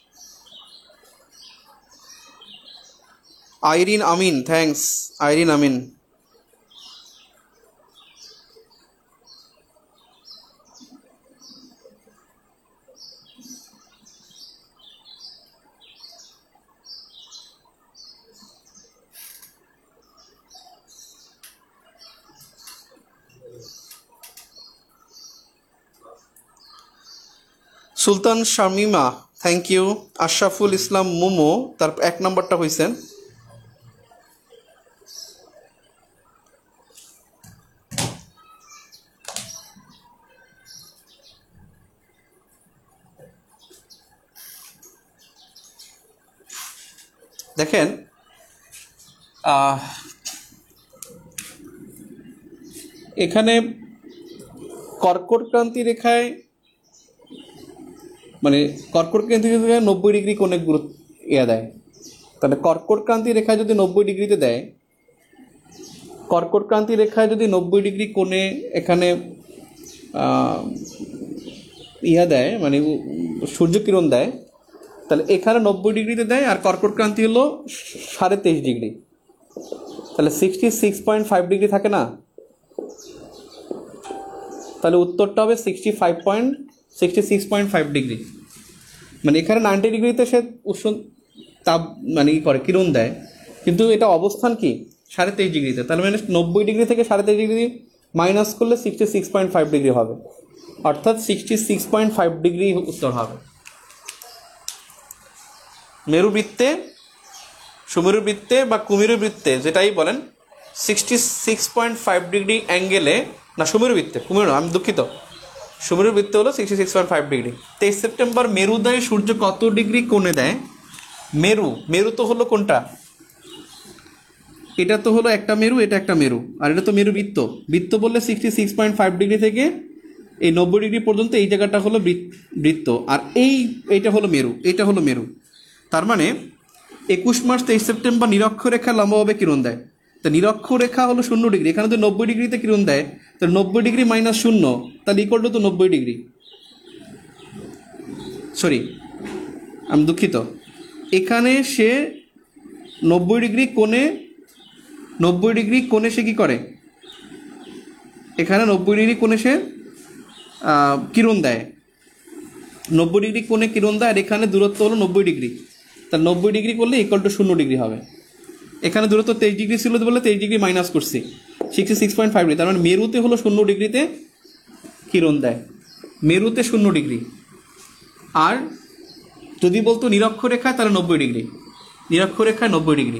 Speaker 1: Irin Amin, thanks. Irin Amin. Sultan Shamima, thank you. Ashraful Islam Momo, তার এক নম্বরটা হয়েছেন। দেখেন, এখানে কর্কট ক্রান্তি রেখায় মানে কর্কট ক্রান্তি রেখায় নব্বই ডিগ্রি কোণে গুরুত্ব ইয়া দেয়। তাহলে কর্কট ক্রান্তি রেখায় যদি নব্বই ডিগ্রিতে দেয়, কর্কট ক্রান্তি রেখায় যদি নব্বই ডিগ্রি কোণে এখানে ইয়া দেয়, মানে সূর্যকিরণ দেয়, তাহলে এখানে নব্বই ডিগ্রিতে দেয়, আর কর্কট ক্রান্তি হলো সাড়ে তেইশ ডিগ্রি, তাহলে sixty six point five degree থাকে না? তাহলে উত্তরটা হবে sixty five point sixty six point five degree. মানে এখানে নাইনটি ডিগ্রিতে সে উষ্ণ তাপ মানে ই করে, কিরণ দেয়, কিন্তু এটা অবস্থান কি সাড়ে তেইশ ডিগ্রিতে, তার মানে নব্বই ডিগ্রি থেকে সাড়ে তেইশ ডিগ্রি মাইনাস করলে sixty six point five degree হবে, অর্থাৎ sixty six point five degree উত্তর হবে। মেরুবৃত্তে, সুমেরু বৃত্তে বা কুমেরু বৃত্তে যেটাই বলেন, sixty six point five degree অ্যাঙ্গেলে, না সুমেরু বৃত্তে, কুমেরু আমি দুঃখিত, সুমেরু বৃত্তে হলো sixty six point five degree. তেইশ সেপ্টেম্বর মেরুদয়ে সূর্য কত ডিগ্রি কোণে দেয়? মেরু, মেরু তো হলো কোনটা? এটা তো হলো একটা মেরু, এটা একটা মেরু, আর এটা তো মেরু বৃত্ত। বৃত্ত বললে sixty six point five degree থেকে এই নব্বই ডিগ্রি পর্যন্ত এই জায়গাটা হলো বৃত্ত, আর এই এইটা হলো মেরু, এটা হলো মেরু। তার মানে একুশ মার্চ তেইশ সেপ্টেম্বর নিরক্ষরেখা লম্বভাবে কিরণ দেয়। তা নিরক্ষরেখা হলো শূন্য ডিগ্রি, এখানে তো নব্বই ডিগ্রিতে কিরণ দেয়, তো নব্বই ডিগ্রি মাইনাস শূন্য, তাহলে ইকুয়াল টু তো নব্বই ডিগ্রি, সরি আমি দুঃখিত, এখানে সে নব্বই ডিগ্রি কোণে, নব্বই ডিগ্রি কোণে সে কী করে, এখানে নব্বই ডিগ্রি কোণে সে কিরণ দেয়, নব্বই ডিগ্রি কোণে কিরণ দেয়, আর এখানে দূরত্ব হলো নব্বই ডিগ্রি, তার নব্বই ডিগ্রি করলে ইকুয়াল টু শূন্য ডিগ্রি হবে। এখানে দূরত্ব তেইশ ডিগ্রি ছিল বলে তেইশ ডিগ্রি মাইনাস করছি, sixty six point five degree, তার মানে মেরুতে হলো শূন্য ডিগ্রিতে কিরণ দেয়, মেরুতে শূন্য ডিগ্রি। আর যদি বলতো নিরক্ষরেখায় তাহলে নব্বই ডিগ্রি, নিরক্ষরেখায় নব্বই ডিগ্রি।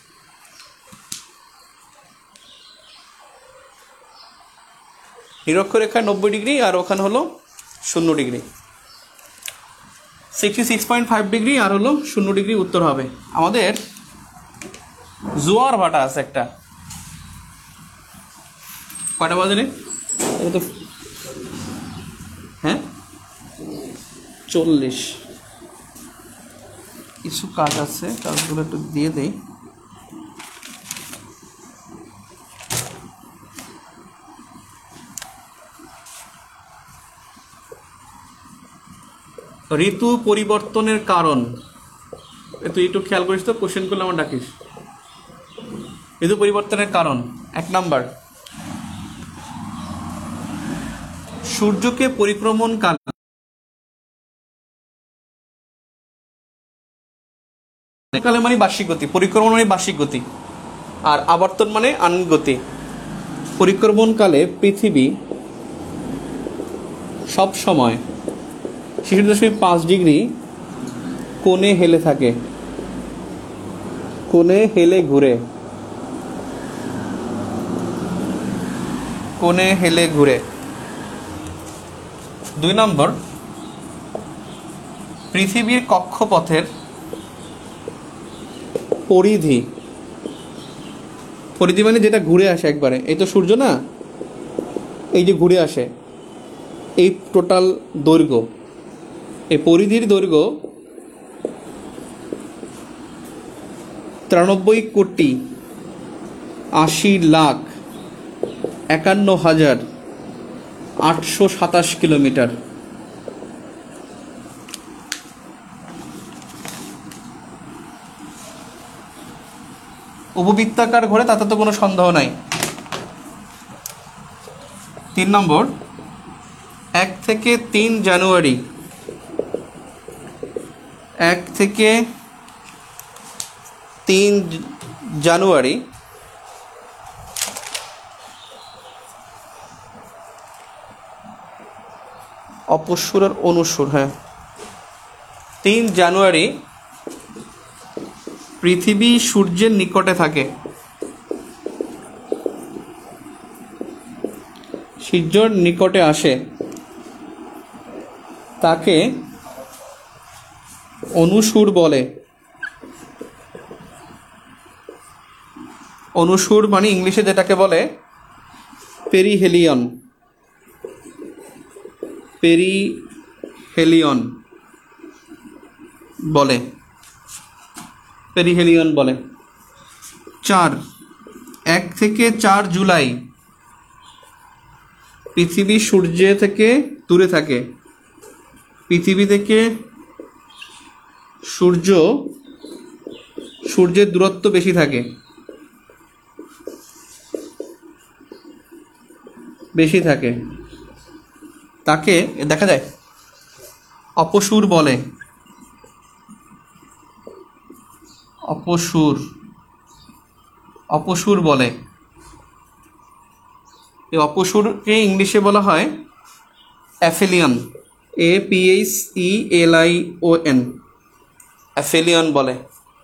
Speaker 1: নিরক্ষরেখায় নব্বই ডিগ্রি আর ওখানে হলো শূন্য degree, sixty six point five degree আর হলো শূন্য ডিগ্রি উত্তর হবে। আমাদের জোয়ার ভাটা আছে একটা, কয়টা বাজে রে? তো হ্যাঁ চল্লিশ, কিছু কাজ আছে, কাজগুলো একটু দিয়ে দেই। ঋতু পরিবর্তনের কারণ, তুই একটু খেয়াল করিস তো, কোশ্চেন করলে আমার ডাকিস। ঋতু পরিবর্তনের কারণ, এক নাম্বার, সূর্যকে পরিক্রমণ কাল কালে মানে বার্ষিক গতি, পরিক্রমণ মানে বার্ষিক গতি, আর আবর্তন মানে আণবিক গতি। পরিক্রমণকালে পৃথিবী সব সময় ছেষট্টি দশমিক পাঁচ ডিগ্রি কোণে হেলে থাকে, কোণে হেলে ঘুরে, কোণে হেলে ঘুরে। দুই নম্বর, পৃথিবীর কক্ষপথের পরিধি, পরিধি মানে যেটা ঘুরে আসে একবারে, এই তো সূর্য না, এই যে ঘুরে আসে, এই টোটাল দৈর্ঘ্য, এই পরিধির দৈর্ঘ্য তিরানব্বই কোটি আশি লাখ একান্ন হাজার আটশো সাতাশ কিলোমিটার। উপবৃত্তাকার ঘোরে, তাতে তো কোনো সন্দেহ নাই। তিন নম্বর, এক থেকে তিন জানুয়ারি এক থেকে তিন জানুয়ারি অপসূর আর অনুসূর, হ্যাঁ তিন জানুয়ারি পৃথিবী সূর্যের নিকটে থাকে, সূর্যের নিকটে আসে, তাকে অনুসূর বলে। অনুসূর মানে ইংলিশে যেটাকে বলে পেরিহেলিয়ন, পেরিহেলিয়ন বলে, পেরিহেলিয়ন বলে। চার, এক থেকে চার জুলাই পৃথিবী সূর্য থেকে দূরে থাকে, পৃথিবী থেকে সূর্য সূর্যের দূরত্ব বেশি থাকে, বেশি থাকে, তাকে দেখা যায় অপসূর বলে, অপসূর। অপসুর বলে। এই অপসুরকে ইংলিশে বলা হয় aphelion, A P H E L I O N, aphelion বলে।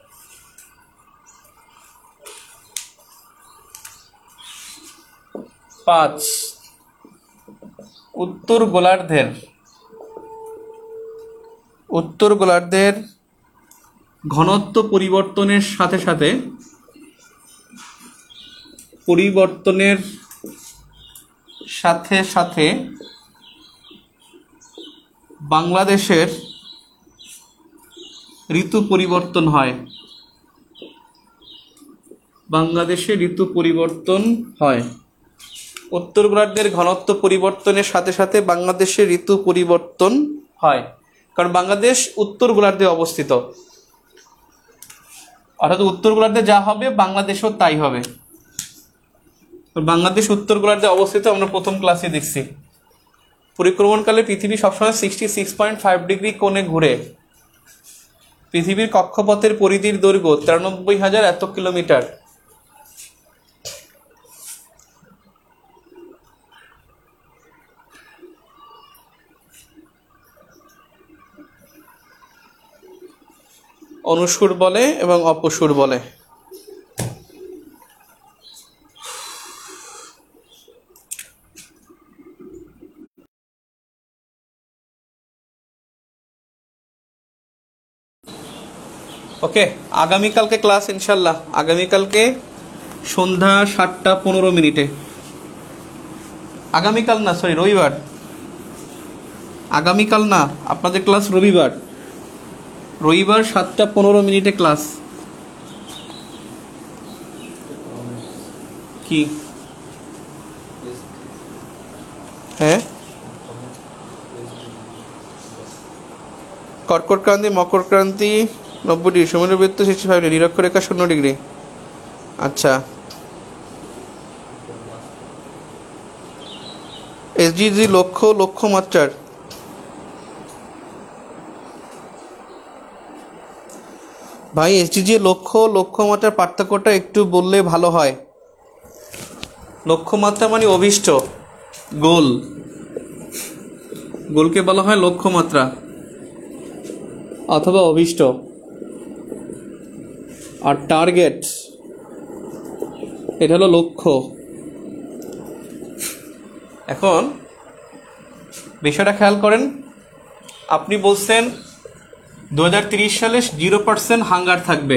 Speaker 1: পাঁচ, উত্তর গোলার্ধের উত্তর গোলার্ধের ঘনত্ব পরিবর্তনের সাথে সাথে পরিবর্তনের সাথে সাথে বাংলাদেশের ঋতু পরিবর্তন হয়। বাংলাদেশে ঋতু পরিবর্তন হয়। উত্তর গোলার্ধের ঘনত্ব পরিবর্তনের সাথে সাথে বাংলাদেশে ঋতু পরিবর্তন হয়, কারণ বাংলাদেশ উত্তর গোলার্ধে অবস্থিত, অর্থাৎ উত্তর গোলার্ধে যা হবে বাংলাদেশও তাই হবে। বাংলাদেশ উত্তর গোলার্ধে অবস্থিত, আমরা প্রথম ক্লাসে দেখছি। পরিক্রমণকালে পৃথিবী সবসময় sixty six point five degree কোণে ঘুরে। পৃথিবীর কক্ষপথের পরিধির দৈর্ঘ্য তিরানব্বই হাজার এত কিলোমিটার। অনুসুর বলে এবং অপসুর বলে। ওকে, আগামীকালকে ক্লাস ইনশাল্লাহ, আগামীকালকে সন্ধ্যা সাতটা পনেরো মিনিটে। আগামীকাল না, সরি রবিবার, আগামীকাল না, আপনাদের ক্লাস রবিবার, রবিবার সাতটা পনেরো মিনিটে ক্লাস। কি হ্যাঁ, কর্কট ক্রান্তি, মকর ক্রান্তি নব্বই ডিগ্রি, সমুদ্রবৃত্ত সিক্সটি ফাইভ ডিগ্রি, নিরক্ষরেখা শূন্য ডিগ্রি। আচ্ছা, এসডিজি লক্ষ্য লক্ষ্যমাত্রার ভাই, এসডিজি লক্ষ্য লক্ষ্যমাত্রার পার্থক্যটা একটু বললে ভালো হয়। লক্ষ্যমাত্রা মানে অভিষ্ট গোল, গোলকে বলা হয় লক্ষ্যমাত্রা অথবা অভিষ্ট। আর টার্গেট এটা হলো লক্ষ্য। এখন বিষয়টা খেয়াল করেন, আপনি বলছেন দু হাজার তিরিশ সালে জিরো পার্সেন্ট হাঙ্গার থাকবে,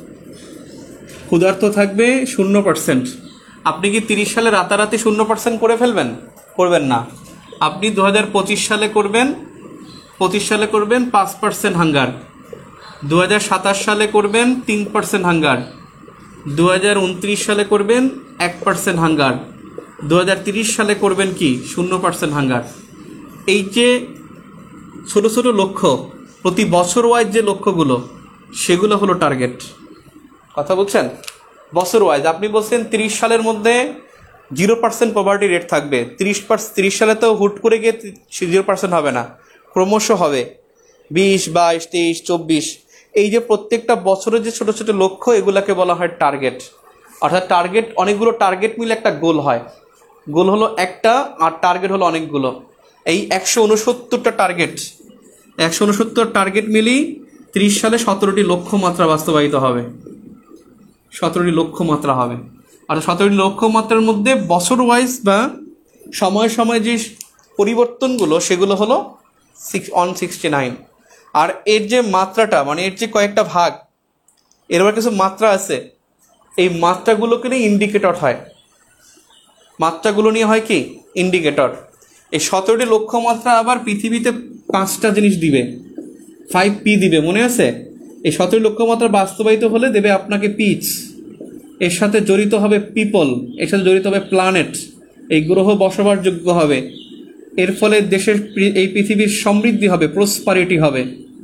Speaker 1: ক্ষুধার্ত থাকবে শূন্য পার্সেন্ট। আপনি কি তিরিশ সালে রাতারাতি শূন্য পার্সেন্ট করে ফেলবেন? করবেন না। আপনি দু হাজার পঁচিশ সালে করবেন, পঁচিশ সালে করবেন পাঁচ পার্সেন্ট হাঙ্গার, দু হাজার সাতাশ সালে করবেন তিন পার্সেন্ট হাঙ্গার, দু হাজার উনত্রিশ সালে করবেন এক পার্সেন্ট হাঙ্গার, দু হাজার তিরিশ সালে করবেন কি শূন্য পার্সেন্ট হাঙ্গার। এই যে ছোটো ছোটো লক্ষ্য, প্রতি বছর ওয়াইজ যে লক্ষ্যগুলো, সেগুলো হলো টার্গেট। কথা বলছেন? বছর ওয়াইজ আপনি বলছেন তিরিশ সালের মধ্যে জিরো পার্সেন্ট পভার্টি রেট থাকবে, তিরিশ পার্সেন্ট তিরিশ সালে তো হুট করে গিয়ে জিরো পার্সেন্ট হবে না, ক্রমশ হবে বিশ, বাইশ, তেইশ, চব্বিশ। এই যে প্রত্যেকটা বছরের যে ছোটো ছোটো লক্ষ্য, এগুলাকে বলা হয় টার্গেট। অর্থাৎ টার্গেট, অনেকগুলো টার্গেট মিলে একটা গোল হয়। গোল হলো একটা আর টার্গেট হলো অনেকগুলো। এই একশো উনসত্তরটা টার্গেট, একশো উনসত্তর টার্গেট মিলেই ত্রিশ সালে সতেরোটি লক্ষ্যমাত্রা বাস্তবায়িত হবে, সতেরোটি লক্ষ্যমাত্রা হবে। আর সতেরোটি লক্ষ্যমাত্রার মধ্যে বছর ওয়াইজ বা সময় সময় যে পরিবর্তনগুলো, সেগুলো হলো সিক্স ওয়ান সিক্সটি নাইন। আর এর যে মাত্রাটা, মানে এর যে কয়েকটা ভাগ, এর আবার কিছু মাত্রা আছে, এই মাত্রাগুলোকে নিয়ে ইন্ডিকেটর হয়। মাত্রাগুলো নিয়ে হয় কি ইন্ডিকেটর। এই সতেরোটি লক্ষ্যমাত্রা আবার পৃথিবীতে পাঁচটা জিনিস দিবে, ফাইভ পি দিবে, মনে আছে? এই সতেরো লক্ষ্যমাত্রা বাস্তবায়িত হলে দেবে আপনাকে পিচ, এর সাথে জড়িত হবে পিপল, এর সাথে জড়িত হবে প্ল্যানেট, এই গ্রহ বসবাসযোগ্য হবে। এর ফলে দেশের এই পৃথিবীর সমৃদ্ধি হবে, প্রসপারিটি হবে।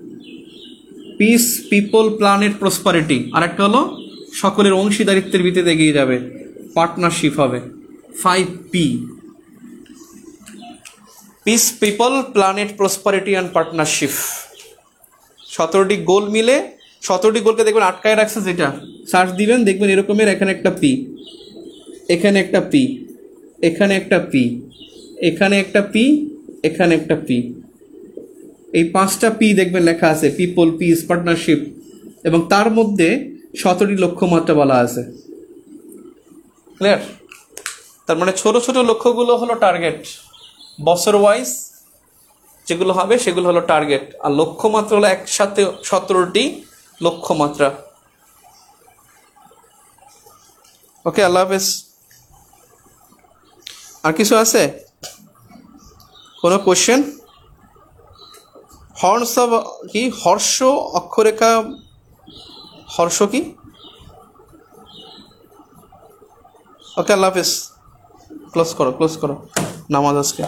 Speaker 1: Peace, people, planet, prosperity. আর একটা হলো সকলের অংশীদারিত্বের ভিত্তিতে এগিয়ে যাবে, পার্টনারশিপ হবে। Five P, peace, people, planet, prosperity and partnership. সতেরোটি গোল মিলে সতেরোটি গোলকে দেখবেন আটকায় রাখছে, যেটা সার্চ দিবেন দেখবেন এরকমের এখানে একটা পি, এখানে একটা পি, এখানে একটা পি, এখানে একটা পি, এখানে একটা পি, এই পাঁচটা পি দেখবেন লেখা আছে, পিপল, পিস, পার্টনারশিপ, এবং তার মধ্যে সতেরোটি লক্ষ্যমাত্রা বলা আছে। ক্লিয়ার? তার মানে ছোট ছোট লক্ষ্যগুলো হলো টার্গেট, বছর ওয়াইজ যেগুলো হবে সেগুলো হলো টার্গেট, আর লক্ষ্যমাত্রা হলো একসাথে সতেরোটি লক্ষ্যমাত্রা। ওকে, আল্লাহ হাফেজ। আর কিছু আছে? কোনো কোশ্চেন? হর্নস অফ কি? হর্ষ অক্ষরেখা, হর্ষ কি? ওকে, আল্লাহ হাফেজ। ক্লোজ করো, ক্লোজ করো নামাজ আজকে।